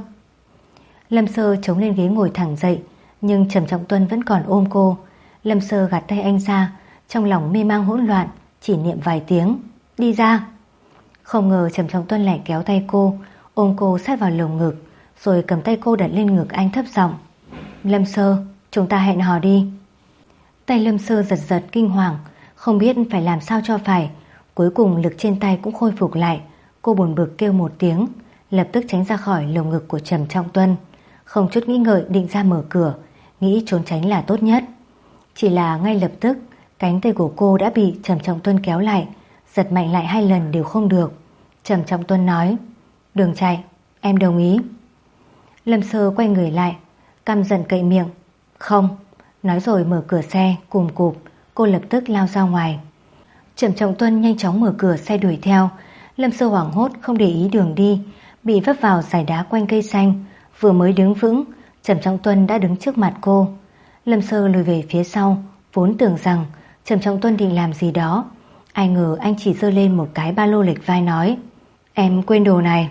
Lâm Sơ chống lên ghế ngồi thẳng dậy, nhưng Trầm Trọng Tuân vẫn còn ôm cô. Lâm Sơ gạt tay anh ra, trong lòng mê mang hỗn loạn, chỉ niệm vài tiếng: đi ra. Không ngờ Trầm Trọng Tuân lại kéo tay cô, ôm cô sát vào lồng ngực, rồi cầm tay cô đặt lên ngực anh thấp giọng: Lâm Sơ, chúng ta hẹn hò đi. Tay Lâm Sơ giật giật kinh hoàng, không biết phải làm sao cho phải. Cuối cùng lực trên tay cũng khôi phục lại. Cô buồn bực kêu một tiếng, lập tức tránh ra khỏi lồng ngực của Trầm Trọng Tuân, không chút nghĩ ngợi định ra mở cửa, nghĩ trốn tránh là tốt nhất. Chỉ là ngay lập tức cánh tay của cô đã bị Trầm Trọng Tuân kéo lại, giật mạnh lại hai lần đều không được. Trầm Trọng Tuân nói: đừng chạy, em đồng ý. Lâm Sơ quay người lại, căm giận cậy miệng: không. Nói rồi mở cửa xe, cùm cụp cô lập tức lao ra ngoài. Trầm Trọng Tuân nhanh chóng mở cửa xe đuổi theo. Lâm Sơ hoảng hốt không để ý đường đi, bị vấp vào dải đá quanh cây xanh. Vừa mới đứng vững, Trầm Trọng Tuân đã đứng trước mặt cô. Lâm Sơ lùi về phía sau, vốn tưởng rằng Trầm Trọng Tuân định làm gì đó, ai ngờ anh chỉ giơ lên một cái ba lô lệch vai nói: em quên đồ này.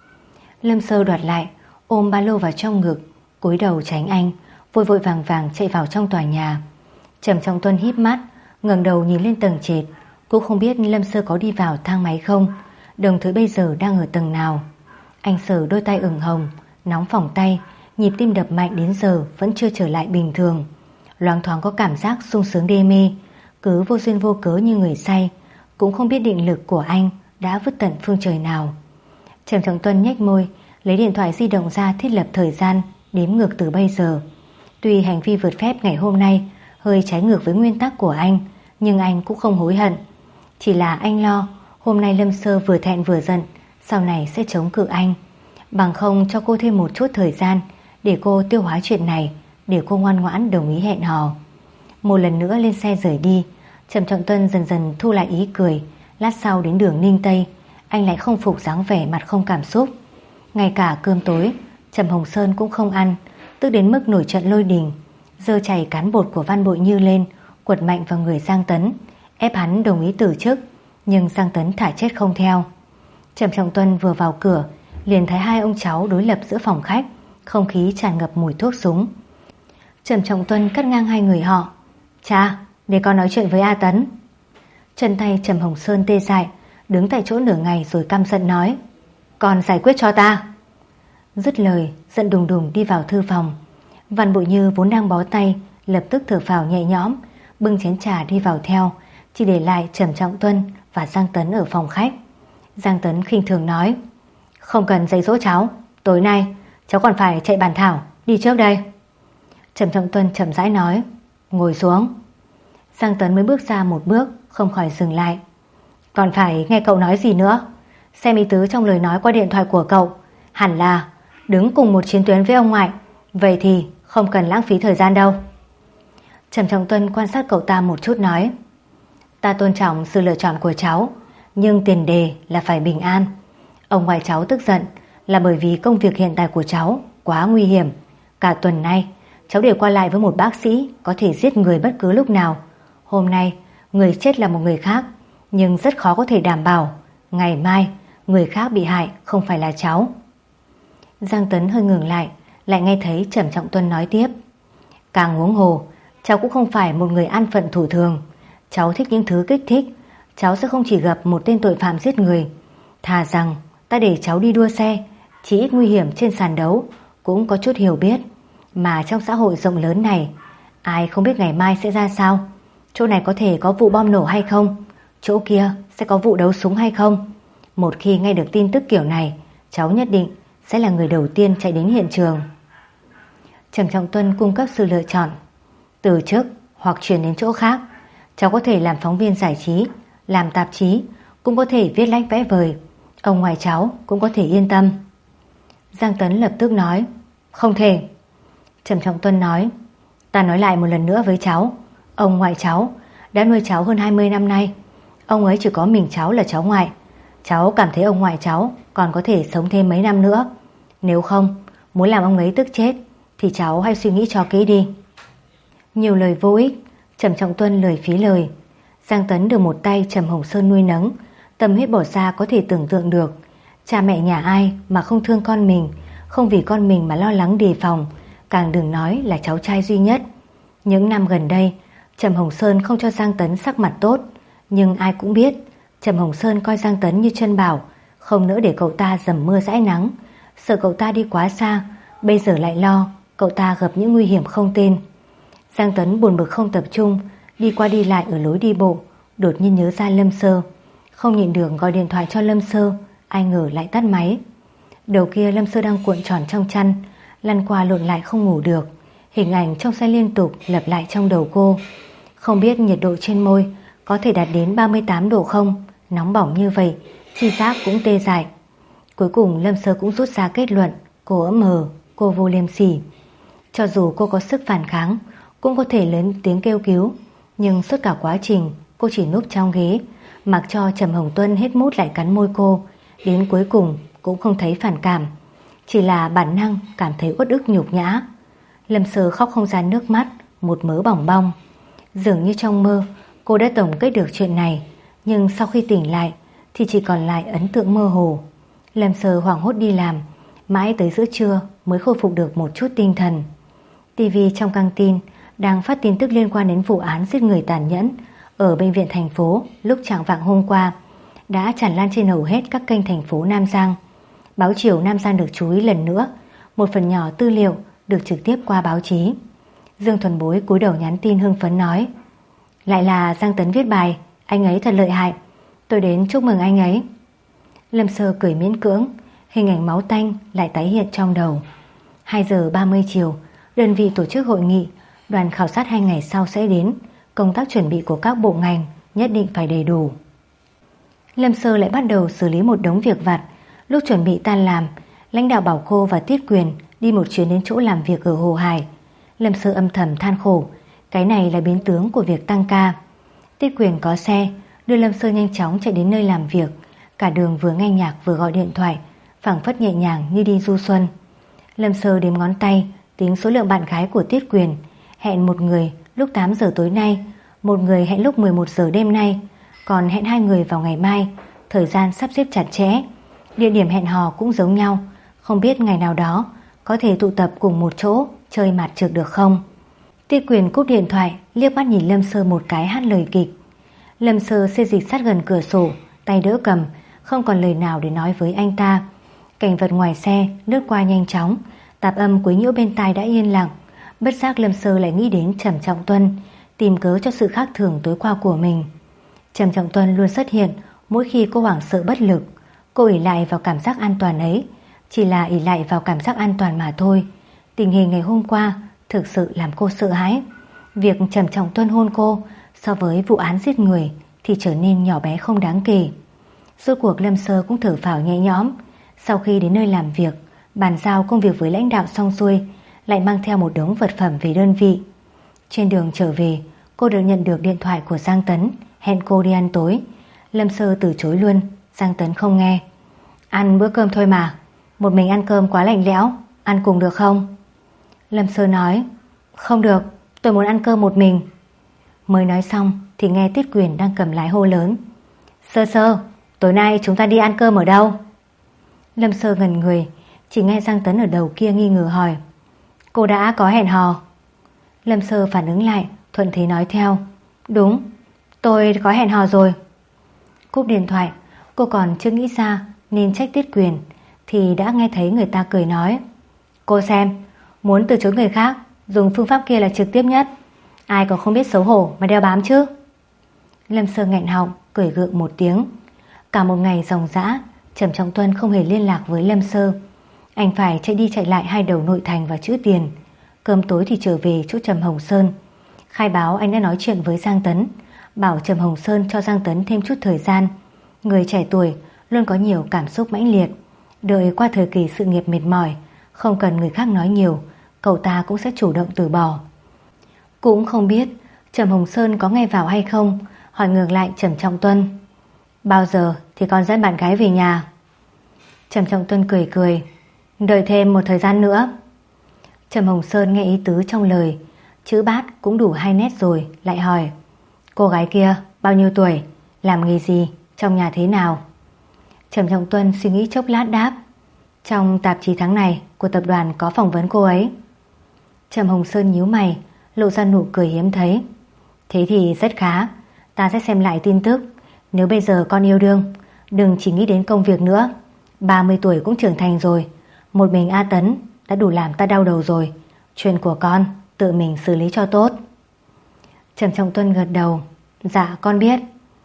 Lâm Sơ đoạt lại, ôm ba lô vào trong ngực, cúi đầu tránh anh, vội vội vàng vàng chạy vào trong tòa nhà. Trầm Trọng Tuân híp mắt, ngẩng đầu nhìn lên tầng trệt. Cô không biết Lâm Sơ có đi vào thang máy không, đồng thời bây giờ đang ở tầng nào. Anh sờ đôi tay ửng hồng, nóng phỏng tay, nhịp tim đập mạnh đến giờ vẫn chưa trở lại bình thường. Loáng thoáng có cảm giác sung sướng đê mê, cứ vô duyên vô cớ như người say. Cũng không biết định lực của anh đã vứt tận phương trời nào. Trầm Trọng Tuân nhếch môi, lấy điện thoại di động ra thiết lập thời gian, đếm ngược từ bây giờ. Tuy hành vi vượt phép ngày hôm nay hơi trái ngược với nguyên tắc của anh, nhưng anh cũng không hối hận. Chỉ là anh lo hôm nay Lâm Sơ vừa thẹn vừa giận, sau này sẽ chống cự anh. Bằng không cho cô thêm một chút thời gian để cô tiêu hóa chuyện này, để cô ngoan ngoãn đồng ý hẹn hò. Một lần nữa lên xe rời đi, Trầm Trọng Tuân dần dần thu lại ý cười. Lát sau đến đường Ninh Tây, anh lại không phục dáng vẻ mặt không cảm xúc. Ngay cả cơm tối Trầm Hồng Sơn cũng không ăn, tức đến mức nổi trận lôi đình, giơ chày cán bột của Văn Bội Như lên, quật mạnh vào người Giang Tấn, ép hắn đồng ý từ chức. Nhưng Giang Tấn thả chết không theo. Trầm Trọng Tuân vừa vào cửa liền thấy hai ông cháu đối lập giữa phòng khách, không khí tràn ngập mùi thuốc súng. Trầm Trọng Tuân cắt ngang hai người họ: cha, để con nói chuyện với A Tấn. Chân tay Trầm Hồng Sơn tê dại, đứng tại chỗ nửa ngày rồi căm giận nói: con giải quyết cho ta. Dứt lời giận đùng đùng đi vào thư phòng. Văn Bội Như vốn đang bó tay, lập tức thở phào nhẹ nhõm, bưng chén trà đi vào theo, chỉ để lại Trầm Trọng Tuân và Giang Tấn ở phòng khách. Giang Tấn khinh thường nói: không cần dạy dỗ cháu, tối nay cháu còn phải chạy bàn thảo, đi trước đây. Trầm Trọng Tuân chậm rãi nói: ngồi xuống. Giang Tấn mới bước ra một bước, không khỏi dừng lại. Còn phải nghe cậu nói gì nữa? Xem ý tứ trong lời nói qua điện thoại của cậu hẳn là đứng cùng một chiến tuyến với ông ngoại, vậy thì không cần lãng phí thời gian đâu. Trầm Trọng Tuân quan sát cậu ta một chút nói: ta tôn trọng sự lựa chọn của cháu, nhưng tiền đề là phải bình an. Ông ngoại cháu tức giận là bởi vì công việc hiện tại của cháu quá nguy hiểm. Cả tuần nay cháu đều qua lại với một bác sĩ có thể giết người bất cứ lúc nào. Hôm nay người chết là một người khác, nhưng rất khó có thể đảm bảo ngày mai người khác bị hại không phải là cháu. Giang Tấn hơi ngừng lại, lại nghe thấy Trầm Trọng Tuân nói tiếp: càng huống hồ cháu cũng không phải một người an phận thủ thường. Cháu thích những thứ kích thích, cháu sẽ không chỉ gặp một tên tội phạm giết người. Thà rằng ta để cháu đi đua xe, chỉ ít nguy hiểm trên sàn đấu, cũng có chút hiểu biết. Mà trong xã hội rộng lớn này, ai không biết ngày mai sẽ ra sao. Chỗ này có thể có vụ bom nổ hay không, chỗ kia sẽ có vụ đấu súng hay không. Một khi nghe được tin tức kiểu này, cháu nhất định sẽ là người đầu tiên chạy đến hiện trường. Trầm Trọng Tuân cung cấp sự lựa chọn: từ chức hoặc chuyển đến chỗ khác. Cháu có thể làm phóng viên giải trí, làm tạp chí, cũng có thể viết lách vẽ vời. Ông ngoại cháu cũng có thể yên tâm. Giang Tấn lập tức nói: Không thể. Trầm Trọng Tuân nói: Ta nói lại một lần nữa với cháu, ông ngoại cháu đã nuôi cháu hơn hai mươi năm nay. Ông ấy chỉ có mình cháu là cháu ngoại. Cháu cảm thấy ông ngoại cháu còn có thể sống thêm mấy năm nữa. Nếu không muốn làm ông ấy tức chết thì cháu hãy suy nghĩ cho kỹ đi. Nhiều lời vô ích, Trầm Trọng Tuân lời phí lời. Giang Tấn được một tay Trầm Hồng Sơn nuôi nấng, tâm huyết bỏ ra có thể tưởng tượng được. Cha mẹ nhà ai mà không thương con mình, không vì con mình mà lo lắng đề phòng, càng đừng nói là cháu trai duy nhất. Những năm gần đây, Trầm Hồng Sơn không cho Giang Tấn sắc mặt tốt, nhưng ai cũng biết Trầm Hồng Sơn coi Giang Tấn như chân bảo, không nỡ để cậu ta dầm mưa dãi nắng, sợ cậu ta đi quá xa, bây giờ lại lo cậu ta gặp những nguy hiểm không tên. Giang Tấn buồn bực không tập trung, đi qua đi lại ở lối đi bộ, đột nhiên nhớ ra Lâm Sơ, không nhịn được gọi điện thoại cho Lâm Sơ, ai ngờ lại tắt máy. Đầu kia Lâm Sơ đang cuộn tròn trong chăn, lăn qua lộn lại không ngủ được, hình ảnh trong xe liên tục lặp lại trong đầu cô. Không biết nhiệt độ trên môi có thể đạt đến ba mươi tám độ không, nóng bỏng như vậy, chi giác cũng tê dại. Cuối cùng Lâm Sơ cũng rút ra kết luận, cô ấm mờ, cô vô liêm sỉ. Cho dù cô có sức phản kháng, cũng có thể lớn tiếng kêu cứu, nhưng suốt cả quá trình cô chỉ núp trong ghế, mặc cho Trầm Hồng Tuân hết mút lại cắn môi cô, đến cuối cùng cũng không thấy phản cảm, chỉ là bản năng cảm thấy uất ức nhục nhã. Lâm Sơ khóc không ra nước mắt, một mớ bỏng bong. Dường như trong mơ cô đã tổng kết được chuyện này, nhưng sau khi tỉnh lại thì chỉ còn lại ấn tượng mơ hồ. Lâm Sơ hoảng hốt đi làm, mãi tới giữa trưa mới khôi phục được một chút tinh thần. Tivi trong căng tin đang phát tin tức liên quan đến vụ án giết người tàn nhẫn ở bệnh viện thành phố lúc chạng vạng hôm qua, đã tràn lan trên hầu hết các kênh thành phố Nam Giang. Báo chiều Nam Giang được chú ý lần nữa, một phần nhỏ tư liệu được trực tiếp qua báo chí. Dương Thuần Bối cúi đầu nhắn tin hưng phấn nói: Lại là Giang Tấn viết bài, anh ấy thật lợi hại, tôi đến chúc mừng anh ấy. Lâm Sơ cười miễn cưỡng, hình ảnh máu tanh lại tái hiện trong đầu. Hai giờ ba mươi chiều, đơn vị tổ chức hội nghị, đoàn khảo sát hai ngày sau sẽ đến, công tác chuẩn bị của các bộ ngành nhất định phải đầy đủ. Lâm Sơ lại bắt đầu xử lý một đống việc vặt. Lúc chuẩn bị tan làm, lãnh đạo bảo cô và Tiết Quyền đi một chuyến đến chỗ làm việc ở Hồ Hải. Lâm Sơ âm thầm than khổ, cái này là biến tướng của việc tăng ca. Tiết Quyền có xe đưa Lâm Sơ nhanh chóng chạy đến nơi làm việc, cả đường vừa nghe nhạc vừa gọi điện thoại, phảng phất nhẹ nhàng như đi du xuân. Lâm Sơ đếm ngón tay tính số lượng bạn gái của Tiết Quyền, hẹn một người lúc tám giờ tối nay, một người hẹn lúc mười một giờ đêm nay, còn hẹn hai người vào ngày mai. Thời gian sắp xếp chặt chẽ, địa điểm hẹn hò cũng giống nhau, không biết ngày nào đó có thể tụ tập cùng một chỗ chơi mặt trượt được không. Tiết Quyền cúp điện thoại, liếc mắt nhìn Lâm Sơ một cái hát lời kịch. Lâm Sơ xê dịch sát gần cửa sổ, tay đỡ cầm, không còn lời nào để nói với anh ta. Cảnh vật ngoài xe lướt qua nhanh chóng, tạp âm quấy nhiễu bên tai đã yên lặng. Bất giác Lâm Sơ lại nghĩ đến Trầm Trọng Tuân, tìm cớ cho sự khác thường tối qua của mình. Trầm Trọng Tuân luôn xuất hiện mỗi khi cô hoảng sợ bất lực. Cô ỷ lại vào cảm giác an toàn ấy, chỉ là ỷ lại vào cảm giác an toàn mà thôi. Tình hình ngày hôm qua thực sự làm cô sợ hãi. Việc Trầm Trọng Tuân hôn cô so với vụ án giết người thì trở nên nhỏ bé không đáng kể. Rốt cuộc Lâm Sơ cũng thở phào nhẹ nhõm. Sau khi đến nơi làm việc, bàn giao công việc với lãnh đạo xong xuôi, lại mang theo một đống vật phẩm về đơn vị. Trên đường trở về, cô được nhận được điện thoại của Giang Tấn, hẹn cô đi ăn tối. Lâm Sơ từ chối luôn, Giang Tấn không nghe. Ăn bữa cơm thôi mà, một mình ăn cơm quá lạnh lẽo, ăn cùng được không? Lâm Sơ nói: Không được, tôi muốn ăn cơm một mình. Mới nói xong thì nghe Tiết Quyền đang cầm lái hô lớn: Sơ Sơ, tối nay chúng ta đi ăn cơm ở đâu? Lâm Sơ ngẩn người, chỉ nghe Giang Tấn ở đầu kia nghi ngờ hỏi: Cô đã có hẹn hò? Lâm Sơ phản ứng lại, thuận thế nói theo: Đúng, tôi có hẹn hò rồi. Cúp điện thoại, cô còn chưa nghĩ ra nên trách Tiết Quyền, thì đã nghe thấy người ta cười nói: Cô xem, muốn từ chối người khác dùng phương pháp kia là trực tiếp nhất, ai còn không biết xấu hổ mà đeo bám chứ. Lâm Sơ nghẹn họng, cười gượng một tiếng. Cả một ngày ròng rã, Trầm Trọng Tuân không hề liên lạc với Lâm Sơ. Anh phải chạy đi chạy lại hai đầu nội thành và chữ tiền. Cơm tối thì trở về chỗ Trầm Hồng Sơn, khai báo anh đã nói chuyện với Giang Tấn, bảo Trầm Hồng Sơn cho Giang Tấn thêm chút thời gian. Người trẻ tuổi luôn có nhiều cảm xúc mãnh liệt. Đợi qua thời kỳ sự nghiệp mệt mỏi, không cần người khác nói nhiều, cậu ta cũng sẽ chủ động từ bỏ. Cũng không biết Trầm Hồng Sơn có nghe vào hay không, hỏi ngược lại Trầm Trọng Tuân: bao giờ thì con dẫn bạn gái về nhà? Trầm Trọng Tuân cười cười: đợi thêm một thời gian nữa. Trầm Hồng Sơn nghe ý tứ trong lời, chữ bát cũng đủ hai nét rồi, lại hỏi: cô gái kia bao nhiêu tuổi, làm nghề gì, trong nhà thế nào? Trầm Trọng Tuân suy nghĩ chốc lát đáp: trong tạp chí tháng này của tập đoàn có phỏng vấn cô ấy. Trầm Hồng Sơn nhíu mày, lộ ra nụ cười hiếm thấy: thế thì rất khá, ta sẽ xem lại tin tức. Nếu bây giờ con yêu đương, đừng chỉ nghĩ đến công việc nữa. Ba mươi tuổi cũng trưởng thành rồi, một mình A Tấn đã đủ làm ta đau đầu rồi. Chuyện của con tự mình xử lý cho tốt. Trầm Trọng Tuân gật đầu: dạ con biết.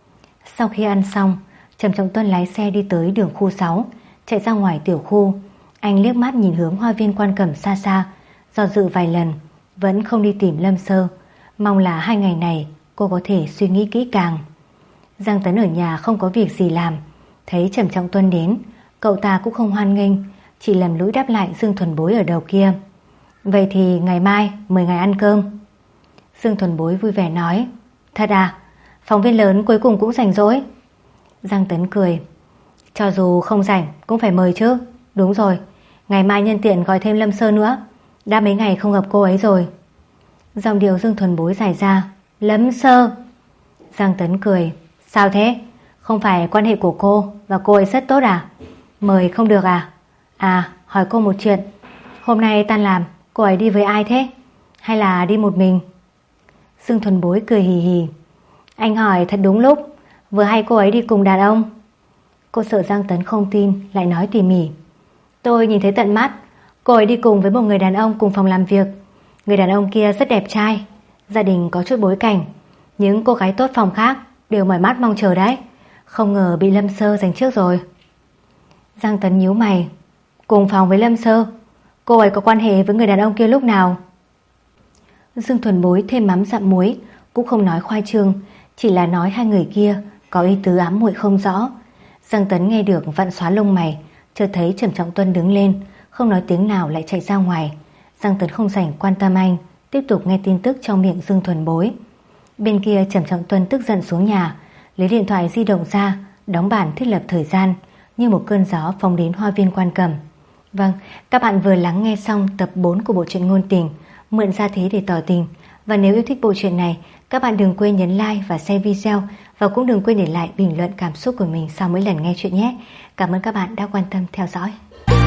Sau khi ăn xong, Trầm Trọng Tuân lái xe đi tới đường khu sáu, chạy ra ngoài tiểu khu. Anh liếc mắt nhìn hướng hoa viên Quan Cẩm xa xa, do dự vài lần vẫn không đi tìm Lâm Sơ, mong là hai ngày này cô có thể suy nghĩ kỹ càng. Giang Tấn ở nhà không có việc gì làm, thấy Trầm Trọng Tuân đến, cậu ta cũng không hoan nghênh, chỉ lầm lũi đáp lại Dương Thuần Bối ở đầu kia: vậy thì ngày mai mời ngài ăn cơm. Dương Thuần Bối vui vẻ nói: thật à, phóng viên lớn cuối cùng cũng rảnh rỗi. Giang Tấn cười: cho dù không rảnh cũng phải mời chứ. Đúng rồi, ngày mai nhân tiện gọi thêm Lâm Sơ nữa, đã mấy ngày không gặp cô ấy rồi. Giọng điệu Dương Thuần Bối dài ra: Lâm Sơ. Giang Tấn cười: sao thế, không phải quan hệ của cô và cô ấy rất tốt à? Mời không được à? À, hỏi cô một chuyện, hôm nay tan làm cô ấy đi với ai thế? Hay là đi một mình? Dương Thuần Bối cười hì hì: anh hỏi thật đúng lúc, vừa hay cô ấy đi cùng đàn ông. Cô sợ Giang Tấn không tin, lại nói tỉ mỉ: tôi nhìn thấy tận mắt, cô ấy đi cùng với một người đàn ông cùng phòng làm việc. Người đàn ông kia rất đẹp trai, gia đình có chút bối cảnh, những cô gái tốt phòng khác đều mỏi mắt mong chờ đấy. Không ngờ bị Lâm Sơ giành trước rồi. Giang Tấn nhíu mày: cùng phòng với Lâm Sơ, cô ấy có quan hệ với người đàn ông kia lúc nào? Dương Thuần Bối thêm mắm dặm muối, cũng không nói khoai trương, chỉ là nói hai người kia có ý tứ ám muội không rõ. Giang Tấn nghe được vặn xóa lông mày, chợt thấy Trầm Trọng Tuân đứng lên, không nói tiếng nào lại chạy ra ngoài. Giang Tấn không rảnh quan tâm anh, tiếp tục nghe tin tức trong miệng Dương Thuần Bối. Bên kia Trầm Trọng Tuân tức giận xuống nhà, lấy điện thoại di động ra, đóng bản thiết lập thời gian, như một cơn gió phóng đến hoa viên Quan Cẩm. Vâng, các bạn vừa lắng nghe xong tập bốn của bộ truyện ngôn tình Mượn Gia Thế Để Tỏ Tình. Và nếu yêu thích bộ truyện này, các bạn đừng quên nhấn like và share video, và cũng đừng quên để lại bình luận cảm xúc của mình sau mỗi lần nghe chuyện nhé. Cảm ơn các bạn đã quan tâm theo dõi.